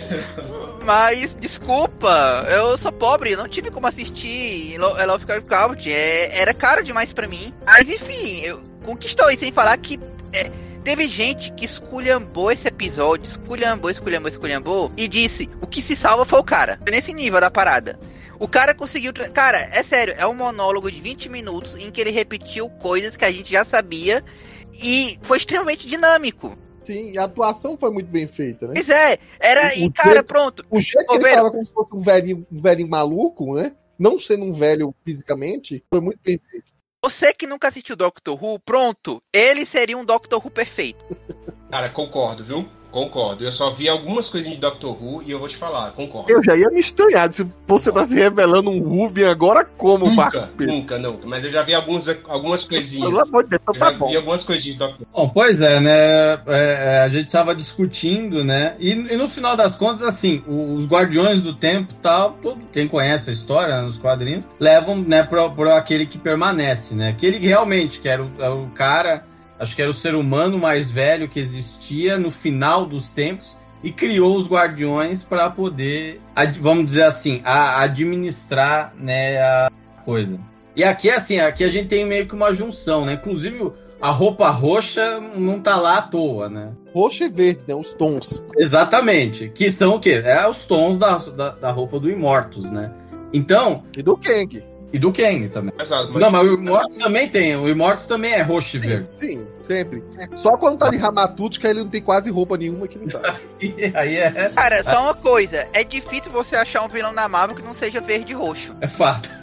E: Mas, desculpa, eu sou pobre, não tive como assistir Lovecraft Country, era caro demais pra mim. Mas enfim, conquistou isso, sem falar que teve gente que esculhambou esse episódio, esculhambou, e disse, o que se salva foi o cara. Nesse nível da parada. O cara conseguiu... Cara, é sério, é um monólogo de 20 minutos em que ele repetiu coisas que a gente já sabia e foi extremamente dinâmico.
B: Sim, a atuação foi muito bem feita, né?
E: Pois é, pronto.
B: O jeito que ele falava como se fosse um velhinho maluco, né? Não sendo um velho fisicamente, foi muito bem feito.
E: Você que nunca assistiu Doctor Who, pronto, ele seria um Doctor Who perfeito.
D: Cara, concordo, viu? Concordo. Eu só vi algumas coisinhas de Doctor Who e eu vou te falar, concordo.
B: Eu já ia me estranhar se você tá se revelando um Ruven agora como, Marcos Pedro.
D: Nunca, mas eu já vi algumas coisinhas.
B: Pelo amor de Deus, então tá bom.
D: Vi algumas coisinhas de Doctor Who.
C: Bom, pois é, né? A gente tava discutindo, né? E no final das contas, assim, os Guardiões do Tempo, tal, quem conhece a história nos quadrinhos, levam, né, pro aquele que permanece, né? Aquele que realmente, que era o cara... Acho que era o ser humano mais velho que existia no final dos tempos e criou os Guardiões para poder, vamos dizer assim, administrar, né, a coisa. E aqui, assim, aqui a gente tem meio que uma junção, né? Inclusive, a roupa roxa não tá lá à toa, né?
B: Roxo e verde, né? Os tons.
C: Exatamente. Que são o quê? Os tons da roupa do Immortus, né? Então...
B: E do Kang.
C: E do Kang também.
D: Exato,
C: não, mas o Immortus também tem. O Immortus também é roxo e verde.
B: Sim, sempre. Só quando tá de Ramatut, que ele não tem quase roupa nenhuma que não tá.
C: Aí é...
E: Cara, só uma coisa. É difícil você achar um vilão da Marvel que não seja verde e roxo.
C: É fato.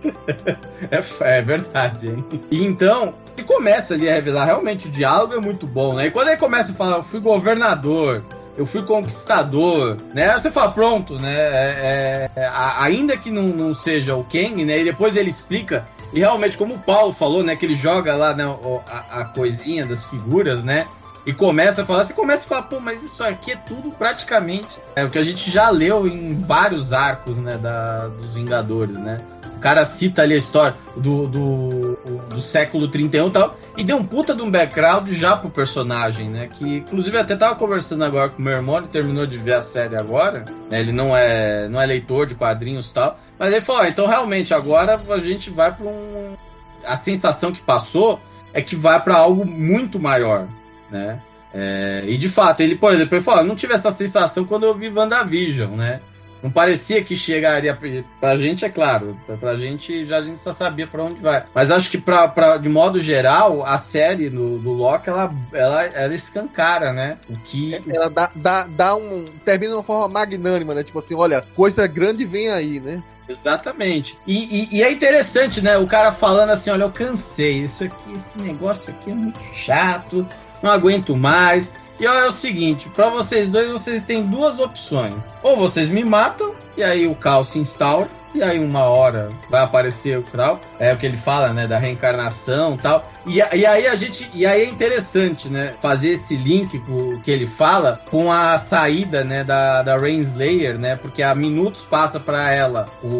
C: É verdade, hein? E então, ele começa ali a revelar, realmente o diálogo é muito bom, né? E quando ele começa a falar, eu fui governador, eu fui conquistador, né? Você fala, pronto, né? Ainda que não seja o Kang, né? E depois ele explica, e realmente, como o Paulo falou, né? Que ele joga lá, né, a coisinha das figuras, né? E começa a falar, você começa a falar, pô, mas isso aqui é tudo praticamente o que a gente já leu em vários arcos, né? Dos Vingadores, né? O cara cita ali a história do século 31 e tal, e deu um puta de um background já pro personagem, né? Que, inclusive, até tava conversando agora com o meu irmão, ele terminou de ver a série agora, né? Ele não é leitor de quadrinhos e tal, mas ele falou, então, realmente, agora a gente vai pra a sensação que passou é que vai pra algo muito maior, né? E, de fato, ele, por exemplo, ele falou, eu não tive essa sensação quando eu vi WandaVision, né? Não parecia que chegaria pra gente, é claro. Pra gente, a gente já sabia pra onde vai. Mas acho que, de modo geral, a série do Loki, ela escancara, né? O que...
B: Ela termina de uma forma magnânima, né? Tipo assim, olha, coisa grande vem aí, né?
C: Exatamente. E é interessante, né? O cara falando assim, olha, eu cansei. Esse negócio aqui é muito chato. Não aguento mais. E olha, é o seguinte, pra vocês dois, vocês têm duas opções. Ou vocês me matam, e aí o caos se instaura, e aí uma hora vai aparecer o Krau. É o que ele fala, né, da reencarnação e tal. E aí é interessante, né, fazer esse link que ele fala com a saída, né, da Renslayer, né, porque há minutos passa pra ela.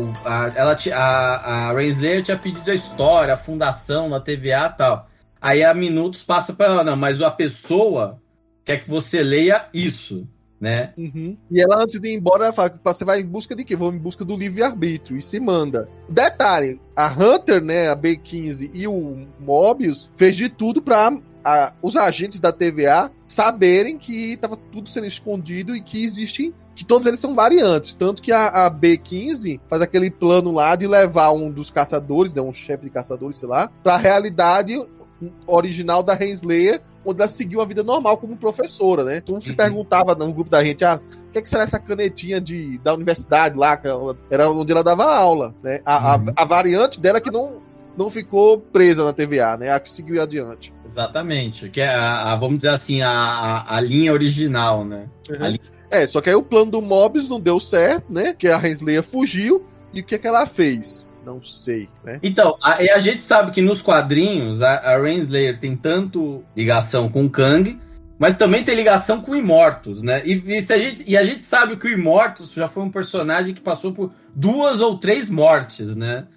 C: A Renslayer tinha pedido a história, a fundação na TVA e tal. Aí há minutos passa pra ela, não, mas a pessoa quer que você leia isso, né?
B: Uhum. E ela, antes de ir embora, ela fala que você vai em busca de quê? Vou em busca do livre-arbítrio. E se manda. Detalhe, a Hunter, né, a B-15 e o Mobius fez de tudo pra os agentes da TVA saberem que estava tudo sendo escondido e que existem, que todos eles são variantes. Tanto que a B-15 faz aquele plano lá de levar um dos caçadores, né, um chefe de caçadores, sei lá, pra realidade original da Renslayer, onde ela seguiu a vida normal como professora, né? Então se perguntava no grupo da gente, o que será essa canetinha da universidade lá, que era onde ela dava aula, né? A variante dela que não ficou presa na TVA, né? A que seguiu adiante.
C: Exatamente, que é vamos dizer assim, a linha original, né?
B: Uhum. Só que aí o plano do Mobius não deu certo, né? Que a Renslayer fugiu, e o que ela fez? Não sei, né?
C: Então, a gente sabe que nos quadrinhos a Renslayer tem tanto ligação com o Kang, mas também tem ligação com o Immortus, né? E a gente sabe que o Immortus já foi um personagem que passou por 2 ou 3 mortes, né?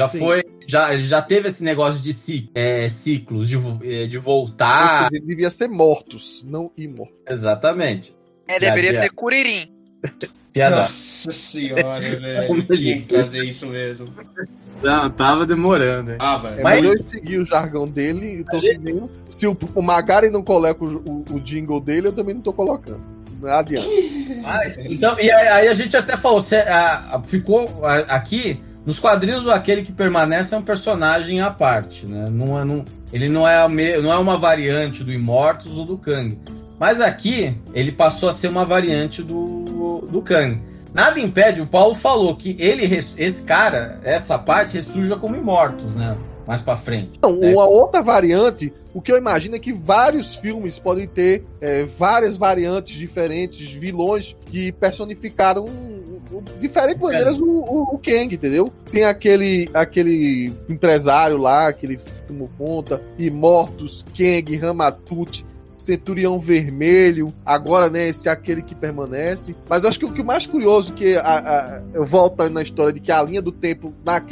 C: Já teve esse negócio de ciclos, de voltar.
B: Ele devia ser mortos, não imortos.
C: Exatamente.
E: Deveria ser Kuririn.
C: Piada.
D: Nossa senhora, velho. Tinha que fazer isso mesmo.
C: Não, tava demorando. Hein?
D: Velho.
B: Mas eu segui o jargão dele. Se o Magari não coloca o jingle dele, eu também não tô colocando. Não adianta.
C: Então, e aí a gente até falou, ficou aqui, nos quadrinhos, aquele que permanece é um personagem à parte, né? Ele não é uma variante do Immortus ou do Kang. Mas aqui, ele passou a ser uma variante do Kang. Nada impede, o Paulo falou que essa parte ressurja como Immortus, né? Mais pra frente.
B: Então, uma outra variante, o que eu imagino é que vários filmes podem ter várias variantes diferentes, vilões que personificaram de diferentes maneiras o Kang, entendeu? Tem aquele empresário lá, que ele tomou conta, Immortus, Kang, Ramatut, Centurião Vermelho, agora, né, esse é aquele que permanece. Mas eu acho que o que o mais curioso que eu volto na história de que a linha do tempo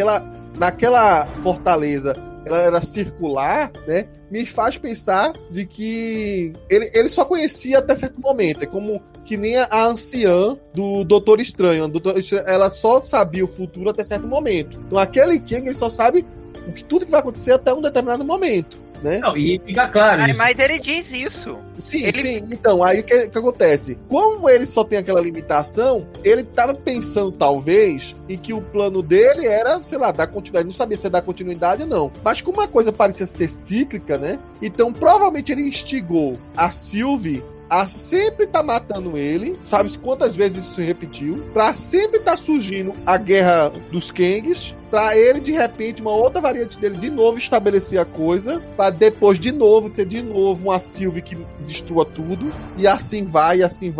B: naquela fortaleza ela era circular, né, me faz pensar de que ele só conhecia até certo momento. É como que nem a anciã do Doutor Estranho. A Doutor Estranho, ela só sabia o futuro até certo momento. Então aquele Kang, ele só sabe tudo que vai acontecer até um determinado momento. Né?
C: Não, e fica claro isso.
E: Mas ele diz isso.
B: Sim. Então, aí o que acontece? Como ele só tem aquela limitação, ele tava pensando, talvez, em que o plano dele era, sei lá, dar continuidade. Não sabia se ia dar continuidade ou não. Mas como a coisa parecia ser cíclica, né? Então, provavelmente ele instigou a Sylvie a sempre tá matando ele, sabe quantas vezes isso se repetiu, pra sempre tá surgindo a guerra dos Kangs, pra ele, de repente, uma outra variante dele de novo estabelecer a coisa, pra depois de novo ter de novo uma Sylvie que destrua tudo, e assim vai,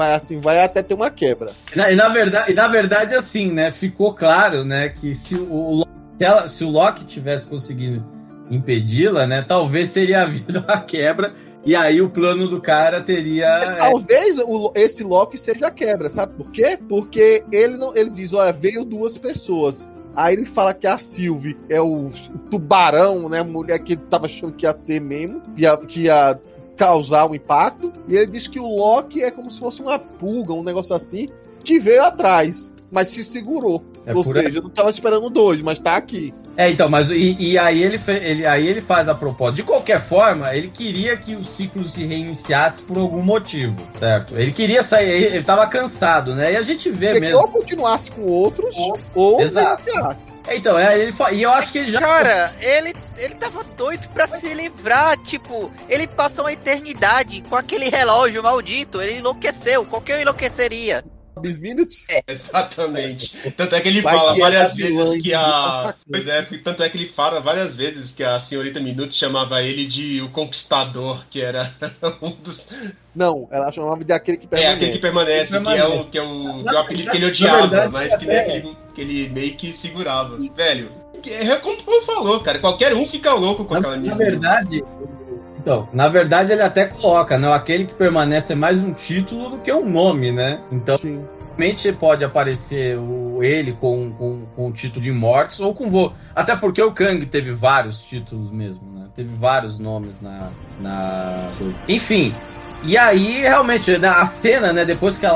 B: até ter uma quebra.
C: E na verdade, assim, né, ficou claro, né, que se o Loki tivesse conseguido impedi-la, né, talvez teria havido uma quebra. E aí o plano do cara teria...
B: Mas talvez esse Loki seja a quebra, sabe por quê? Porque ele diz, olha, veio 2 pessoas. Aí ele fala que a Sylvie é o tubarão, né? A mulher que ele tava achando que ia ser mesmo, que ia causar um impacto. E ele diz que o Loki é como se fosse uma pulga, um negócio assim, que veio atrás, mas se segurou. Ou seja, eu não tava esperando 2, mas tá aqui.
C: Então, mas aí ele faz a proposta. De qualquer forma, ele queria que o ciclo se reiniciasse por algum motivo, certo? Ele queria sair, ele tava cansado, né? E a gente vê mesmo.
B: Ou continuasse com outros, ou reiniciasse.
C: Então, e eu acho que ele já...
E: Cara, ele tava doido pra se livrar, tipo, ele passou uma eternidade com aquele relógio maldito, ele enlouqueceu, qualquer um enlouqueceria.
B: Minutes?
D: Exatamente. Tanto é que ele fala várias vezes que a... Pois é, tanto é que ele fala várias vezes que a senhorita Minutes chamava ele de o Conquistador, que era um dos...
B: Não, ela chamava de aquele que permanece.
D: Aquele que permanece, que é o apelido que ele odiava, verdade, mas que nem aquele que ele meio que segurava. Velho, é como o Paulo falou, cara, qualquer um fica louco com aquela
C: missão. Na verdade... Então, na verdade, ele até coloca, né? Aquele que permanece é mais um título do que um nome, né? Então, realmente pode aparecer ele com o título de Mortis ou com... Até porque o Kang teve vários títulos mesmo, né? Teve vários nomes na... Enfim... E aí, realmente, a cena, né, depois que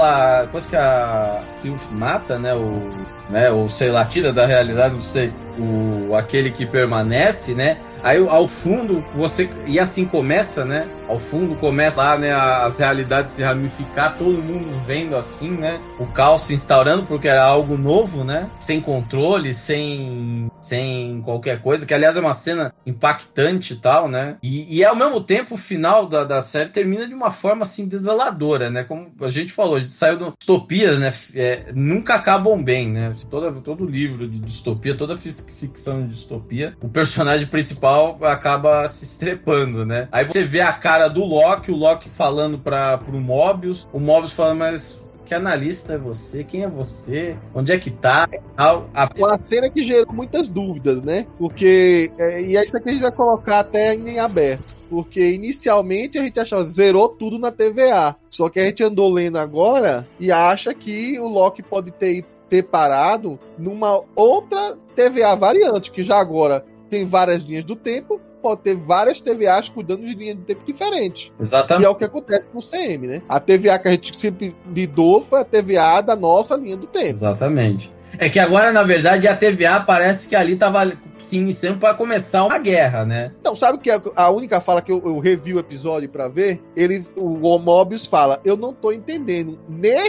C: a Sylph mata, né, ou sei lá, tira da realidade, não sei, aquele que permanece, né, aí ao fundo, e assim começa, né, ao fundo começa lá, né, as realidades se ramificar, todo mundo vendo assim, né, o caos se instaurando, porque era algo novo, né, sem controle, sem qualquer coisa, que aliás é uma cena impactante e tal, né, e ao mesmo tempo o final da série termina de uma forma assim desoladora, né, como a gente falou, a gente saiu de distopias, né, nunca acabam bem, né, todo livro de distopia, toda ficção de distopia, o personagem principal acaba se estrepando, né, aí você vê a cara do Loki, o Loki falando pro Mobius, o Mobius falando, mas que analista é você? Quem é você? Onde é que tá?
B: Uma cena que gerou muitas dúvidas, né? Porque, e é isso aqui a gente vai colocar até ainda em aberto, porque inicialmente a gente achava, zerou tudo na TVA, só que a gente andou lendo agora e acha que o Loki pode ter parado numa outra TVA variante, que já agora tem várias linhas do tempo, pode ter várias TVAs cuidando de linhas de tempo diferentes.
C: Exatamente.
B: E é o que acontece no CM, né? A TVA que a gente sempre lidou foi a TVA da nossa linha do tempo.
C: Exatamente. É que agora, na verdade, a TVA parece que ali tava se iniciando para começar uma guerra, né?
B: Então, sabe que a única fala que eu revi o episódio pra ver? O Mobius fala, eu não tô entendendo.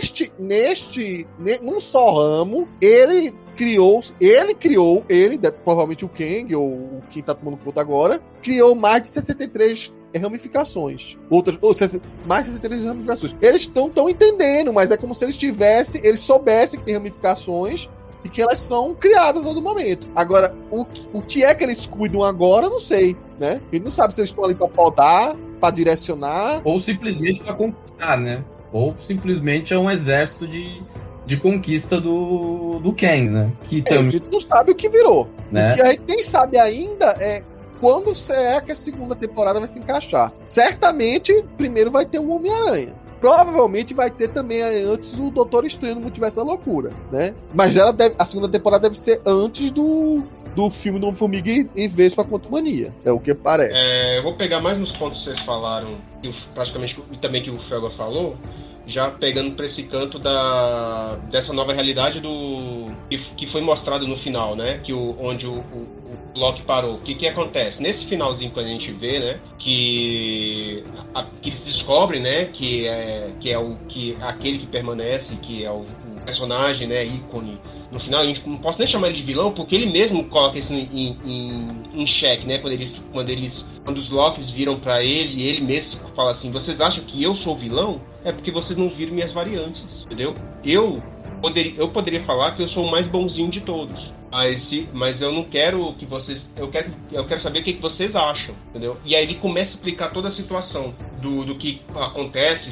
B: Num só ramo, ele criou, provavelmente o Kang, ou quem tá tomando conta agora, criou mais de 63 ramificações. Mais de 63 ramificações. Eles estão entendendo, mas é como se eles soubessem que tem ramificações e que elas são criadas a todo momento. Agora, o que é que eles cuidam agora, eu não sei, né? Ele não sabe se eles estão ali pra podar, pra direcionar.
C: Ou simplesmente pra conquistar, né? Ou simplesmente é um exército de conquista do Kang, né? Que
B: a gente não sabe o que virou.
C: Né?
B: O que a gente nem sabe ainda é quando é que a segunda temporada vai se encaixar. Certamente, primeiro vai ter o Homem-Aranha. Provavelmente vai ter também antes o Doutor Estranho no Multiverso da Loucura, né? Mas a segunda temporada deve ser antes do filme do Homem-Formiga e Vespa Quantumania. É o que parece.
D: Eu vou pegar mais nos pontos que vocês falaram, praticamente também que o Felga falou, já pegando para esse canto dessa nova realidade que foi mostrado no final, né? Onde o Loki parou. O que acontece? Nesse finalzinho que a gente vê, né? Que eles descobrem, né? Que aquele que permanece, que é o personagem, né? Ícone. No final, a gente não posso nem chamar ele de vilão, porque ele mesmo coloca isso em xeque, né? Quando os Lokis viram pra ele, e ele mesmo fala assim: vocês acham que eu sou vilão? É porque vocês não viram minhas variantes, entendeu? Eu poderia falar que eu sou o mais bonzinho de todos, mas eu não quero que vocês... Eu quero saber o que vocês acham, entendeu? E aí ele começa a explicar toda a situação do que acontece,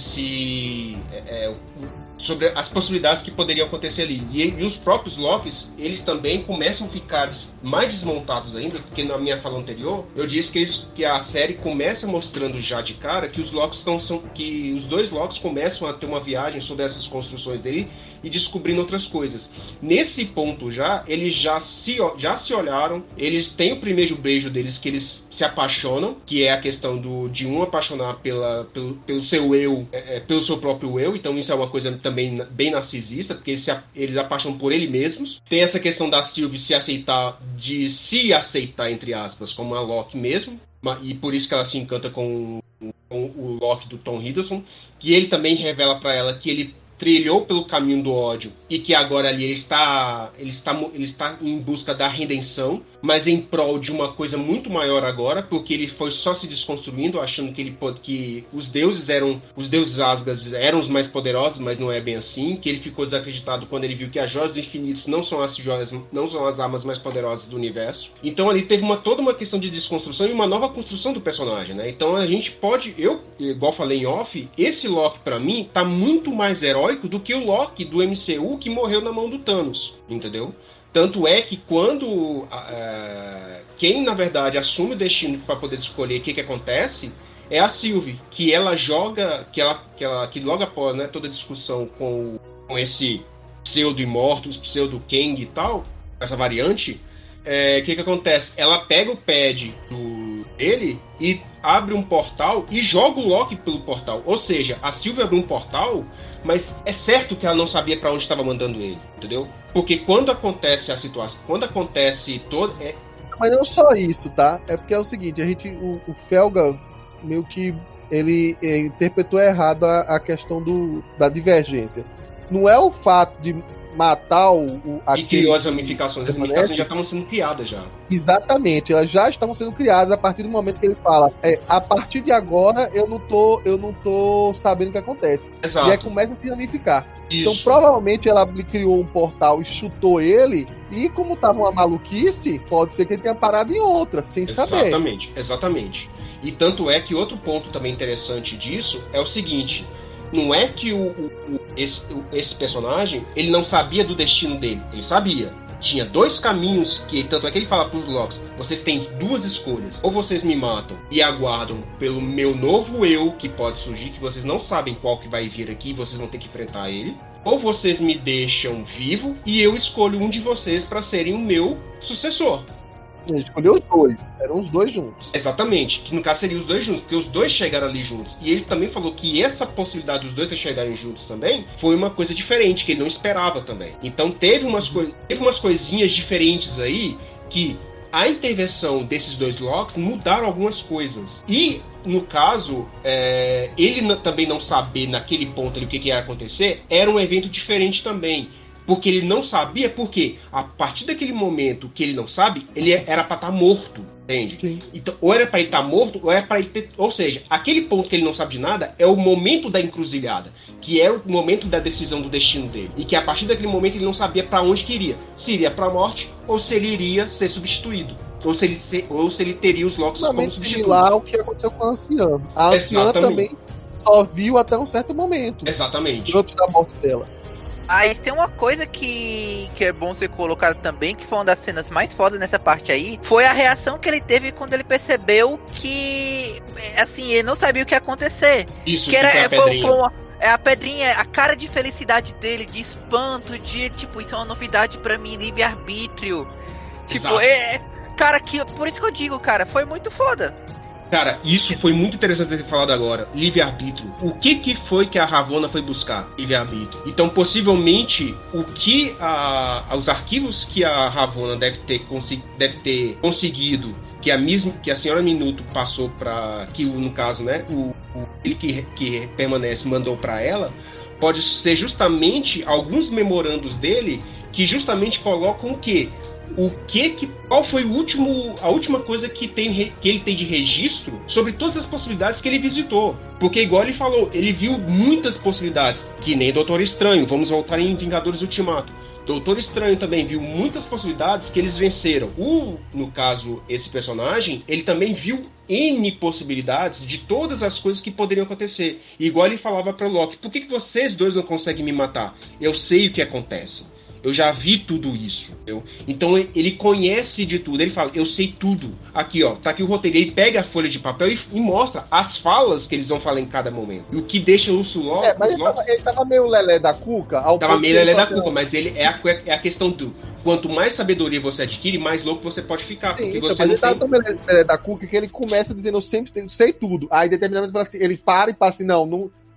D: sobre as possibilidades que poderiam acontecer ali. E os próprios Lokis, eles também começam a ficar mais desmontados ainda, porque na minha fala anterior, eu disse que a série começa mostrando já de cara que os Lokis que os dois Lokis começam a ter uma viagem sobre essas construções dele e descobrindo outras coisas. Nesse ponto eles já se olharam, eles têm o primeiro beijo deles, que eles se apaixonam, que é a questão de um apaixonar pelo seu eu, pelo seu próprio eu. Então isso é uma coisa também bem narcisista, porque eles apaixonam por ele mesmos. Tem essa questão da Sylvie se aceitar, entre aspas, como a Locke mesmo, e por isso que ela se encanta com o Locke do Tom Hiddleston, que ele também revela para ela que ele trilhou pelo caminho do ódio e que agora ali ele está em busca da redenção, mas em prol de uma coisa muito maior agora, porque ele foi só se desconstruindo, achando que os deuses Asgard eram os mais poderosos, mas não é bem assim, que ele ficou desacreditado quando ele viu que as joias do infinito não são as armas mais poderosas do universo. Então ali teve toda uma questão de desconstrução e uma nova construção do personagem, né? Então a gente pode, igual falei em off, esse Loki pra mim tá muito mais heróico do que o Loki do MCU que morreu na mão do Thanos, entendeu? Tanto é que quando quem na verdade assume o destino para poder escolher o que acontece é a Sylvie, que ela joga, que logo após, né, toda a discussão com esse pseudo-imortus, pseudo-Kang e tal, essa variante, o que acontece? Ela pega o pad dele e abre um portal e joga o Loki pelo portal. Ou seja, a Sylvie abriu um portal, mas é certo que ela não sabia para onde estava mandando ele, entendeu? Porque quando acontece a situação, quando acontece todo...
B: Mas não só isso, tá? É porque é o seguinte, o Felga meio que ele interpretou errado a questão da divergência. Não é o fato de matar
D: e criou as ramificações. As ramificações já estavam sendo criadas já.
B: Exatamente, elas já estavam sendo criadas a partir do momento que ele fala a partir de agora eu não tô sabendo o que acontece.
D: Exato.
B: E aí começa a se ramificar.
D: Isso.
B: Então provavelmente ela criou um portal e chutou ele, e como tava uma maluquice, pode ser que ele tenha parado em outra, sem saber.
D: Exatamente. E tanto é que outro ponto também interessante disso é o seguinte: não é que esse personagem ele não sabia do destino dele, ele sabia. Tinha dois caminhos, tanto é que ele fala pros Locks: vocês têm duas escolhas, ou vocês me matam e aguardam pelo meu novo eu que pode surgir, que vocês não sabem qual que vai vir aqui, vocês vão ter que enfrentar ele, ou vocês me deixam vivo e eu escolho um de vocês para serem o meu sucessor.
B: Ele escolheu os dois, eram os dois juntos.
D: Exatamente, que no caso seriam os dois juntos, porque os dois chegaram ali juntos. E ele também falou que essa possibilidade dos dois chegarem juntos também foi uma coisa diferente, que ele não esperava também. Então teve umas coisinhas diferentes aí que a intervenção desses dois Locks mudaram algumas coisas. E, no caso, ele também não saber naquele ponto ali o que ia acontecer, era um evento diferente também. Porque ele não sabia, porque a partir daquele momento que ele não sabe, ele era pra estar morto, entende?
B: Sim.
D: Então, ou era pra ele estar morto, ou era pra ele ter... Ou seja, aquele ponto que ele não sabe de nada é o momento da encruzilhada, que é o momento da decisão do destino dele. E que a partir daquele momento ele não sabia pra onde que iria. Se iria pra morte, ou se ele iria ser substituído. Ou se ele teria os Locks como substituto.
B: Similar ao que aconteceu com a Anciã. A Anciã também só viu até um certo momento.
D: Exatamente.
B: Antes da morte dela.
E: Aí tem uma coisa que é bom ser colocado também, que foi uma das cenas mais fodas nessa parte aí, foi a reação que ele teve quando ele percebeu que, assim, ele não sabia o que ia acontecer.
D: Isso,
E: que era,
D: a pedrinha.
E: A pedrinha, a cara de felicidade dele, de espanto, de, tipo, isso é uma novidade pra mim, livre-arbítrio. Tipo, cara, por isso que eu digo, cara, foi muito foda.
D: Cara, isso foi muito interessante ter falado agora. Livre-arbítrio. O que foi que a Ravonna foi buscar? Livre-arbítrio. Então, possivelmente, os arquivos que a Ravonna deve ter conseguido, que a senhora Minuto passou para... Que, no caso, né, ele que permanece mandou para ela, pode ser justamente alguns memorandos dele que justamente colocam o quê? Qual foi a última coisa que ele tem de registro sobre todas as possibilidades que ele visitou? Porque, igual ele falou, ele viu muitas possibilidades, que nem Doutor Estranho. Vamos voltar em Vingadores Ultimato. Doutor Estranho também viu muitas possibilidades que eles venceram. No caso, esse personagem, ele também viu N possibilidades de todas as coisas que poderiam acontecer. E igual ele falava para Loki: por que vocês dois não conseguem me matar? Eu sei o que acontece. Eu já vi tudo isso. Então ele conhece de tudo. Ele fala: eu sei tudo. Aqui, ó, tá aqui o roteiro. Ele pega a folha de papel e mostra as falas que eles vão falar em cada momento. E o que deixa o Locke...
B: Mas ele tava meio lelé da cuca.
D: Tava meio lelé da cuca, mas ele é a questão do... Quanto mais sabedoria você adquire, mais louco você pode ficar.
B: Sim,
D: porque
B: então,
D: você
B: mas
D: não
B: ele tava tão lelé da cuca que ele começa dizendo: eu sempre sei tudo. Aí, determinadamente, ele fala assim, ele para e passa assim: não...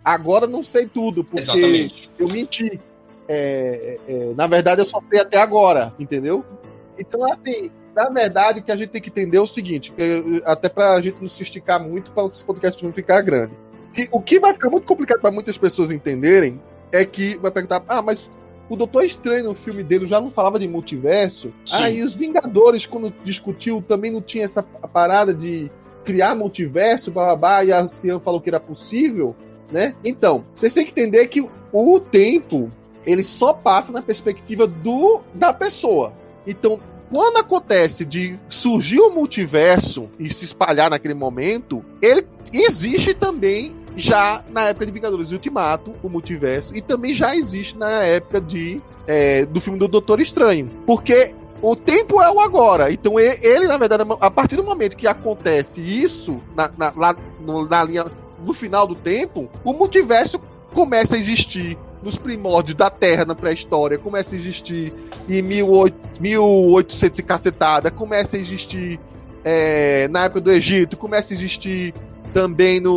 B: agora não sei tudo, porque
D: Exatamente.
B: eu menti. Na verdade, eu só sei até agora, entendeu? Então, assim, na verdade, o que a gente tem que entender é o seguinte, até pra gente não se esticar muito, para esse podcast não ficar grande. O que vai ficar muito complicado para muitas pessoas entenderem é que vai perguntar, mas o Doutor Estranho no filme dele já não falava de multiverso?
D: Sim.
B: E os Vingadores, quando discutiu, também não tinha essa parada de criar multiverso, bababá, e a Cian falou que era possível, né? Então, vocês têm que entender que o tempo, ele só passa na perspectiva da pessoa. Então, quando acontece de surgir o multiverso e se espalhar naquele momento, ele existe também já na época de Vingadores Ultimato, o multiverso, e também já existe na época do filme do Doutor Estranho. Porque o tempo é o agora. Então ele, na verdade, a partir do momento que acontece isso, na linha, no final do tempo, o multiverso começa a existir nos primórdios da Terra, na pré-história, começa a existir em 1800 e cacetada, começa a existir na época do Egito, começa a existir também em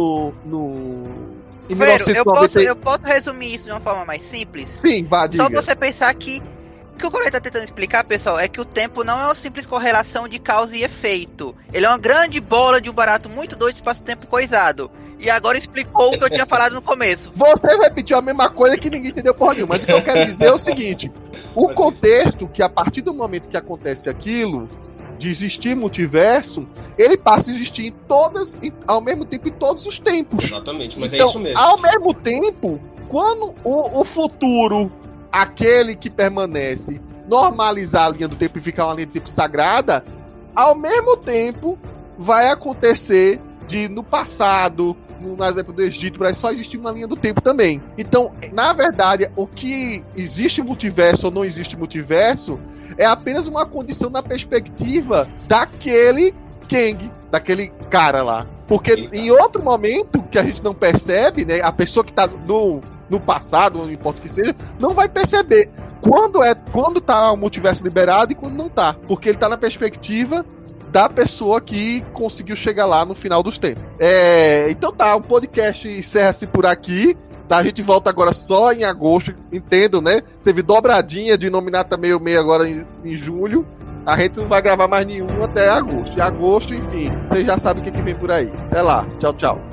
B: 1990.
E: Eu posso resumir isso de uma forma mais simples?
B: Sim, vá, diga.
E: Só você pensar que o que o Correio tá tentando explicar, pessoal, é que o tempo não é uma simples correlação de causa e efeito. Ele é uma grande bola de um barato muito doido, espaço-tempo coisado. E agora explicou o que eu tinha falado no começo.
B: Você repetiu a mesma coisa que ninguém entendeu porra nenhuma. Mas o que eu quero dizer é o seguinte: o contexto, que a partir do momento que acontece aquilo, de existir multiverso, ele passa a existir ao mesmo tempo em todos os tempos.
D: Exatamente, mas
B: então,
D: é isso mesmo.
B: Ao mesmo tempo, quando o futuro, aquele que permanece, normalizar a linha do tempo e ficar uma linha do tempo sagrada, ao mesmo tempo vai acontecer no passado, nas épocas do Egito, vai só existir uma linha do tempo também. Então, na verdade, o que existe multiverso ou não existe multiverso é apenas uma condição na perspectiva daquele Kang, daquele cara lá. Porque em outro momento que a gente não percebe, né, a pessoa que tá no passado, não importa o que seja, não vai perceber quando tá o multiverso liberado e quando não tá. Porque ele tá na perspectiva da pessoa que conseguiu chegar lá no final dos tempos. Então tá, o podcast encerra-se por aqui. Tá, a gente volta agora só em agosto, entendo, né? Teve dobradinha de Nominata 66 agora em julho. A gente não vai gravar mais nenhum até agosto. Em agosto, enfim, vocês já sabem o que vem por aí. Até lá, tchau, tchau.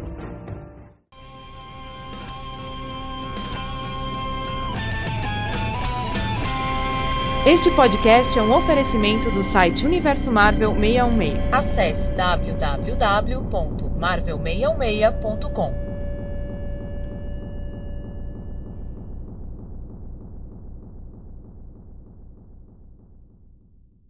A: Este podcast é um oferecimento do site Universo Marvel 616. Acesse www.marvel616.com.